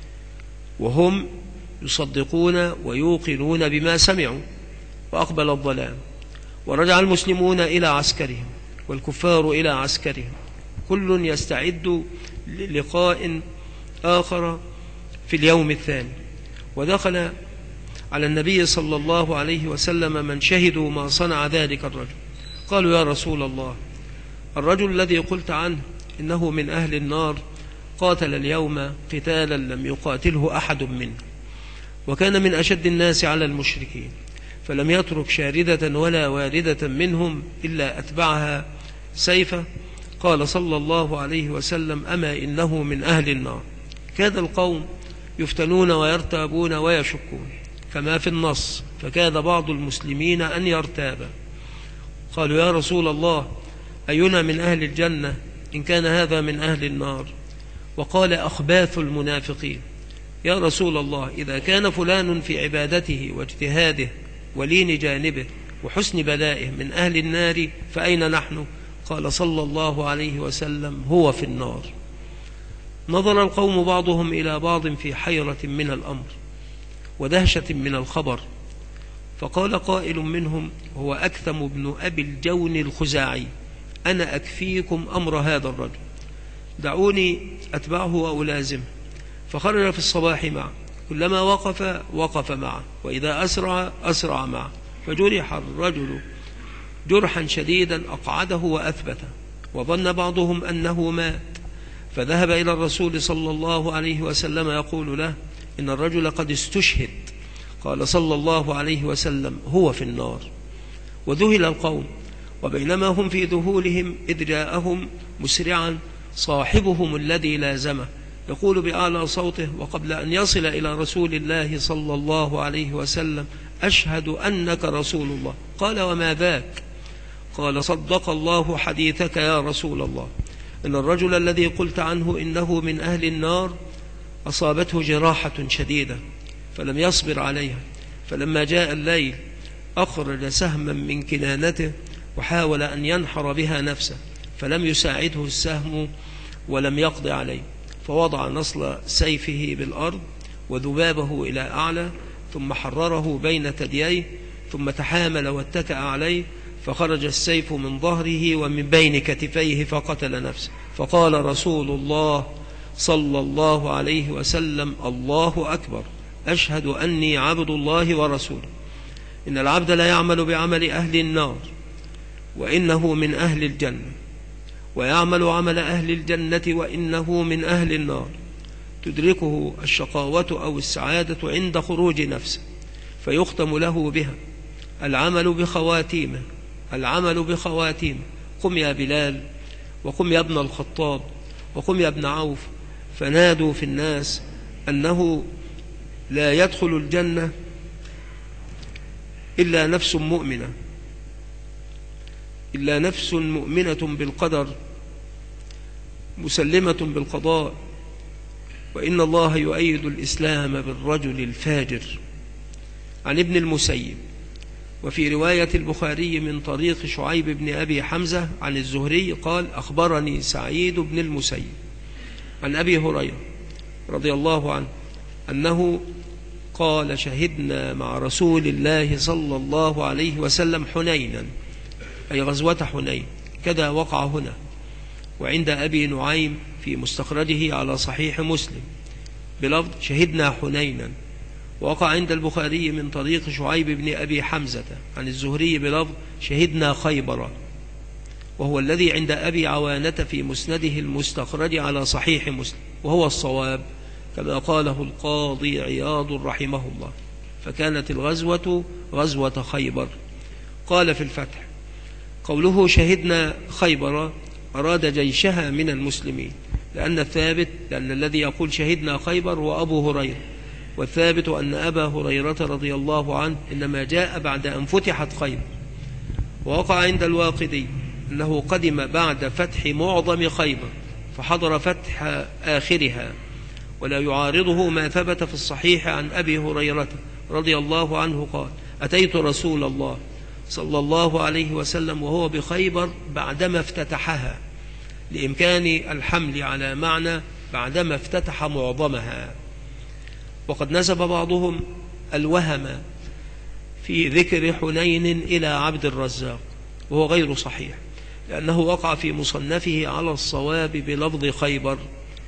وهم يصدقون ويوقنون بما سمعوا. وأقبل الظلام، ورجع المسلمون إلى عسكرهم والكفار إلى عسكرهم، كل يستعد للقاء آخر في اليوم الثاني. ودخل على النبي صلى الله عليه وسلم من شهدوا ما صنع ذلك الرجل، قالوا: يا رسول الله، الرجل الذي قلت عنه إنه من أهل النار قاتل اليوم قتالا لم يقاتله أحد منه، وكان من أشد الناس على المشركين، فلم يترك شاردة ولا واردة منهم إلا أتبعها سيفه. قال صلى الله عليه وسلم: أما إنه من أهل النار. كاد القوم يفتنون ويرتابون ويشكون، كما في النص، فكاد بعض المسلمين أن يرتاب. قالوا: يا رسول الله، أينا من أهل الجنة إن كان هذا من أهل النار؟ وقال: أخباث المنافقين. يا رسول الله، إذا كان فلان في عبادته واجتهاده ولين جانبه وحسن بلائه من أهل النار فأين نحن؟ قال صلى الله عليه وسلم: هو في النار. نظر القوم بعضهم إلى بعض في حيرة من الأمر ودهشة من الخبر، فقال قائل منهم: هو أكثم بن أبي الجون الخزاعي، أنا أكفيكم أمر هذا الرجل، دعوني أتبعه وألازمه. فخرج في الصباح معه، كلما وقف معه، وإذا أسرع معه، فجرح الرجل جرحا شديدا أقعده وأثبته، وظن بعضهم أنه مات، فذهب إلى الرسول صلى الله عليه وسلم يقول له: إن الرجل قد استشهد. قال صلى الله عليه وسلم: هو في النار. وذهل القوم، وبينما هم في ذهولهم إذ جاءهم مسرعا صاحبهم الذي لازمه يقول بأعلى صوته وقبل أن يصل إلى رسول الله صلى الله عليه وسلم: أشهد أنك رسول الله. قال: وما ذاك؟ قال: صدق الله حديثك يا رسول الله، إن الرجل الذي قلت عنه إنه من أهل النار أصابته جراحة شديدة فلم يصبر عليها، فلما جاء الليل أخرج سهما من كنانته وحاول أن ينحر بها نفسه، فلم يساعده السهم ولم يقضي عليه، فوضع نصل سيفه بالأرض وذبابه إلى أعلى، ثم حرره بين ثدييه، ثم تحامل واتكأ عليه، فخرج السيف من ظهره ومن بين كتفيه فقتل نفسه. فقال رسول الله صلى الله عليه وسلم: الله أكبر، أشهد أني عبد الله ورسوله. إن العبد لا يعمل بعمل أهل النار وإنه من أهل الجنة، ويعمل عمل أهل الجنة وإنه من أهل النار، تدركه الشقاوة أو السعادة عند خروج نفسه، فيختم له بها العمل بخواتيمه. قم يا بلال، وقم يا ابن الخطاب، وقم يا ابن عوف، فنادوا في الناس أنه لا يدخل الجنة إلا نفس مؤمنة بالقدر مسلمة بالقضاء، وإن الله يؤيد الإسلام بالرجل الفاجر. عن ابن المسيب. وفي رواية البخاري من طريق شعيب بن أبي حمزة عن الزهري قال: أخبرني سعيد بن المسيب عن أبي هريرة رضي الله عنه أنه قال: شهدنا مع رسول الله صلى الله عليه وسلم حنينا، أي غزوة حنين، كذا وقع هنا. وعند أبي نعيم في مستخرجه على صحيح مسلم بلفظ شهدنا حنينا. وقع عند البخاري من طريق شعيب بن أبي حمزة عن الزهري بلفظ شهدنا خيبر، وهو الذي عند أبي عوانة في مسنده المستخرج على صحيح مسلم، وهو الصواب كما قاله القاضي عياض رحمه الله، فكانت الغزوة غزوة خيبر. قال في الفتح: قوله شهدنا خيبر أراد جيشها من المسلمين، لأن الذي يقول شهدنا خيبر وأبو هريرة، والثابت أن أبا هريرة رضي الله عنه إنما جاء بعد أن فتحت خيبر. ووقع عند الواقدي أنه قدم بعد فتح معظم خيبر فحضر فتح آخرها، ولا يعارضه ما ثبت في الصحيح عن أبي هريرة رضي الله عنه قال: أتيت رسول الله صلى الله عليه وسلم وهو بخيبر بعدما افتتحها، لإمكان الحمل على معنى بعدما افتتح معظمها. وقد نسب بعضهم الوهم في ذكر حنين إلى عبد الرزاق، وهو غير صحيح، لأنه وقع في مصنفه على الصواب بلفظ خيبر.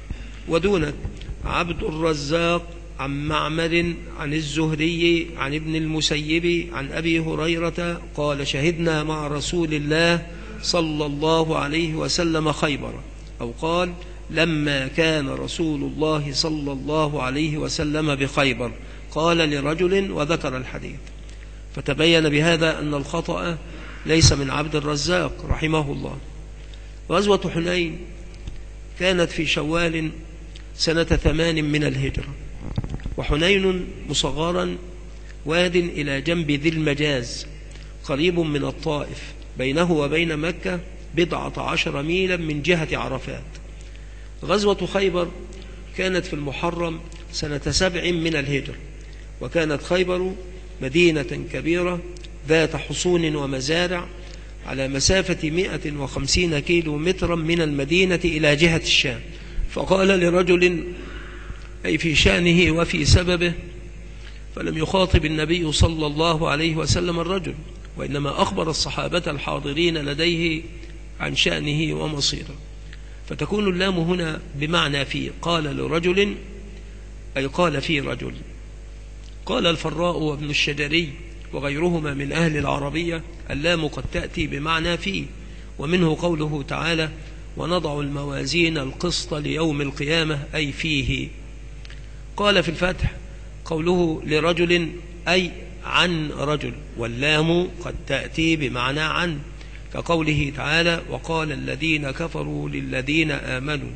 ودون عبد الرزاق عن معمر عن الزهري عن ابن المسيب عن أبي هريرة قال: شهدنا مع رسول الله صلى الله عليه وسلم خيبر، أو قال: لما كان رسول الله صلى الله عليه وسلم بخيبر قال لرجل، وذكر الحديث. فتبين بهذا أن الخطأ ليس من عبد الرزاق رحمه الله. غزوة حنين كانت في شوال سنة 8 من الهجرة، وحنين مصغرا واد إلى جنب ذي المجاز قريب من الطائف، بينه وبين مكة 17 ميلا من جهة عرفات. غزوة خيبر كانت في المحرم سنة 7 من الهجرة، وكانت خيبر مدينة كبيرة ذات حصون ومزارع على مسافة 150 كيلو مترا من المدينة إلى جهة الشام. فقال لرجل، أي في شأنه وفي سببه، فلم يخاطب النبي صلى الله عليه وسلم الرجل، وإنما أخبر الصحابة الحاضرين لديه عن شأنه ومصيره. فتكون اللام هنا بمعنى في. قال لرجل أي قال في رجل. قال الفراء وابن الشجري وغيرهما من أهل العربية اللام قد تأتي بمعنى في، ومنه قوله تعالى ونضع الموازين القسط ليوم القيامة أي فيه. قال في الفتح قوله لرجل أي عن رجل، واللام قد تأتي بمعنى عن، كقوله تعالى وقال الذين كفروا للذين آمنوا.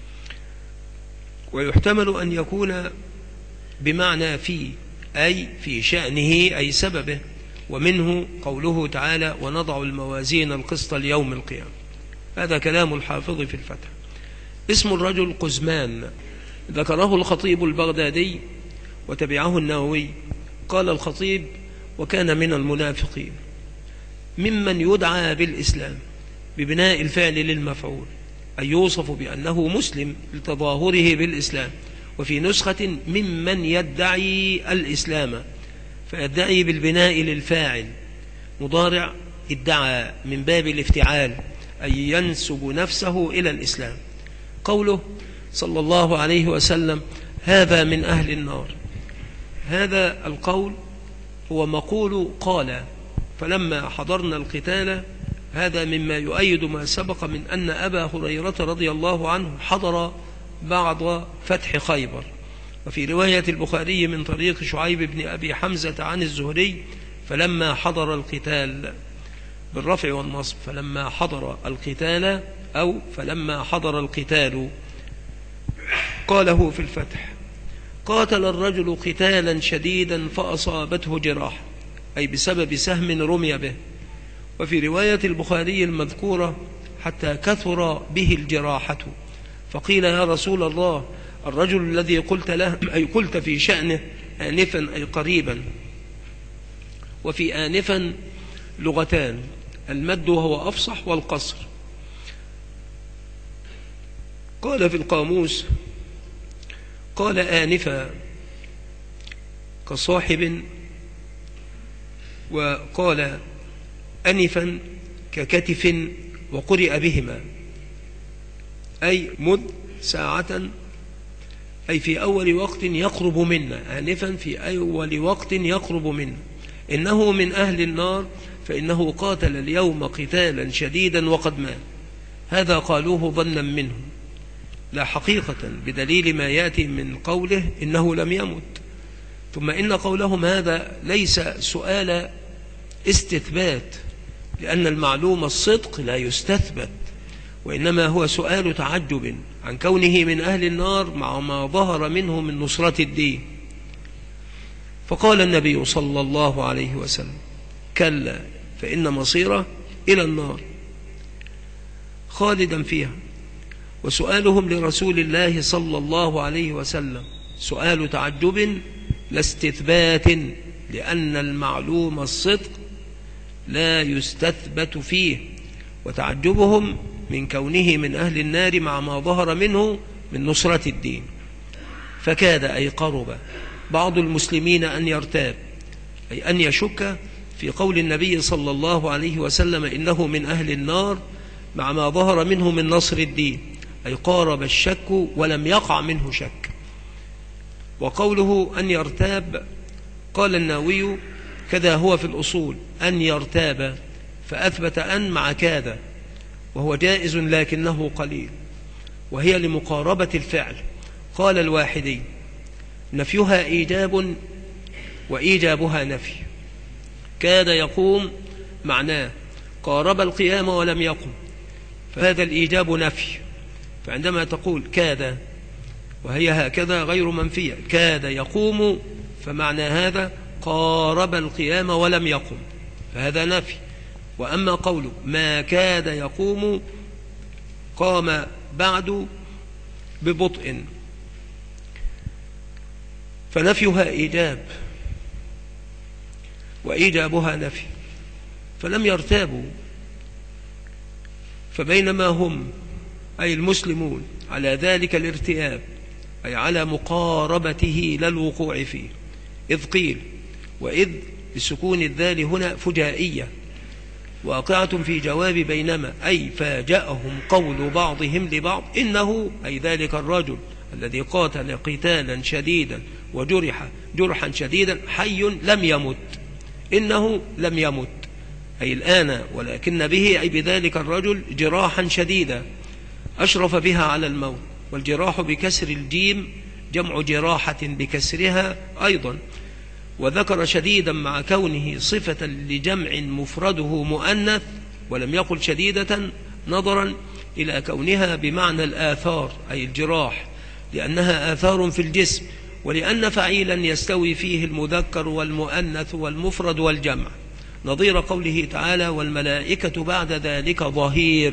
ويحتمل أن يكون بمعنى في، أي في شأنه أي سببه، ومنه قوله تعالى ونضع الموازين القسط ليوم القيامة. هذا كلام الحافظ في الفتح. اسم الرجل قزمان، ذكره الخطيب البغدادي وتبعه النووي. قال الخطيب وكان من المنافقين ممن يدعى بالإسلام ببناء الفعل للمفعول، أي يوصف بأنه مسلم لتظاهره بالإسلام. وفي نسخة ممن يدعي الإسلام، فيدعي بالبناء للفاعل مضارع ادعى من باب الافتعال، أي ينسب نفسه إلى الإسلام. قوله صلى الله عليه وسلم هذا من أهل النار، هذا القول هو مقول قال فلما حضرنا القتال. هذا مما يؤيد ما سبق من أن أبا هريرة رضي الله عنه حضر بعد فتح خيبر. وفي رواية البخاري من طريق شعيب بن أبي حمزة عن الزهري فلما حضر القتال بالرفع والنصب، فلما حضر القتال أو فلما حضر القتال. قاله في الفتح قاتل الرجل قتالا شديدا فأصابته جراح، أي بسبب سهم رمي به. وفي رواية البخاري المذكورة حتى كثر به الجراحة، فقيل يا رسول الله الرجل الذي قلت له أي قلت في شأنه آنفا أي قريبا. وفي آنفا لغتان، المد وهو أفصح والقصر. قال في القاموس قال آنفا كصاحب، وقال أنفا ككتف، وقرئ بهما أي مد ساعة، أي في أول وقت يقرب منا، آنفا في أول وقت يقرب منا. إنه من أهل النار فإنه قاتل اليوم قتالا شديدا وقد مات. هذا قالوه ظنا منه لا حقيقة، بدليل ما يأتي من قوله إنه لم يمت. ثم إن قولهم هذا ليس سؤال استثبات، لأن المعلوم الصدق لا يستثبت، وإنما هو سؤال تعجب عن كونه من أهل النار مع ما ظهر منه من نصرة الدين. فقال النبي صلى الله عليه وسلم كلا فإن مصيره إلى النار خالدا فيها. وسؤالهم لرسول الله صلى الله عليه وسلم سؤال تعجب لا استثبات، لأن المعلوم الصدق لا يستثبت فيه، وتعجبهم من كونه من أهل النار مع ما ظهر منه من نصرة الدين. فكاد أي قرب بعض المسلمين أن يرتاب، أي أن يشك في قول النبي صلى الله عليه وسلم إنه من أهل النار مع ما ظهر منه من نصر الدين، أي قارب الشك ولم يقع منه شك. وقوله أن يرتاب قال النووي كذا هو في الأصول أن يرتاب، فأثبت أن مع كاد، وهو جائز لكنه قليل، وهي لمقاربة الفعل. قال الواحدي نفيها إيجاب وإيجابها نفي. كاد يقوم معناه قارب القيام ولم يقم، فهذا الإيجاب نفي. فعندما تقول كاد وهي هكذا غير منفية، كاد يقوم، فمعنى هذا قارب القيام ولم يقم، فهذا نفي. وأما قوله ما كاد يقوم قام بعد ببطء، فنفيها إيجاب وإيجابها نفي، فلم يرتابوا. فبينما هم أي المسلمون على ذلك الارتياب، أي على مقاربته لا الوقوع فيه، إذ قيل، وإذ بسكون الذال هنا فجائية واقعة في جواب بينما، أي فاجأهم قول بعضهم لبعض إنه، أي ذلك الرجل الذي قاتل قتالا شديدا وجرح جرحا شديدا حي لم يمت، إنه لم يمت أي الآن، ولكن به أي بذلك الرجل جراحا شديدا أشرف بها على الموت. والجراح بكسر الجيم جمع جراحة بكسرها أيضا. وذكر شديدا مع كونه صفة لجمع مفرده مؤنث ولم يقل شديدة، نظرا إلى كونها بمعنى الآثار أي الجراح، لأنها آثار في الجسم، ولأن فعيلا يستوي فيه المذكر والمؤنث والمفرد والجمع، نظير قوله تعالى والملائكة بعد ذلك ظهير.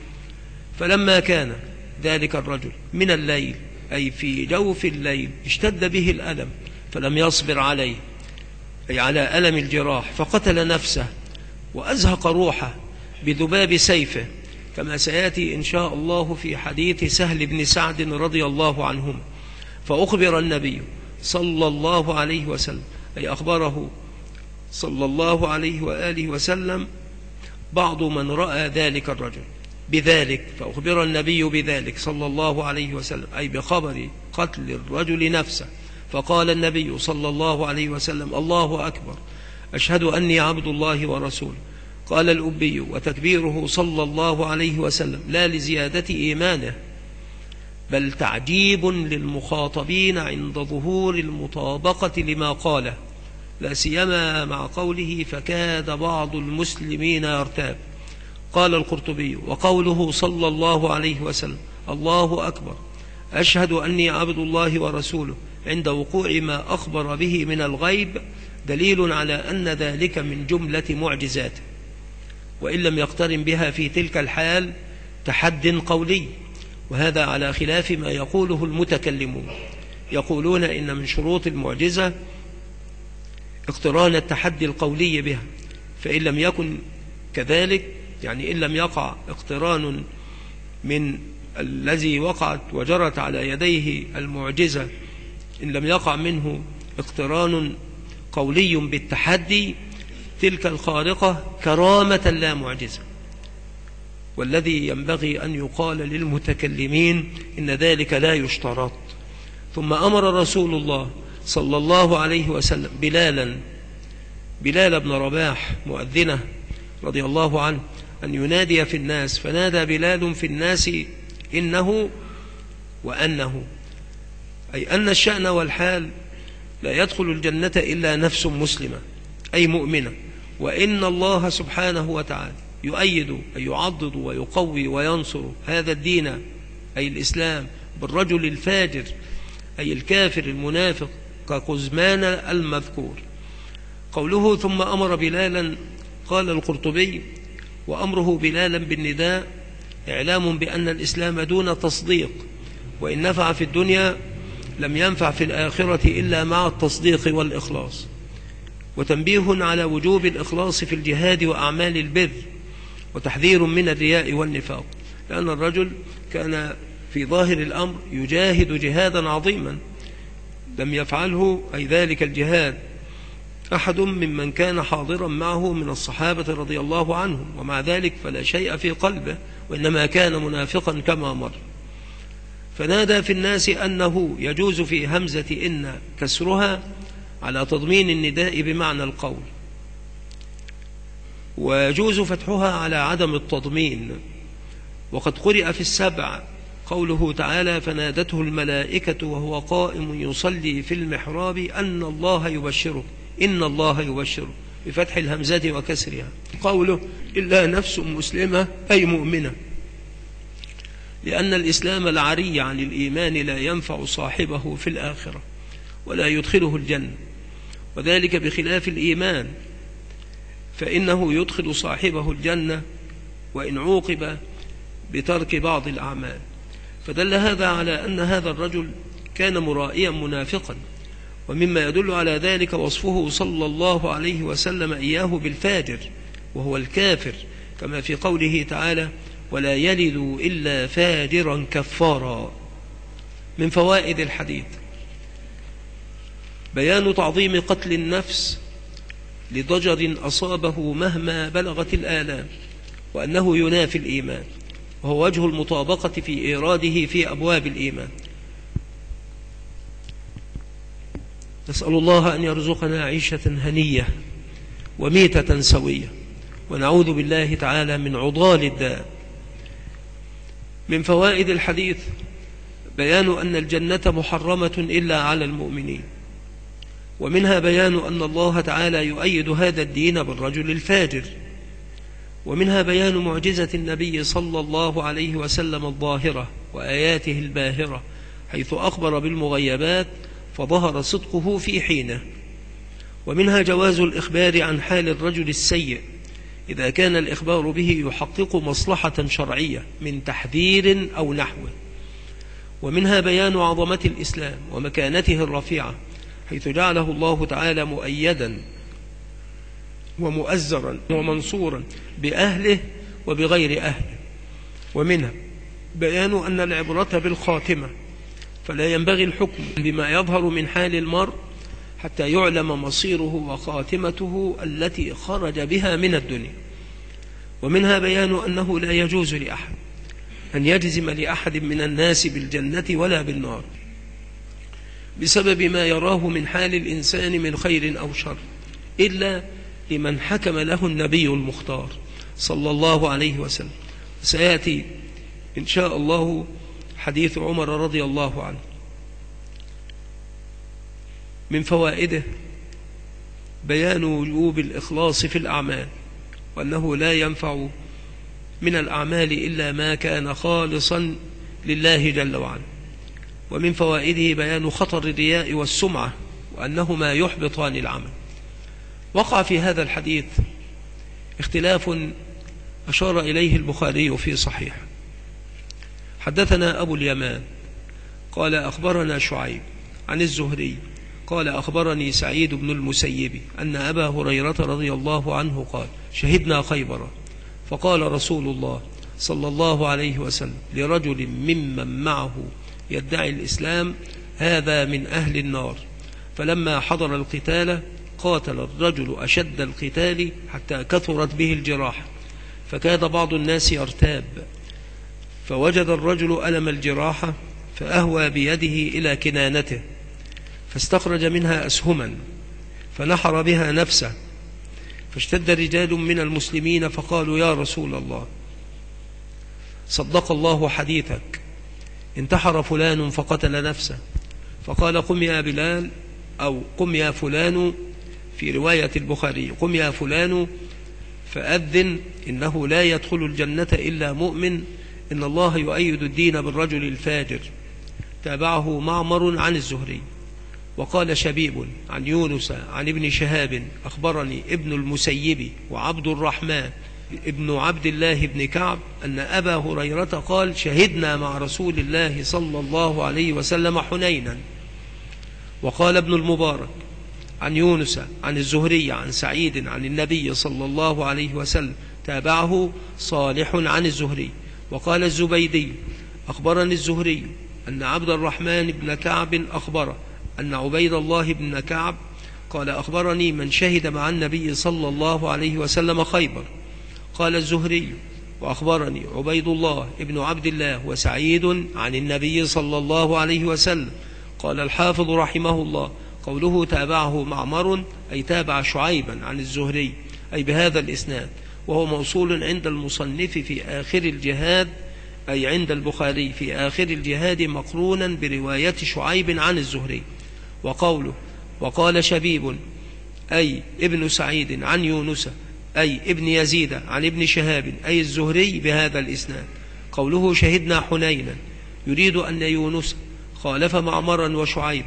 فلما كان ذلك الرجل من الليل أي في جوف الليل اشتد به الألم فلم يصبر عليه، أي على ألم الجراح، فقتل نفسه وأزهق روحه بذباب سيفه، كما سيأتي إن شاء الله في حديث سهل بن سعد رضي الله عنهما. فأخبر النبي صلى الله عليه وسلم، أي أخبره صلى الله عليه وآله وسلم بعض من رأى ذلك الرجل بذلك، فأخبر النبي بذلك صلى الله عليه وسلم أي بخبر قتل الرجل نفسه. فقال النبي صلى الله عليه وسلم الله أكبر أشهد أني عبد الله ورسوله. قال الأبي وتكبيره صلى الله عليه وسلم لا لزيادة إيمانه بل تعجيب للمخاطبين عند ظهور المطابقة لما قاله، لا سيما مع قوله فكاد بعض المسلمين يرتاب. قال القرطبي وقوله صلى الله عليه وسلم الله أكبر أشهد أني عبد الله ورسوله عند وقوع ما أخبر به من الغيب دليل على أن ذلك من جملة معجزاته، وإن لم يقترن بها في تلك الحال تحد قولي، وهذا على خلاف ما يقوله المتكلمون، يقولون إن من شروط المعجزة اقتران التحدي القولي بها، فإن لم يكن كذلك، يعني إن لم يقع اقتران من الذي وقعت وجرت على يديه المعجزة، إن لم يقع منه اقتران قولي بالتحدي، تلك الخارقة كرامة لا معجزة. والذي ينبغي أن يقال للمتكلمين إن ذلك لا يشترط. ثم أمر رسول الله صلى الله عليه وسلم بلال بن رباح مؤذنه رضي الله عنه أن ينادي في الناس، فنادى بلال في الناس إنه وأنه، أي أن الشأن والحال لا يدخل الجنة إلا نفس مسلمة أي مؤمنة، وإن الله سبحانه وتعالى يؤيد أي يعضد ويقوي وينصر هذا الدين أي الإسلام بالرجل الفاجر أي الكافر المنافق كقزمان المذكور. قوله ثم أمر بلالا، قال القرطبي وأمره بلالا بالنداء إعلام بأن الإسلام دون تصديق، وإن نفع في الدنيا لم ينفع في الآخرة إلا مع التصديق والإخلاص، وتنبيه على وجوب الإخلاص في الجهاد وأعمال البر، وتحذير من الرياء والنفاق، لأن الرجل كان في ظاهر الأمر يجاهد جهادا عظيما لم يفعله أي ذلك الجهاد أحد ممن كان حاضرا معه من الصحابة رضي الله عنهم، ومع ذلك فلا شيء في قلبه، وإنما كان منافقا كما مر. فنادى في الناس أنه يجوز في همزة إن كسرها على تضمين النداء بمعنى القول، ويجوز فتحها على عدم التضمين. وقد قرئ في السبع قوله تعالى فنادته الملائكة وهو قائم يصلي في المحراب أن الله يبشرك، إن الله يبشرك بفتح الهمزة وكسرها. قوله إلا نفس مسلمة أي مؤمنة، لأن الإسلام العري عن الإيمان لا ينفع صاحبه في الآخرة ولا يدخله الجنة، وذلك بخلاف الإيمان، فإنه يدخل صاحبه الجنة وإن عوقب بترك بعض الأعمال. فدل هذا على أن هذا الرجل كان مرائيا منافقا، ومما يدل على ذلك وصفه صلى الله عليه وسلم إياه بالفاجر وهو الكافر، كما في قوله تعالى: ولا يلد إلا فاجرا كفارا. من فوائد الحديث بيان تعظيم قتل النفس لضجر أصابه مهما بلغت الآلام، وأنه ينافي الإيمان، وهو وجه المطابقة في إيراده في أبواب الإيمان. نسأل الله أن يرزقنا عيشة هنية وميتة سوية، ونعوذ بالله تعالى من عضال الداء. من فوائد الحديث بيان أن الجنة محرمة إلا على المؤمنين، ومنها بيان أن الله تعالى يؤيد هذا الدين بالرجل الفاجر، ومنها بيان معجزة النبي صلى الله عليه وسلم الظاهرة وآياته الباهرة، حيث أخبر بالمغيبات فظهر صدقه في حينه. ومنها جواز الإخبار عن حال الرجل السيء إذا كان الإخبار به يحقق مصلحة شرعية من تحذير أو نحوه. ومنها بيان عظمة الإسلام ومكانته الرفيعة، حيث جعله الله تعالى مؤيدا ومؤزرا ومنصورا بأهله وبغير أهله. ومنها بيان أن العبرة بالخاتمة، فلا ينبغي الحكم بما يظهر من حال المرء حتى يعلم مصيره وخاتمته التي خرج بها من الدنيا. ومنها بيان أنه لا يجوز لأحد أن يجزم لأحد من الناس بالجنة ولا بالنار بسبب ما يراه من حال الإنسان من خير أو شر، إلا لمن حكم له النبي المختار صلى الله عليه وسلم. سيأتي إن شاء الله حديث عمر رضي الله عنه. من فوائده بيان وجوب الإخلاص في الأعمال، وأنه لا ينفع من الأعمال إلا ما كان خالصا لله جل وعلا. ومن فوائده بيان خطر الرياء والسمعة، وأنهما يحبطان العمل. وقع في هذا الحديث اختلاف أشار إليه البخاري في صحيح. حدثنا أبو اليمان قال أخبرنا شعيب عن الزهري قال أخبرني سعيد بن المسيب أن أبا هريرة رضي الله عنه قال: شهدنا خيبر، فقال رسول الله صلى الله عليه وسلم لرجل ممن معه يدعي الإسلام: هذا من أهل النار. فلما حضر القتال قاتل الرجل أشد القتال حتى كثرت به الجراح، فكاد بعض الناس يرتاب، فوجد الرجل ألم الجراحة فأهوى بيده إلى كنانته، فاستخرج منها أسهما فنحر بها نفسه، فاشتد رجال من المسلمين فقالوا: يا رسول الله، صدق الله حديثك، انتحر فلان فقتل نفسه. فقال: قم يا بلال، أو قم يا فلان، في رواية البخاري: قم يا فلان فأذن، إنه لا يدخل الجنة إلا مؤمن، إن الله يؤيد الدين بالرجل الفاجر. تابعه معمر عن الزهري. وقال شبيب عن يونس عن ابن شهاب أخبرني ابن المسيب وعبد الرحمن ابن عبد الله بن كعب أن أبا هريرة قال: شهدنا مع رسول الله صلى الله عليه وسلم حنينا. وقال ابن المبارك عن يونس عن الزهري عن سعيد عن النبي صلى الله عليه وسلم. تابعه صالح عن الزهري. وقال الزبيدي أخبرني الزهري أن عبد الرحمن بن كعب أخبره أن عبيد الله بن كعب قال: أخبرني من شهد مع النبي صلى الله عليه وسلم خيبر. قال الزهري: وأخبرني عبيد الله ابن عبد الله وسعيد عن النبي صلى الله عليه وسلم. قال الحافظ رحمه الله: قوله تابعه معمر أي تابع شعيبا عن الزهري، أي بهذا الإسناد، وهو موصول عند المصنف في آخر الجهاد، أي عند البخاري في آخر الجهاد، مقرونا برواية شعيب عن الزهري. وقوله وقال شبيب أي ابن سعيد عن يونس أي ابن يزيد عن ابن شهاب أي الزهري بهذا الإسناد. قوله شهدنا حنينا يريد أن يونس خالف معمرا وشعيبا،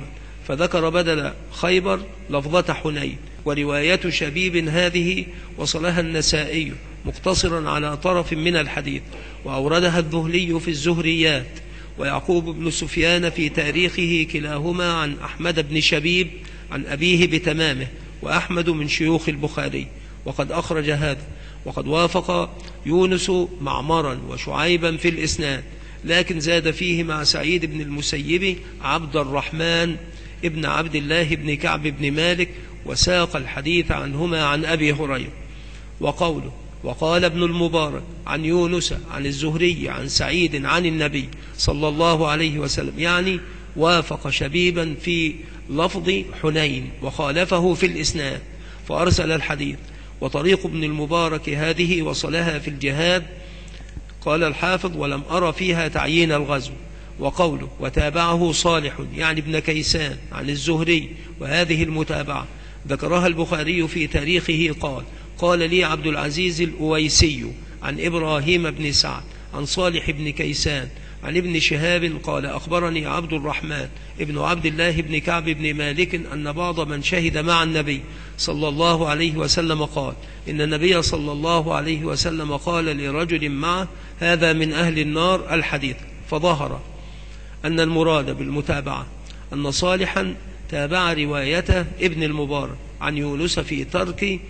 فذكر بدل خيبر لفظة حنين. ورواية شبيب هذه وصلها النسائي مقتصرا على طرف من الحديث، وأوردها الذهلي في الزهريات، ويعقوب بن سفيان في تاريخه، كلاهما عن أحمد بن شبيب عن أبيه بتمامه، وأحمد من شيوخ البخاري وقد أخرج هذا. وقد وافق يونس معمرا وشعيبا في الإسناد، لكن زاد فيه مع سعيد بن المسيب عبد الرحمن ابن عبد الله بن كعب بن مالك، وساق الحديث عنهما عن أبي هريرة. وقوله وقال ابن المبارك عن يونس عن الزهري عن سعيد عن النبي صلى الله عليه وسلم، يعني وافق شبيبا في لفظ حنين وخالفه في الإسناد فأرسل الحديث. وطريق ابن المبارك هذه وصلها في الجهاد. قال الحافظ ولم أرى فيها تعيين الغزو. وقوله وتابعه صالح يعني ابن كيسان عن الزهري، وهذه المتابعة ذكرها البخاري في تاريخه. قال لي عبد العزيز الأويسي عن إبراهيم بن سعد عن صالح بن كيسان عن ابن شهاب قال أخبرني عبد الرحمن ابن عبد الله بن كعب بن مالك أن بعض من شهد مع النبي صلى الله عليه وسلم قال إن النبي صلى الله عليه وسلم قال لرجل معه هذا من أهل النار الحديث. فظهر أن المراد بالمتابعة أن صالحا تابع روايته ابن المبارك عن يونس في ترك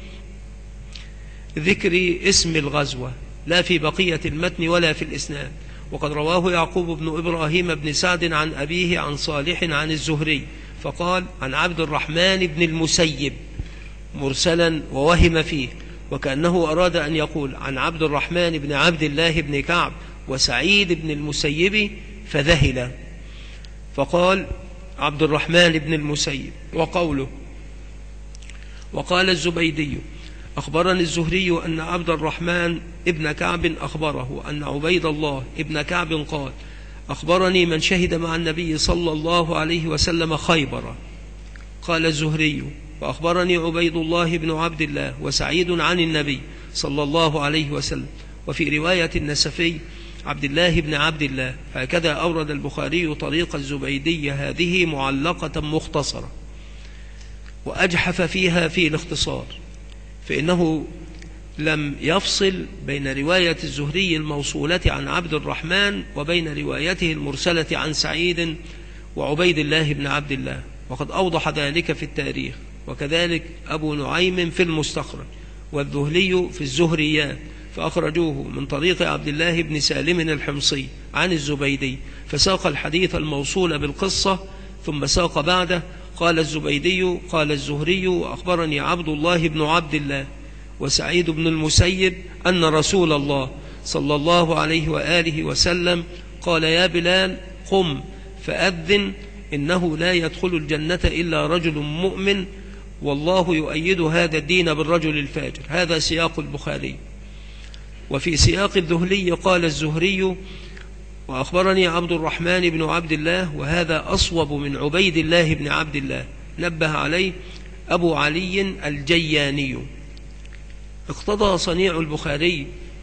ذكر اسم الغزوة، لا في بقية المتن ولا في الإسناد. وقد رواه يعقوب بن إبراهيم بن سعد عن أبيه عن صالح عن الزهري، فقال عن عبد الرحمن بن المسيب مرسلا ووهم فيه، وكأنه أراد أن يقول عن عبد الرحمن بن عبد الله بن كعب وسعيد بن المسيب فذهل، فقال عبد الرحمن بن المسيب. وقوله وقال الزبيدي أخبرني الزهري أن عبد الرحمن ابن كعب أخبره أن عبيد الله ابن كعب قال أخبرني من شهد مع النبي صلى الله عليه وسلم خيبر. قال الزهري وأخبرني عبيد الله بن عبد الله وسعيد عن النبي صلى الله عليه وسلم. وفي رواية النسفي عبد الله بن عبد الله. هكذا أورد البخاري طريق الزبيدي هذه معلقة مختصرة، وأجحف فيها في الاختصار، فإنه لم يفصل بين رواية الزهري الموصولة عن عبد الرحمن وبين روايته المرسلة عن سعيد وعبيد الله بن عبد الله، وقد أوضح ذلك في التاريخ، وكذلك أبو نعيم في المستخرج والذهلي في الزهريات، فأخرجوه من طريق عبد الله بن سالم الحمصي عن الزبيدي، فساق الحديث الموصول بالقصة ثم ساق بعده قال الزبيدي قال الزهري وأخبرني عبد الله بن عبد الله وسعيد بن المسيب أن رسول الله صلى الله عليه وآله وسلم قال يا بلال قم فأذن إنه لا يدخل الجنة إلا رجل مؤمن والله يؤيد هذا الدين بالرجل الفاجر. هذا سياق البخاري. وفي سياق الذهلي قال الزهري وأخبرني عبد الرحمن بن عبد الله، وهذا أصوب من عبيد الله بن عبد الله، نبه عليه أبو علي الجياني. اقتضى صنيع البخاري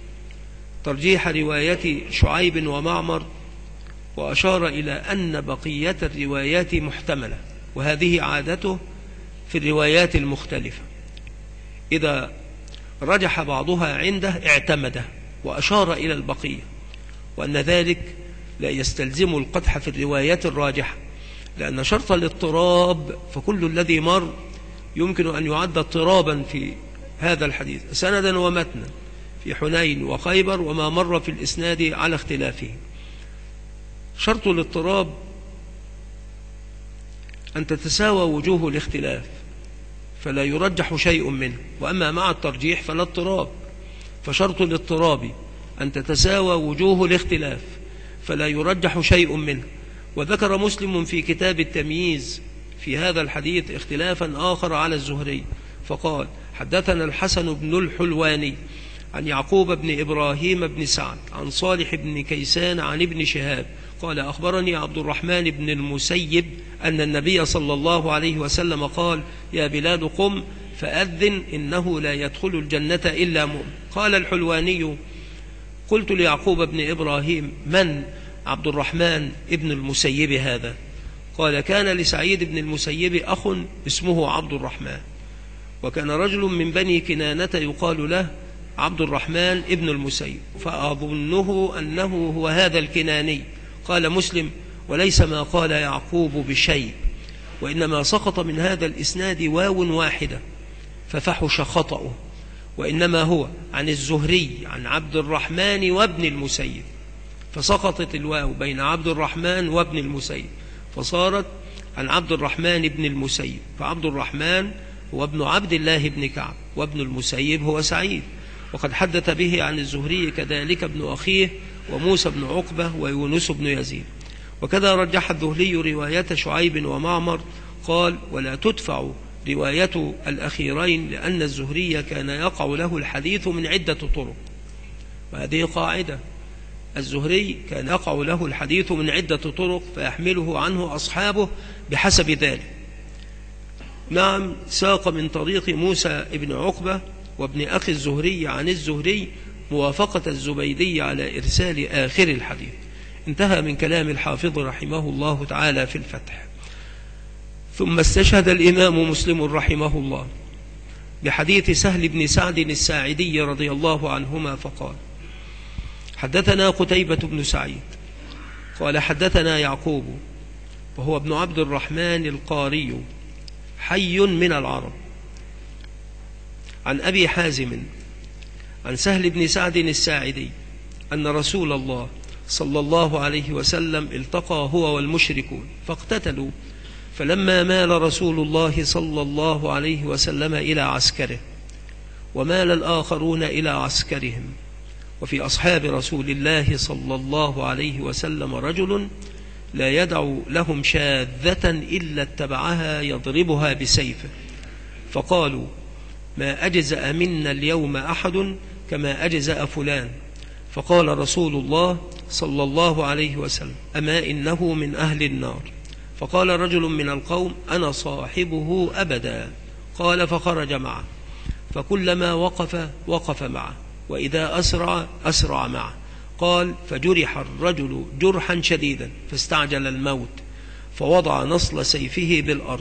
ترجيح رواية شعيب ومعمر، وأشار إلى أن بقية الروايات محتملة، وهذه عادته في الروايات المختلفة، إذا رجح بعضها عنده اعتمده وأشار إلى البقية، وأن ذلك لا يستلزم القدح في الروايات الراجحة، لأن شرط الاضطراب فكل الذي مر يمكن أن يعد اضطرابا في هذا الحديث سندا ومتنا في حنين وخيبر وما مر في الإسناد على اختلافه. شرط الاضطراب أن تتساوى وجوه الاختلاف فلا يرجح شيء منه، وأما مع الترجيح فلا اضطراب. فشرط الاضطراب أن تتساوى وجوه الاختلاف فلا يرجح شيء منه. وذكر مسلم في كتاب التمييز في هذا الحديث اختلافا آخر على الزهري، فقال حدثنا الحسن بن الحلواني عن يعقوب بن إبراهيم بن سعد عن صالح بن كيسان عن ابن شهاب قال أخبرني عبد الرحمن بن المسيب أن النبي صلى الله عليه وسلم قال يا بلال قم فأذن إنه لا يدخل الجنة إلا مؤمن. قال الحلواني قلت ليعقوب بن إبراهيم من عبد الرحمن بن المسيب هذا؟ قال كان لسعيد بن المسيب أخ اسمه عبد الرحمن، وكان رجل من بني كنانة يقال له عبد الرحمن ابن المسيب، فأظنه أنه هو هذا الكناني. قال مسلم: وليس ما قال يعقوب بشيء، وإنما سقط من هذا الإسناد واو واحدة ففحش خطأه، وإنما هو عن الزهري عن عبد الرحمن وابن المسيب، فسقطت الواو بين عبد الرحمن وابن المسيب فصارت عن عبد الرحمن ابن المسيب، فعبد الرحمن هو ابن عبد الله بن كعب، وابن المسيب هو سعيد. وقد حدث به عن الزهري كذلك ابن أخيه وموسى بن عقبة ويونس بن يزيد. وكذا رجح الذهلي رواية شعيب ومعمر، قال: ولا تدفع رواية الأخيرين لأن الزهري كان يقع له الحديث من عدة طرق. وهذه قاعدة، الزهري كان يقع له الحديث من عدة طرق فيحمله عنه أصحابه بحسب ذلك. نعم، ساق من طريق موسى بن عقبة وابن أخي الزهري عن الزهري موافقة الزبيدي على إرسال آخر الحديث. انتهى من كلام الحافظ رحمه الله تعالى في الفتح. ثم استشهد الإمام مسلم رحمه الله بحديث سهل بن سعد الساعدي رضي الله عنهما فقال: حدثنا قتيبة بن سعيد قال حدثنا يعقوب وهو ابن عبد الرحمن القاري حي من العرب عن أبي حازم عن سهل بن سعد الساعدي أن رسول الله صلى الله عليه وسلم التقى هو والمشركون فاقتتلوا، فلما مال رسول الله صلى الله عليه وسلم إلى عسكره ومال الآخرون إلى عسكرهم، وفي أصحاب رسول الله صلى الله عليه وسلم رجل لا يدع لهم شاذة إلا اتبعها يضربها بسيفه، فقالوا: ما أجزأ منا اليوم أحد كما أجزأ فلان. فقال رسول الله صلى الله عليه وسلم: أما إنه من أهل النار. فقال رجل من القوم: أنا صاحبه أبدا. قال: فخرج معه، فكلما وقف معه، وإذا أسرع معه. قال: فجرح الرجل جرحا شديدا فاستعجل الموت، فوضع نصل سيفه بالأرض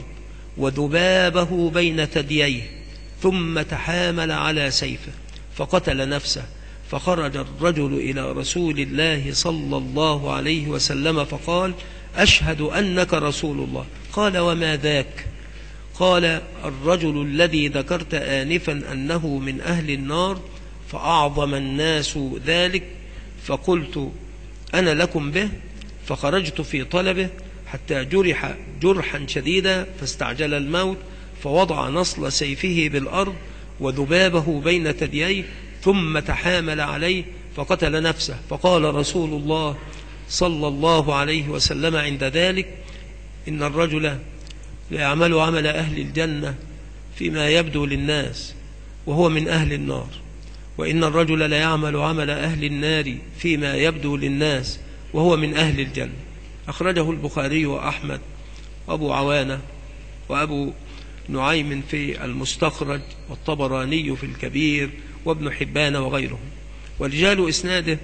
وذبابه بين ثدييه، ثم تحامل على سيفه فقتل نفسه. فخرج الرجل إلى رسول الله صلى الله عليه وسلم فقال: أشهد أنك رسول الله. قال: وما ذاك؟ قال: الرجل الذي ذكرت آنفا أنه من أهل النار، فأعظم الناس ذلك، فقلت أنا لكم به، فخرجت في طلبه حتى جرح جرحا شديدا فاستعجل الموت، فوضع نصل سيفه بالأرض وذبابه بين ثدييه، ثم تحامل عليه فقتل نفسه. فقال رسول الله صلى الله عليه وسلم عند ذلك: إن الرجل ليعمل عمل أهل الجنة فيما يبدو للناس وهو من أهل النار، وإن الرجل ليعمل عمل أهل النار فيما يبدو للناس وهو من أهل الجنة. أخرجه البخاري وأحمد وأبو عوانة وأبو نعيم في المستخرج والطبراني في الكبير وابن حبان وغيرهم. ورجال إسناده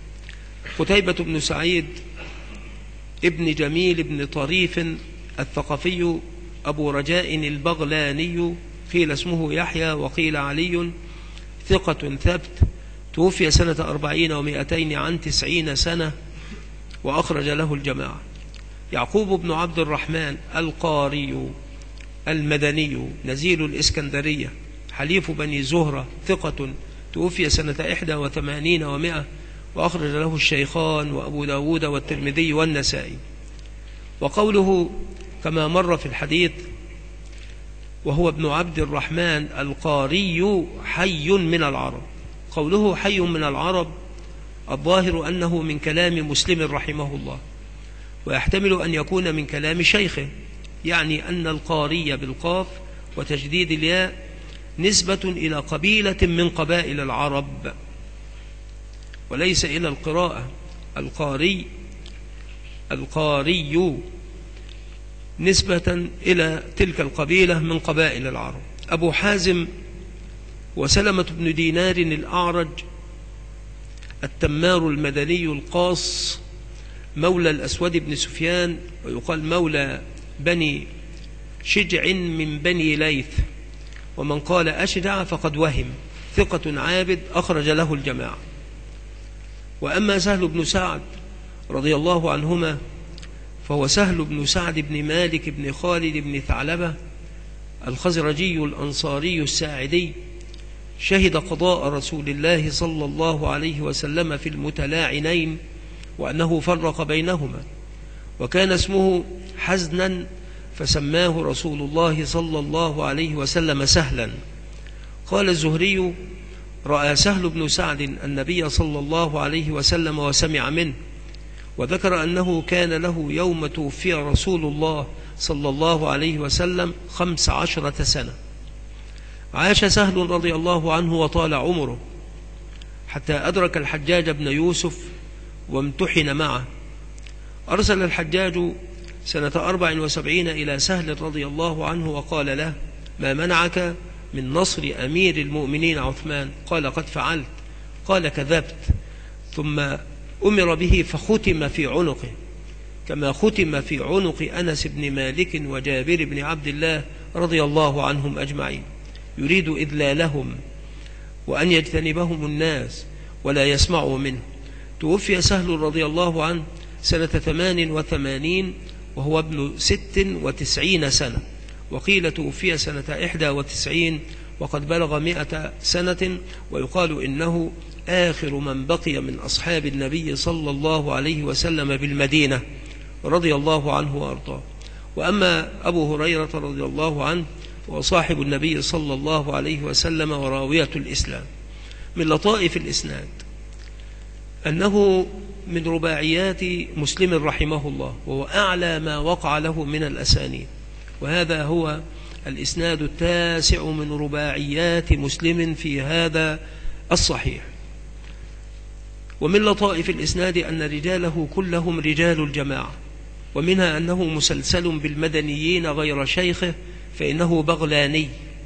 قتيبة بن سعيد ابن جميل بن طريف الثقفي أبو رجاء البغلاني، قيل اسمه يحيى وقيل علي، ثقة ثبت، توفي سنة 40 و200 عن 90 سنة، وأخرج له الجماعة. يعقوب بن عبد الرحمن القاري المدني نزيل الإسكندرية، حليف بني زهرة، ثقة، توفي سنة 81 و100، وأخرج له الشيخان وأبو داود والترمذي والنسائي. وقوله كما مر في الحديث وهو ابن عبد الرحمن القاري حي من العرب، قوله حي من العرب الظاهر أنه من كلام مسلم رحمه الله، ويحتمل أن يكون من كلام شيخه، يعني أن القاري بالقاف وتجديد الياء نسبة إلى قبيلة من قبائل العرب وليس إلى القراءة. القاري نسبة إلى تلك القبيلة من قبائل العرب. أبو حازم وسلمة بن دينار الأعرج التمار المدني القاص مولى الأسود بن سفيان، ويقال مولى بني شجع من بني ليث، ومن قال أشجع فقد وهم، ثقة عابد أخرج له الجماعة. وأما سهل بن سعد رضي الله عنهما فهو سهل بن سعد بن مالك بن خالد بن ثعلبة الخزرجي الأنصاري الساعدي، شهد قضاء رسول الله صلى الله عليه وسلم في المتلاعنين وأنه فرق بينهما، وكان اسمه حزنا فسماه رسول الله صلى الله عليه وسلم سهلا. قال الزهري: رأى سهل بن سعد النبي صلى الله عليه وسلم وسمع منه، وذكر أنه كان له يوم توفي رسول الله صلى الله عليه وسلم 15 سنة. عاش سهل رضي الله عنه وطال عمره حتى أدرك الحجاج بن يوسف وامتحن معه. أرسل الحجاج سنة 74 إلى سهل رضي الله عنه وقال له: ما منعك من نصر أمير المؤمنين عثمان؟ قال: قد فعلت. قال: كذبت. ثم أمر به فختم في عنقه كما ختم في عنق أنس بن مالك وجابر بن عبد الله رضي الله عنهم أجمعين، يريد إذلالهم وأن يجتنبهم الناس ولا يسمعوا منه. توفي سهل رضي الله عنه سنة 88 وهو ابن 96 سنة، وقيل توفي سنة 91 وقد بلغ 100 سنة، ويقال إنه آخر من بقي من أصحاب النبي صلى الله عليه وسلم بالمدينة رضي الله عنه وأرضاه. وأما أبو هريرة رضي الله عنه وصاحب النبي صلى الله عليه وسلم وراوية الإسلام. من لطائف الإسناد أنه من رباعيات مسلم رحمه الله، وهو أعلى ما وقع له من الأسانيد، وهذا هو الإسناد التاسع من رباعيات مسلم في هذا الصحيح. ومن لطائف الإسناد أن رجاله كلهم رجال الجماعة، ومنها أنه مسلسل بالمدنيين غير شيخه فإنه بغلاني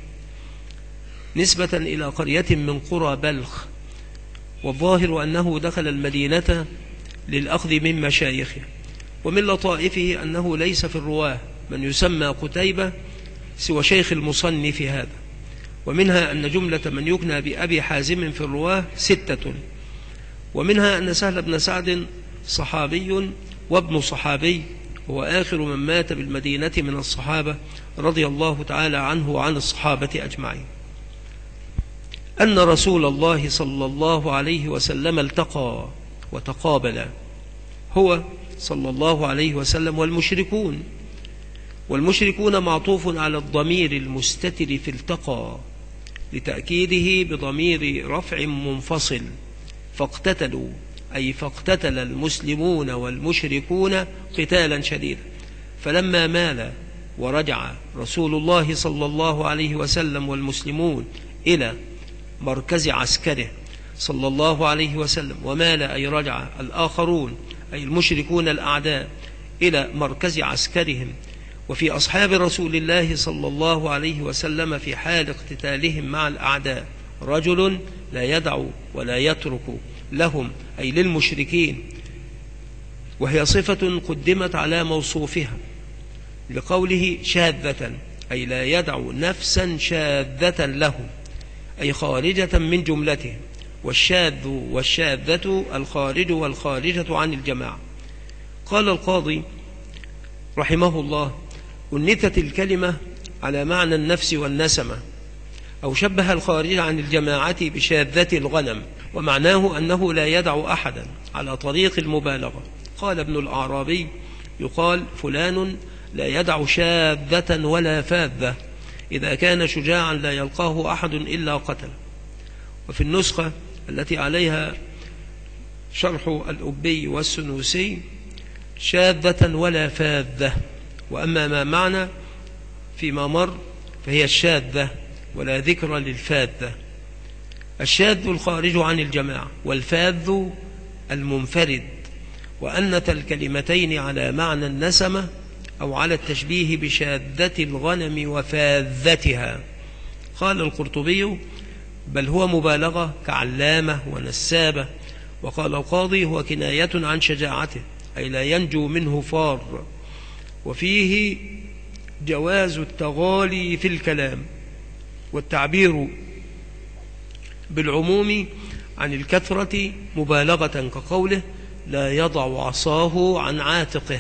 نسبة إلى قرية من قرى بلخ، والظاهر أنه دخل المدينة للأخذ من مشايخه. ومن لطائفه أنه ليس في الرواه من يسمى قتيبة سوى شيخ المصنف هذا. ومنها أن جملة من يكنى بأبي حازم في الرواه 6. ومنها أن سهل بن سعد صحابي وابن صحابي، هو آخر من مات بالمدينة من الصحابة رضي الله تعالى عنه وعن الصحابة أجمعين. أن رسول الله صلى الله عليه وسلم التقى وتقابل هو صلى الله عليه وسلم والمشركون معطوف على الضمير المستتر في التقى لتأكيده بضمير رفع منفصل، فاقتتلوا أي فاقتتل المسلمون والمشركون قتالا شديدا. فلما مال ورجع رسول الله صلى الله عليه وسلم والمسلمون إلى مركز عسكره صلى الله عليه وسلم، ومال أي رجع الآخرون أي المشركون الأعداء إلى مركز عسكرهم، وفي أصحاب رسول الله صلى الله عليه وسلم في حال اقتتالهم مع الأعداء رجل لا يدع ولا يترك لهم أي للمشركين، وهي صفة قدمت على موصوفها لقوله شاذة، أي لا يدع نفسا شاذة له أي خارجة من جملته، والشاذ والشاذة الخارج والخارجة عن الجماعة. قال القاضي رحمه الله: أنثت الكلمة على معنى النفس والنسمة، أو شبه الخارج عن الجماعة بشاذة الغنم، ومعناه أنه لا يدع أحدا على طريق المبالغة. قال ابن الأعرابي: يقال فلان لا يدع شاذة ولا فاذة، إذا كان شجاعا لا يلقاه أحد إلا قتل. وفي النسخة التي عليها شرح الأبي والسنوسي: شاذة ولا فاذة. وأما ما معنى فيما مر فهي الشاذة ولا ذكر للفاذة. الشاذ الخارج عن الجماعة، والفاذ المنفرد. وأنت الكلمتين على معنى النسمة أو على التشبيه بشاذة الغنم وفاذتها. قال القرطبي: بل هو مبالغة كعلامة ونسابة. وقال القاضي: هو كناية عن شجاعته، أي لا ينجو منه فار. وفيه جواز التغالي في الكلام والتعبير بالعموم عن الكثرة مبالغة، كقوله لا يضع عصاه عن عاتقه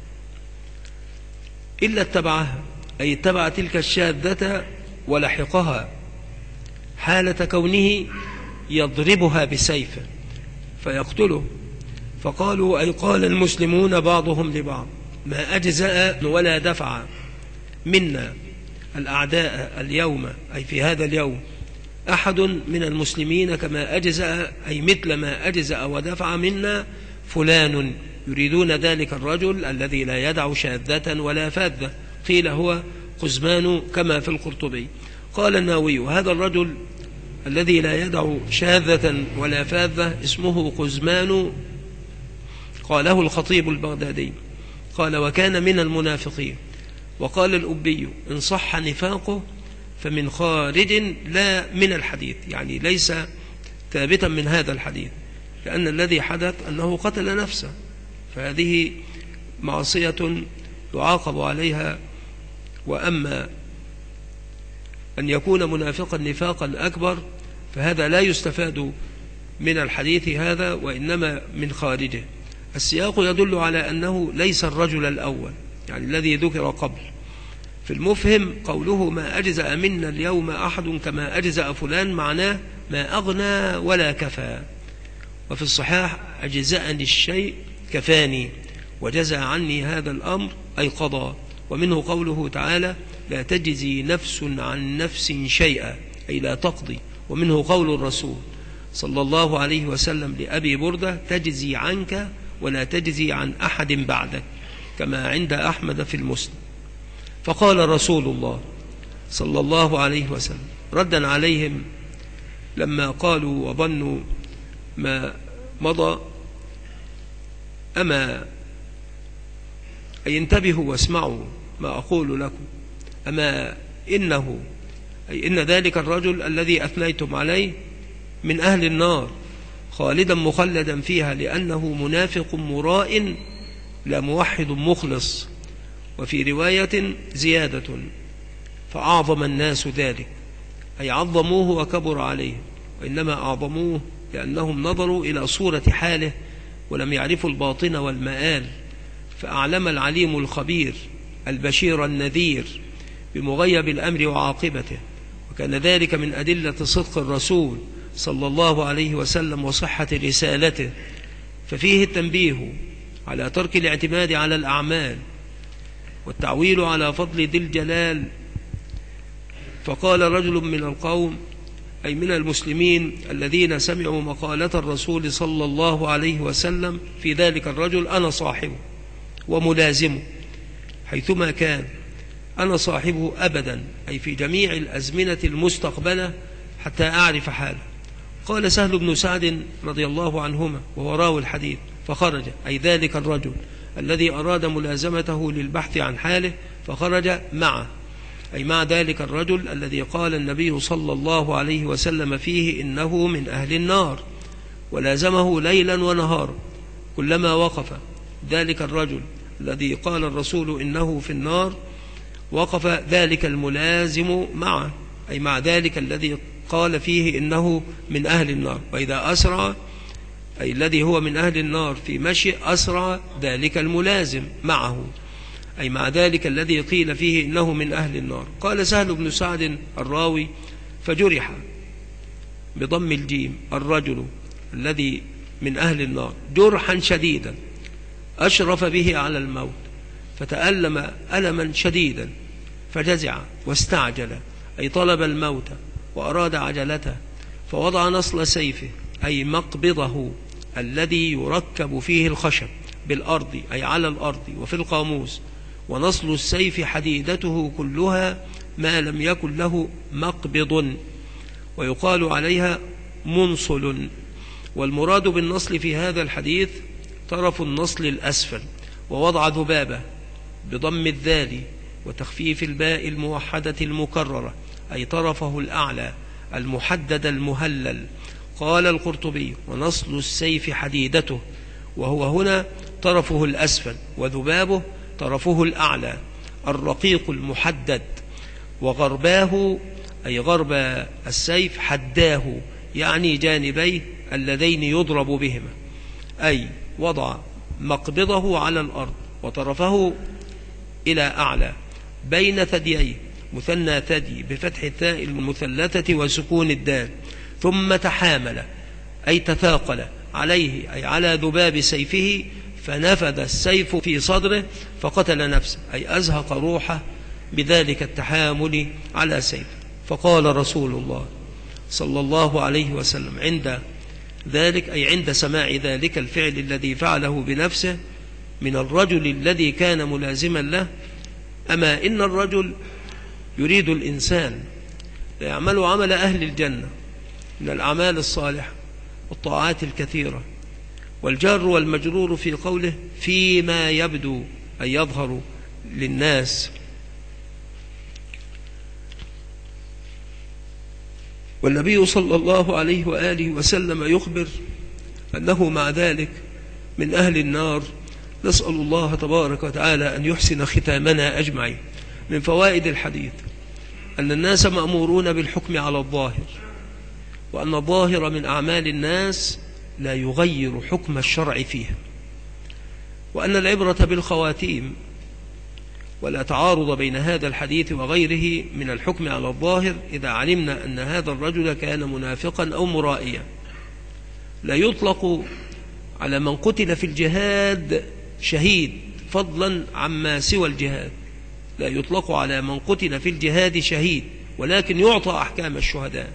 إلا اتبعها، أي اتبع تلك الشاذة ولحقها حالة كونه يضربها بسيفه فيقتله. فقالوا أي قال المسلمون بعضهم لبعض ما أجزأ ولا دفع منا الأعداء اليوم، أي في هذا اليوم، أحد من المسلمين كما أجزأ، أي مثل ما أجزأ ودفع منا فلان، يريدون ذلك الرجل الذي لا يدع شاذة ولا فاذة. قيل هو قزمان كما في القرطبي. قال النووي هذا الرجل الذي لا يدع شاذة ولا فاذة اسمه قزمان. قاله الخطيب البغدادي قال وكان من المنافقين. وقال الأبي إن صح نفاقه فمن خارج لا من الحديث، يعني ليس ثابتا من هذا الحديث، لأن الذي حدث أنه قتل نفسه، فهذه معصية يعاقب عليها. وأما أن يكون منافقا نفاقا أكبر فهذا لا يستفاد من الحديث هذا، وإنما من خارجه. السياق يدل على أنه ليس الرجل الأول، يعني الذي ذكر قبل. في المفهم قوله ما أجزأ منا اليوم أحد كما أجزأ فلان، معناه ما أغنى ولا كفى. وفي الصحاح أجزأني الشيء كفاني وجزى عني هذا الأمر، أي قضى. ومنه قوله تعالى لا تجزي نفس عن نفس شيئا، أي لا تقضي. ومنه قول الرسول صلى الله عليه وسلم لأبي بردة تجزي عنك ولا تجزي عن أحد بعدك، كما عند أحمد في المسند. فقال رسول الله صلى الله عليه وسلم ردا عليهم لما قالوا وظنوا ما مضى أما أي انتبهوا واسمعوا ما أقول لكم، أما إنه أي إن ذلك الرجل الذي أثنيتم عليه من أهل النار خالدا مخلدا فيها، لأنه منافق مراء لا موحد مخلص. وفي رواية زيادة فأعظم الناس ذلك، أي عظموه وكبر عليه، وإنما أعظموه لأنهم نظروا إلى صورة حاله ولم يعرفوا الباطن والمآل. فأعلم العليم الخبير البشير النذير بمغيب الأمر وعاقبته، وكان ذلك من أدلة صدق الرسول صلى الله عليه وسلم وصحة رسالته. ففيه التنبيه على ترك الاعتماد على الأعمال والتعويل على فضل ذي الجلال. فقال رجل من القوم أي من المسلمين الذين سمعوا مقالة الرسول صلى الله عليه وسلم في ذلك الرجل أنا صاحبه وملازمه حيثما كان، أنا صاحبه أبدا، أي في جميع الأزمنة المستقبلة حتى أعرف حاله. قال سهل بن سعد رضي الله عنهما وهو راوي الحديث فخرج، أي ذلك الرجل الذي أراد ملازمته للبحث عن حاله، فخرج معه، أي مع ذلك الرجل الذي قال النبي صلى الله عليه وسلم فيه إنه من أهل النار، ولازمه ليلا ونهارا. كلما وقف ذلك الرجل الذي قال الرسول إنه في النار وقف ذلك الملازم معه، أي مع ذلك الذي قال فيه إنه من أهل النار. وإذا أسرع أي الذي هو من أهل النار في مشي أسرع ذلك الملازم معه، أي مع ذلك الذي قيل فيه إنه من أهل النار. قال سهل بن سعد الراوي فجرح بضم الجيم الرجل الذي من أهل النار جرحا شديدا أشرف به على الموت، فتألم ألما شديدا فجزع واستعجل، أي طلب الموت وأراد عجلته، فوضع نصل سيفه أي مقبضه الذي يركب فيه الخشب بالأرض، أي على الأرض وفي القاموس، ونصل السيف حديدته كلها ما لم يكن له مقبض، ويقال عليها منصل. والمراد بالنصل في هذا الحديث طرف النصل الأسفل، ووضع ذبابة بضم الذال وتخفيف الباء الموحدة المكررة، أي طرفه الأعلى المحدد المهلل. قال القرطبي ونصل السيف حديدته، وهو هنا طرفه الأسفل، وذبابه طرفه الأعلى، الرقيق المحدد، وغرباه أي غرب السيف حداه، يعني جانبيه اللذين يضرب بهما، أي وضع مقبضه على الأرض وطرفه إلى أعلى بين ثدييه، مثنى ثدي بفتح الثاء المثلثة وسكون الدال، ثم تحامل أي تثاقل عليه أي على ذباب سيفه، فنفذ السيف في صدره فقتل نفسه، أي أزهق روحه بذلك التحامل على سيفه. فقال رسول الله صلى الله عليه وسلم عند ذلك، أي عند سماع ذلك الفعل الذي فعله بنفسه من الرجل الذي كان ملازما له: أما إن الرجل يريد الإنسان ليعمل عمل أهل الجنة من الأعمال الصالحة والطاعات الكثيرة، والجار والمجرور في قوله فيما يبدو أي يظهر للناس. والنبي صلى الله عليه وآله وسلم يخبر أنه مع ذلك من أهل النار. نسأل الله تبارك وتعالى أن يحسن ختامنا أجمعين. من فوائد الحديث أن الناس مأمورون بالحكم على الظاهر، وأن الظاهر من أعمال الناس لا يغير حكم الشرع فيها، وأن العبرة بالخواتيم، ولا تعارض بين هذا الحديث وغيره من الحكم على الظاهر إذا علمنا أن هذا الرجل كان منافقا أو مرائيا. لا يطلق على من قتل في الجهاد شهيد فضلا عما سوى الجهاد، لا يطلق على من قتل في الجهاد شهيد، ولكن يعطى أحكام الشهداء.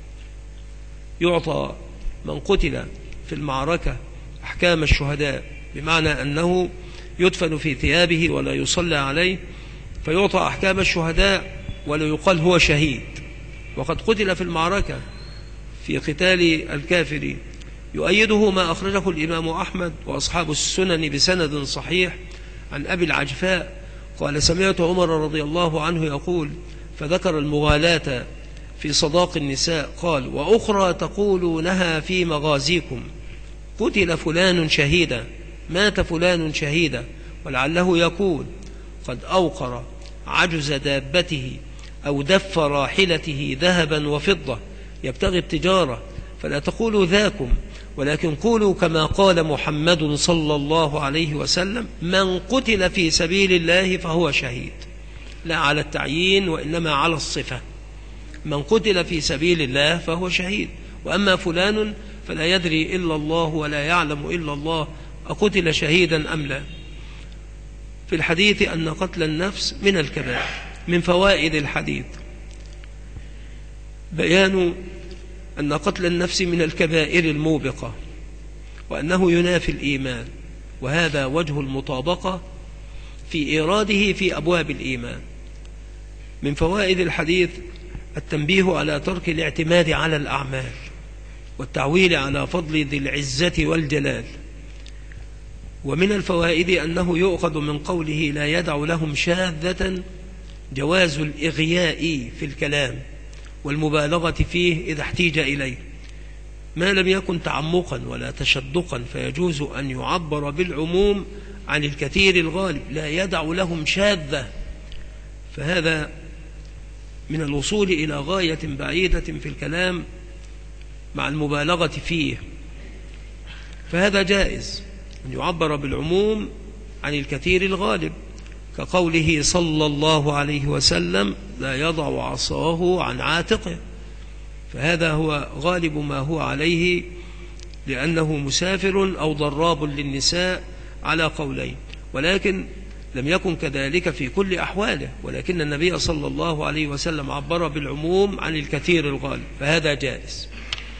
يعطى من قتل في المعركة أحكام الشهداء، بمعنى أنه يدفن في ثيابه ولا يصلى عليه، فيعطى أحكام الشهداء ولا يقال هو شهيد. وقد قتل في المعركة في قتال الكافر. يؤيده ما أخرجه الإمام أحمد وأصحاب السنن بسند صحيح عن أبي العجفاء قال: سمعت عمر رضي الله عنه يقول، فذكر المغالاة في صداق النساء، قال: وأخرى تقولونها في مغازيكم، قتل فلان شهيدا، مات فلان شهيدا، ولعله يكون قد أوقر عجز دابته أو دف راحلته ذهبا وفضة يبتغي التجارة، فلا تقولوا ذاكم، ولكن قولوا كما قال محمد صلى الله عليه وسلم: من قتل في سبيل الله فهو شهيد. لا على التعيين وإنما على الصفة. من قتل في سبيل الله فهو شهيد، وأما فلان فلا يدري إلا الله ولا يعلم إلا الله أقتل شهيدا أم لا. في الحديث أن قتل النفس من الكبائر. من فوائد الحديث بيان أن قتل النفس من الكبائر الموبقة، وأنه ينافي الإيمان، وهذا وجه المطابقة في إيراده في أبواب الإيمان. من فوائد الحديث التنبيه على ترك الاعتماد على الأعمال والتعويل على فضل ذي العزة والجلال. ومن الفوائد أنه يؤخذ من قوله لا يدع لهم شاذة جواز الإغياء في الكلام والمبالغة فيه إذا احتيج إليه، ما لم يكن تعمقا ولا تشدقا، فيجوز أن يعبر بالعموم عن الكثير الغالب. لا يدع لهم شاذة، فهذا من الوصول إلى غاية بعيدة في الكلام مع المبالغة فيه، فهذا جائز أن يعبر بالعموم عن الكثير الغالب، كقوله صلى الله عليه وسلم: لا يضع عصاه عن عاتقه، فهذا هو غالب ما هو عليه، لأنه مسافر أو ضراب للنساء على قولين، ولكن لم يكن كذلك في كل أحواله، ولكن النبي صلى الله عليه وسلم عبر بالعموم عن الكثير الغالب، فهذا جائز.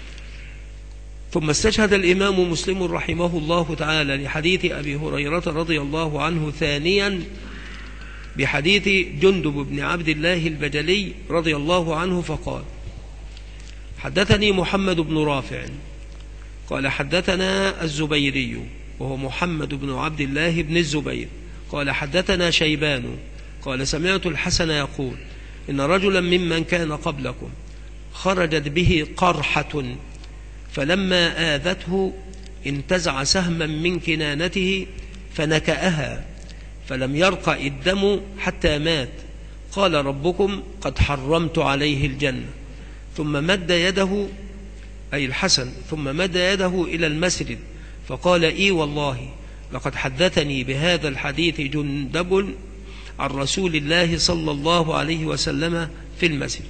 ثم استشهد الإمام مسلم رحمه الله تعالى لحديث أبي هريرة رضي الله عنه ثانيا بحديث جندب بن عبد الله البجلي رضي الله عنه، فقال: حدثني محمد بن رافع قال حدثنا الزبيري وهو محمد بن عبد الله بن الزبير قال حدثنا شيبان قال سمعت الحسن يقول: إن رجلا ممن كان قبلكم خرجت به قرحة، فلما آذته انتزع سهما من كنانته فنكأها فلم يرقع الدم حتى مات. قال ربكم قد حرمت عليه الجنة. ثم مد يده، أي الحسن، ثم مد يده إلى المسجد فقال إي والله لقد حدثني بهذا الحديث جندب عن رسول الله صلى الله عليه وسلم في المسجد.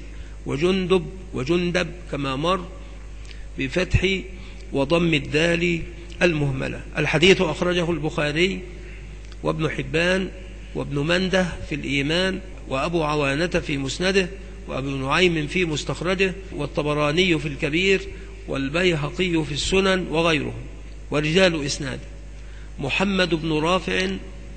وجندب كما مر بفتح وضم الدال المهملة. الحديث أخرجه البخاري وابن حبان وابن منده في الإيمان، وأبو عوانة في مسنده، وأبو نعيم في مستخرجه، والطبراني في الكبير، والبيهقي في السنن وغيرهم. ورجال إسناده محمد بن رافع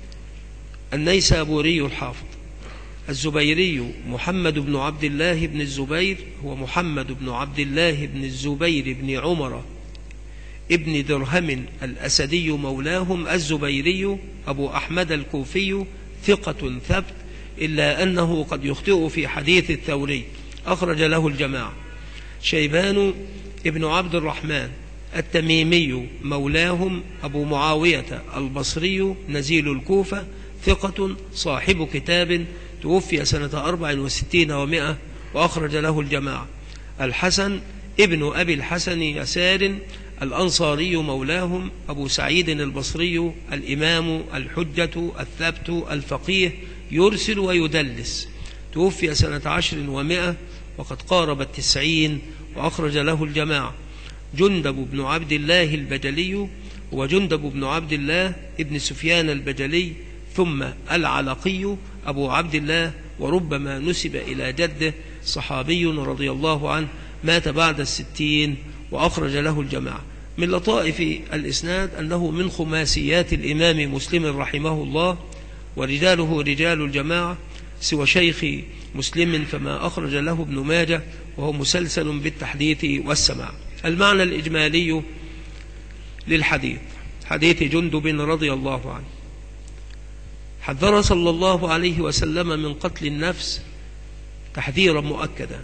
النيسابوري الحافظ، الزبيري محمد بن عبد الله بن الزبير، هو محمد بن عبد الله بن الزبير بن عمر ابن درهم الأسدي مولاهم الزبيري أبو أحمد الكوفي، ثقة ثبت، إلا أنه قد يخطئ في حديث الثوري، أخرج له الجماعة. شيبان ابن عبد الرحمن التميمي مولاهم أبو معاوية البصري نزيل الكوفة، ثقة صاحب كتاب، توفي سنة 64 و100، وأخرج له الجماعة. الحسن ابن أبي الحسن يسار الأنصاري مولاهم أبو سعيد البصري الإمام الحجة الثبت الفقيه، يرسل ويدلس، توفي سنة 10 و100 وقد قارب 90، وأخرج له الجماعة. جندب بن عبد الله البجلي وجندب بن عبد الله ابن سفيان البجلي، ثم العلقي أبو عبد الله، وربما نسب إلى جده، صحابي رضي الله عنه، مات بعد 60، وأخرج له الجماعة. من لطائف الإسناد أنه من خماسيات الإمام مسلم رحمه الله، ورجاله رجال الجماعة سوى شيخ مسلم، فما أخرج له ابن ماجه، وهو مسلسل بالتحديث والسماع. المعنى الإجمالي للحديث، حديث جندب رضي الله عنه: حذر صلى الله عليه وسلم من قتل النفس تحذيرا مؤكدا،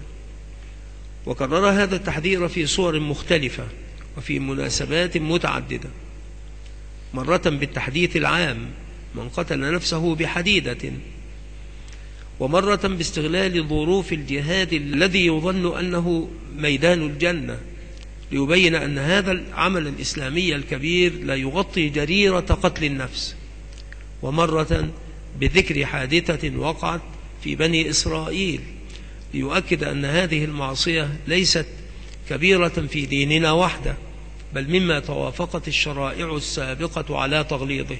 وكرر هذا التحذير في صور مختلفة وفي مناسبات متعددة، مرة بالتحديث العام من قتل نفسه بحديدة، ومرة باستغلال ظروف الجهاد الذي يظن أنه ميدان الجنة ليبين أن هذا العمل الإسلامي الكبير لا يغطي جريرة قتل النفس، ومرة بذكر حادثة وقعت في بني إسرائيل ليؤكد أن هذه المعصية ليست كبيرة في ديننا وحده، بل مما توافقت الشرائع السابقة على تغليظه.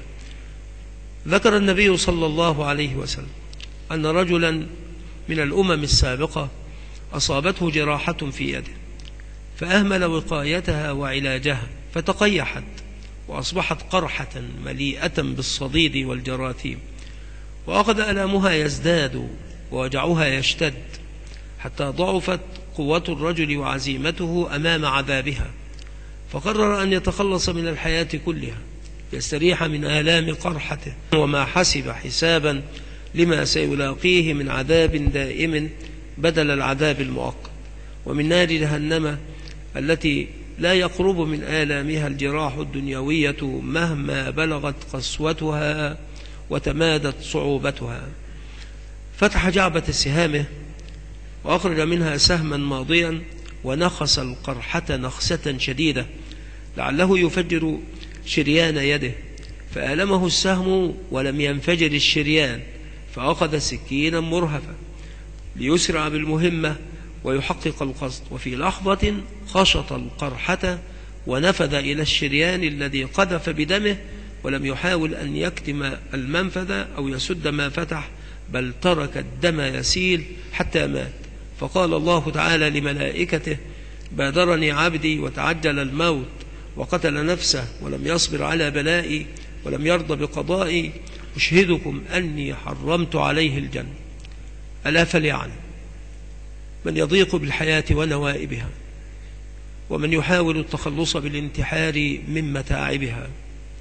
ذكر النبي صلى الله عليه وسلم أن رجلا من الأمم السابقة أصابته جراحة في يده، فأهمل وقايتها وعلاجها فتقيحت، وأصبحت قرحة مليئة بالصديد والجراثيم، وأخذ ألامها يزداد ووجعها يشتد، حتى ضعفت قوة الرجل وعزيمته أمام عذابها، فقرر أن يتخلص من الحياة كلها يستريح من آلام قرحته، وما حسب حسابا لما سيلاقيه من عذاب دائم بدل العذاب المؤقت، ومن نار جهنم التي لا يقرب من آلامها الجراح الدنيوية مهما بلغت قسوتها وتمادت صعوبتها. فتح جعبة سهامه وأخرج منها سهما ماضيا، ونخس القرحة نخسة شديدة لعله يفجر شريان يده، فألمه السهم ولم ينفجر الشريان، فأخذ سكينا مرهفة ليسرع بالمهمة ويحقق القصد، وفي لحظة خشط القرحة ونفذ إلى الشريان الذي قذف بدمه، ولم يحاول أن يكتم المنفذ أو يسد ما فتح، بل ترك الدم يسيل حتى مات. فقال الله تعالى لملائكته: بادرني عبدي وتعجل الموت وقتل نفسه ولم يصبر على بلائي ولم يرضى بقضائي، أشهدكم أني حرمت عليه الجنة. ألا فليعلم من يضيق بالحياة ونوائبها، ومن يحاول التخلص بالانتحار من متاعبها،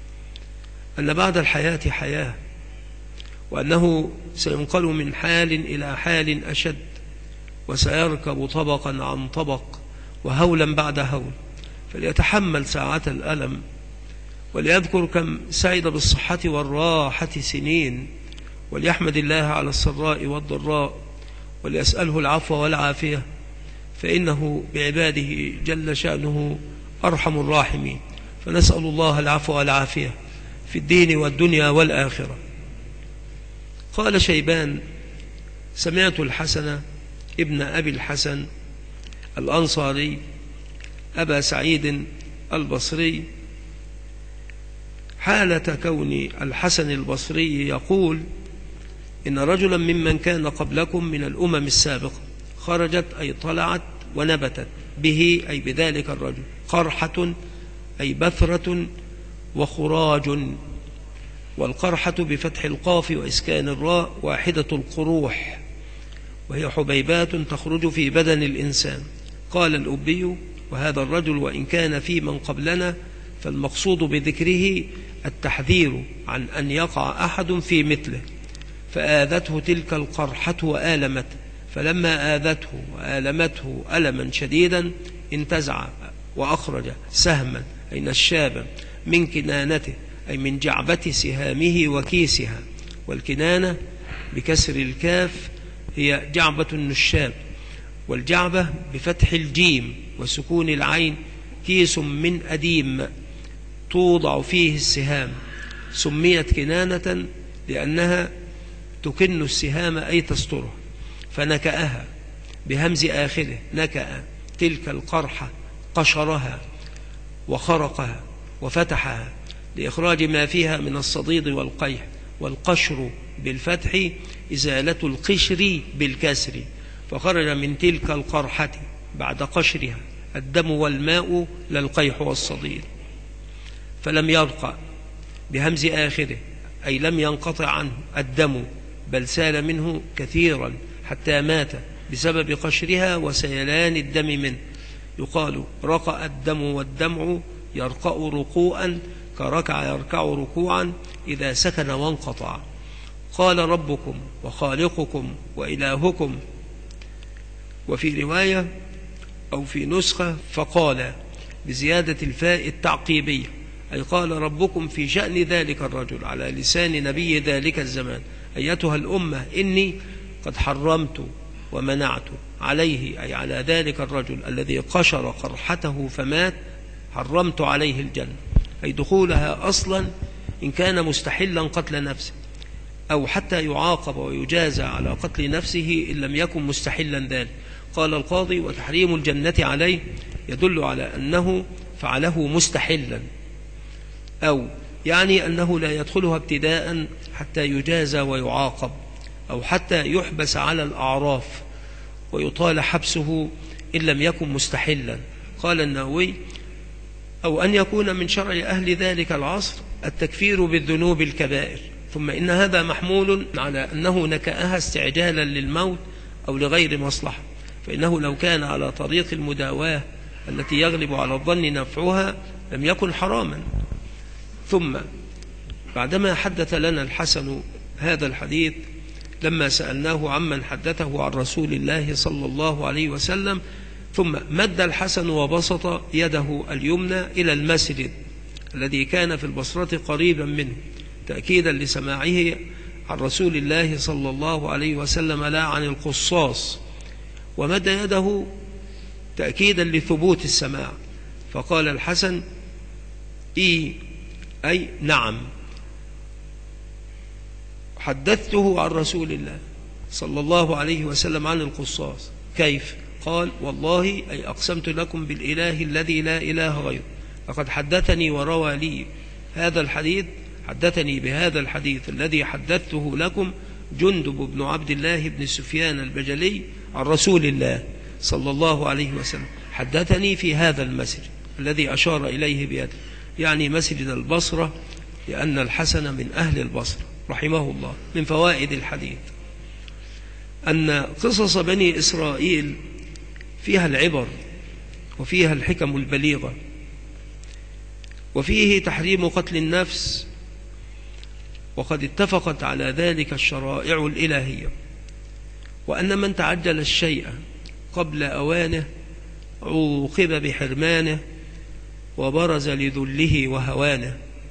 أن بعد الحياة حياة، وأنه سينقل من حال إلى حال أشد، وسيركب طبقا عن طبق وهولا بعد هول، فليتحمل ساعة الألم وليذكر كم سعد بالصحة والراحة سنين، وليحمد الله على السراء والضراء، وليسأله العفو والعافية، فإنه بعباده جل شأنه أرحم الراحمين. فنسأل الله العفو والعافية في الدين والدنيا والآخرة. قال شيبان: سمعت الحسن ابن أبي الحسن الأنصاري أبا سعيد البصري حالة كون الحسن البصري يقول: إن رجلا ممن كان قبلكم من الأمم السابقة خرجت أي طلعت ونبتت به أي بذلك الرجل قرحة أي بثرة وخراج، والقرحة بفتح القاف وإسكان الراء واحدة القروح، وهي حبيبات تخرج في بدن الإنسان. قال الأبي: وهذا الرجل وإن كان في من قبلنا فالمقصود بذكره التحذير عن أن يقع أحد في مثله. فآذته تلك القرحة وآلمته، فلما آذته وآلمته ألما شديدا انتزع وأخرج سهما أي نشابا من كنانته أي من جعبة سهامه وكيسها. والكنانة بكسر الكاف هي جعبة النشاب، والجعبة بفتح الجيم وسكون العين كيس من أديم توضع فيه السهام. سميت كنانة لأنها تكن السهام أي تسترها. فنكأها بهمز آخره نكأ تلك القرحة، قشرها وخرقها وفتحها لإخراج ما فيها من الصديد والقيح. والقشر بالفتح إزالة القشر بالكسر. فخرج من تلك القرحة بعد قشرها الدم والماء للقيح والصديد. فلم يرقى بهمز آخره أي لم ينقطع عنه الدم، بل سال منه كثيرا حتى مات بسبب قشرها وسيلان الدم منه. يقال: رقأ الدم والدمع يرقأ رقوءا كركع يركع ركوعا إذا سكن وانقطع. قال: ربكم وخالقكم وإلهكم. وفي رواية أو في نسخة فقال بزيادة الفاء التعقيبية، أي قال ربكم في شأن ذلك الرجل على لسان نبي ذلك الزمان: أيتها الأمة إني قد حرمت ومنعت عليه، أي على ذلك الرجل الذي قشر قرحته فمات، حرمت عليه الجنة، أي دخولها أصلا إن كان مستحلا قتل نفسه، أو حتى يعاقب ويجازى على قتل نفسه إن لم يكن مستحلا ذلك. قال القاضي: وتحريم الجنة عليه يدل على أنه فعله مستحلا، أو يعني أنه لا يدخلها ابتداء حتى يجازى ويعاقب، أو حتى يحبس على الأعراف ويطال حبسه إن لم يكن مستحلا. قال النووي: أو أن يكون من شرع أهل ذلك العصر التكفير بالذنوب الكبائر. ثم إن هذا محمول على أنه نكأها استعجالا للموت أو لغير مصلحة، فإنه لو كان على طريق المداواة التي يغلب على الظن نفعها لم يكن حراما. ثم بعدما حدث لنا الحسن هذا الحديث لما سألناه عمن حدثه عن رسول الله صلى الله عليه وسلم، ثم مد الحسن وبسط يده اليمنى إلى المسجد الذي كان في البصرة قريبا منه تأكيدا لسماعه عن رسول الله صلى الله عليه وسلم لا عن القصاص، ومد يده تأكيدا لثبوت السماع. فقال الحسن: إي أي نعم، حدثته عن رسول الله صلى الله عليه وسلم عن القصاص. كيف؟ قال: والله أي أقسمت لكم بالإله الذي لا إله غيره لقد حدثني وروى لي هذا الحديث، حدثني بهذا الحديث الذي حدثته لكم جندب بن عبد الله بن سفيان البجلي عن رسول الله صلى الله عليه وسلم، حدثني في هذا المسجد الذي أشار إليه بيده، يعني مسجد البصرة، لأن الحسن من أهل البصرة رحمه الله. من فوائد الحديث أن قصص بني إسرائيل فيها العبر وفيها الحكم البليغة، وفيه تحريم قتل النفس، وقد اتفقت على ذلك الشرائع الإلهية، وأن من تعجل الشيء قبل أوانه عوقب بحرمانه وبرز لذله وهوانه.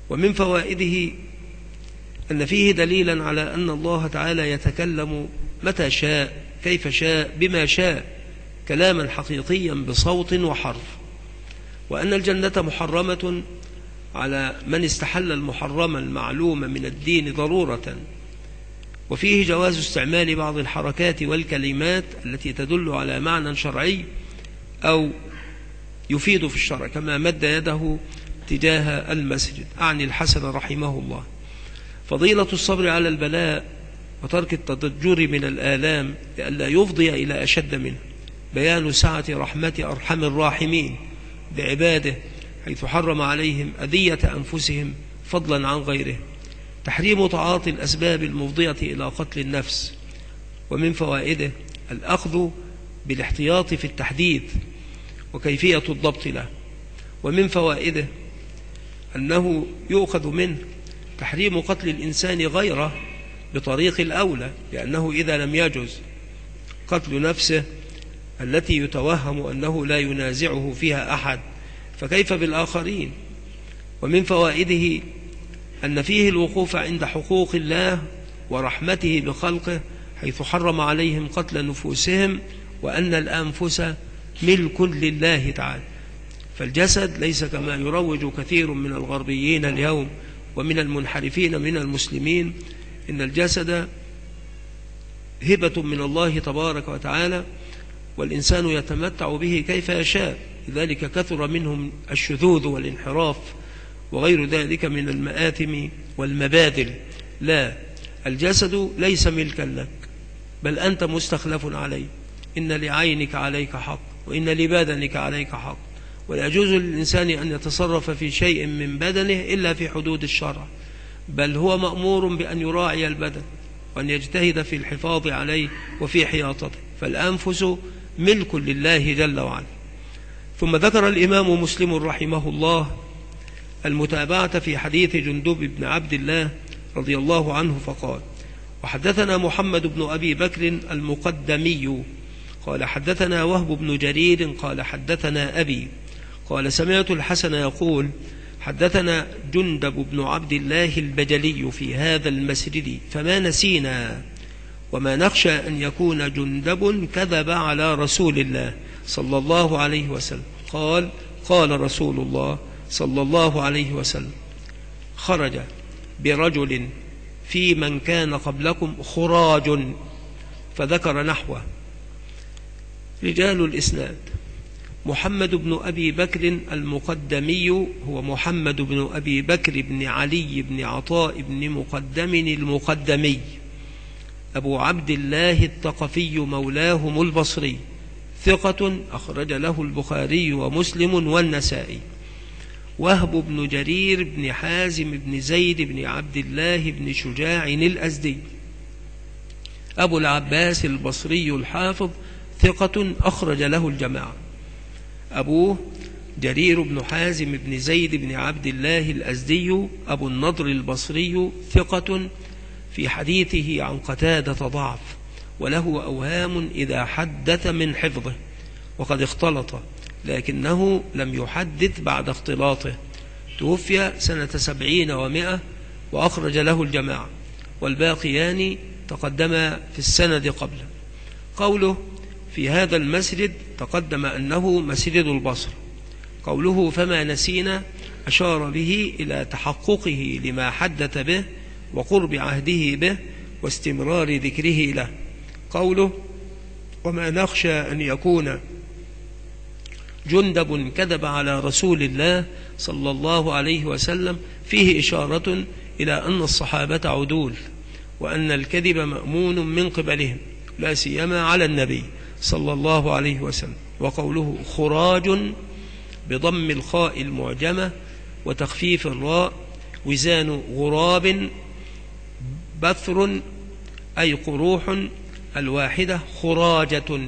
ومن فوائده أن فيه دليلا على أن الله تعالى يتكلم متى شاء كيف شاء بما شاء كلاما حقيقيا بصوت وحرف، وأن الجنة محرمة على من استحل المحرم المعلوم من الدين ضرورة. وفيه جواز استعمال بعض الحركات والكلمات التي تدل على معنى شرعي أو يفيد في الشرع، كما مد يده تجاه المسجد، أعني الحسن رحمه الله. فضيلة الصبر على البلاء وترك التضجر من الآلام لئلا يفضي إلى أشد منه، بيان سعة رحمة أرحم الراحمين بعباده حيث حرم عليهم أذية أنفسهم فضلا عن غيره. تحريم تعاطي الأسباب المفضية إلى قتل النفس. ومن فوائده الأخذ بالاحتياط في التحديث وكيفية الضبط له. ومن فوائده أنه يؤخذ منه تحريم قتل الإنسان غيره بطريق الأولى، لأنه إذا لم يجوز قتل نفسه التي يتوهم أنه لا ينازعه فيها أحد فكيف بالآخرين. ومن فوائده أن فيه الوقوف عند حقوق الله ورحمته بخلقه حيث حرم عليهم قتل نفوسهم، وأن الأنفس ملك لله تعالى. فالجسد ليس كما يروج كثير من الغربيين اليوم ومن المنحرفين من المسلمين، إن الجسد هبة من الله تبارك وتعالى والإنسان يتمتع به كيف يشاء، لذلك كثر منهم الشذوذ والانحراف وغير ذلك من المآثم والمبادل. لا، الجسد ليس ملكا لك، بل أنت مستخلف عليه. إن لعينك عليك حق، وإن لبدنك عليك حق، ولا يجوز للإنسان أن يتصرف في شيء من بدنه إلا في حدود الشرع، بل هو مأمور بأن يراعي البدن وأن يجتهد في الحفاظ عليه وفي حياطته. فالأنفس ملك لله جل وعلا. ثم ذكر الإمام مسلم رحمه الله المتابعة في حديث جندب بن عبد الله رضي الله عنه فقال: وحدثنا محمد بن أبي بكر المقدمي قال حدثنا وهب بن جرير قال حدثنا أبي قال سمعت الحسن يقول حدثنا جندب بن عبد الله البجلي في هذا المسجد فما نسينا وما نخشى أن يكون جندب كذب على رسول الله صلى الله عليه وسلم. قال رسول الله صلى الله عليه وسلم: خرج برجل في من كان قبلكم خراج، فذكر نحوه. رجال الإسناد: محمد بن أبي بكر المقدمي هو محمد بن أبي بكر بن علي بن عطاء بن مقدم المقدمي أبو عبد الله الثقفي مولاهم البصري، ثقة أخرج له البخاري ومسلم والنسائي. وهب بن جرير بن حازم بن زيد بن عبد الله بن شجاع الأزدي أبو العباس البصري الحافظ، ثقة أخرج له الجماعة. أبوه جرير بن حازم بن زيد بن عبد الله الأزدي أبو النضر البصري، ثقة في حديثه عن قتادة ضعف، وله أوهام إذا حدث من حفظه، وقد اختلط لكنه لم يحدث بعد اختلاطه. توفي سنة 70 و100 وأخرج له الجماعة، والباقيان تقدم في السند قبله. قوله في هذا المسجد تقدم أنه مسجد البصر. قوله فما نسينا أشار به إلى تحققه لما حدث به وقرب عهده به واستمرار ذكره له. قوله وما نخشى أن يكون جندب كذب على رسول الله صلى الله عليه وسلم فيه إشارة إلى أن الصحابة عدول، وأن الكذب مأمون من قبلهم لا سيما على النبي صلى الله عليه وسلم. وقوله خراج بضم الخاء المعجمة وتخفيف الراء وزان غراب بثر أي قروح الواحدة خراجة،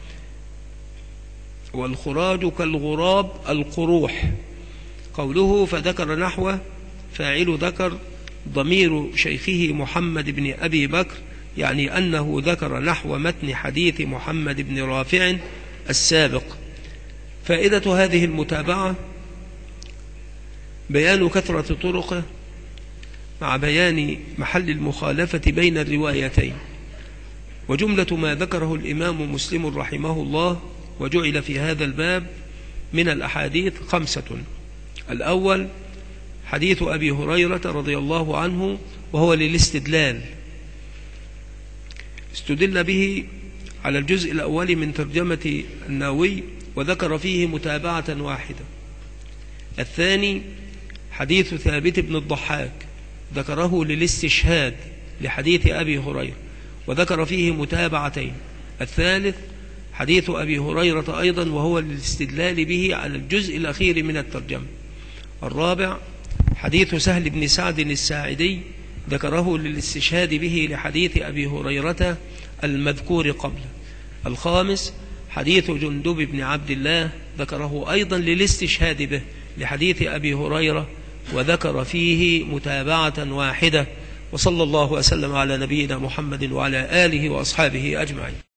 والخراج كالغراب القروح. قوله فذكر نحوه فاعل ذكر ضمير شيخه محمد بن أبي بكر، يعني أنه ذكر نحو متن حديث محمد بن رافع السابق. فائدة هذه المتابعة بيان كثرة طرقه مع بيان محل المخالفة بين الروايتين. وجملة ما ذكره الإمام مسلم رحمه الله وجعل في هذا الباب من الأحاديث 5. الأول حديث أبي هريرة رضي الله عنه، وهو للاستدلال، استدل به على الجزء الأول من ترجمة النووي وذكر فيه متابعة واحدة. الثاني حديث ثابت بن الضحاك، ذكره للاستشهاد لحديث أبي هريرة وذكر فيه متابعتين. الثالث حديث أبي هريرة أيضا، وهو للاستدلال به على الجزء الأخير من الترجمة. الرابع حديث سهل بن سعد الساعدي، ذكره للاستشهاد به لحديث أبي هريرة المذكور قبله. الخامس حديث جندب بن عبد الله، ذكره أيضا للاستشهاد به لحديث أبي هريرة وذكر فيه متابعة واحدة. وصلى الله وسلم على نبينا محمد وعلى آله وأصحابه أجمعين.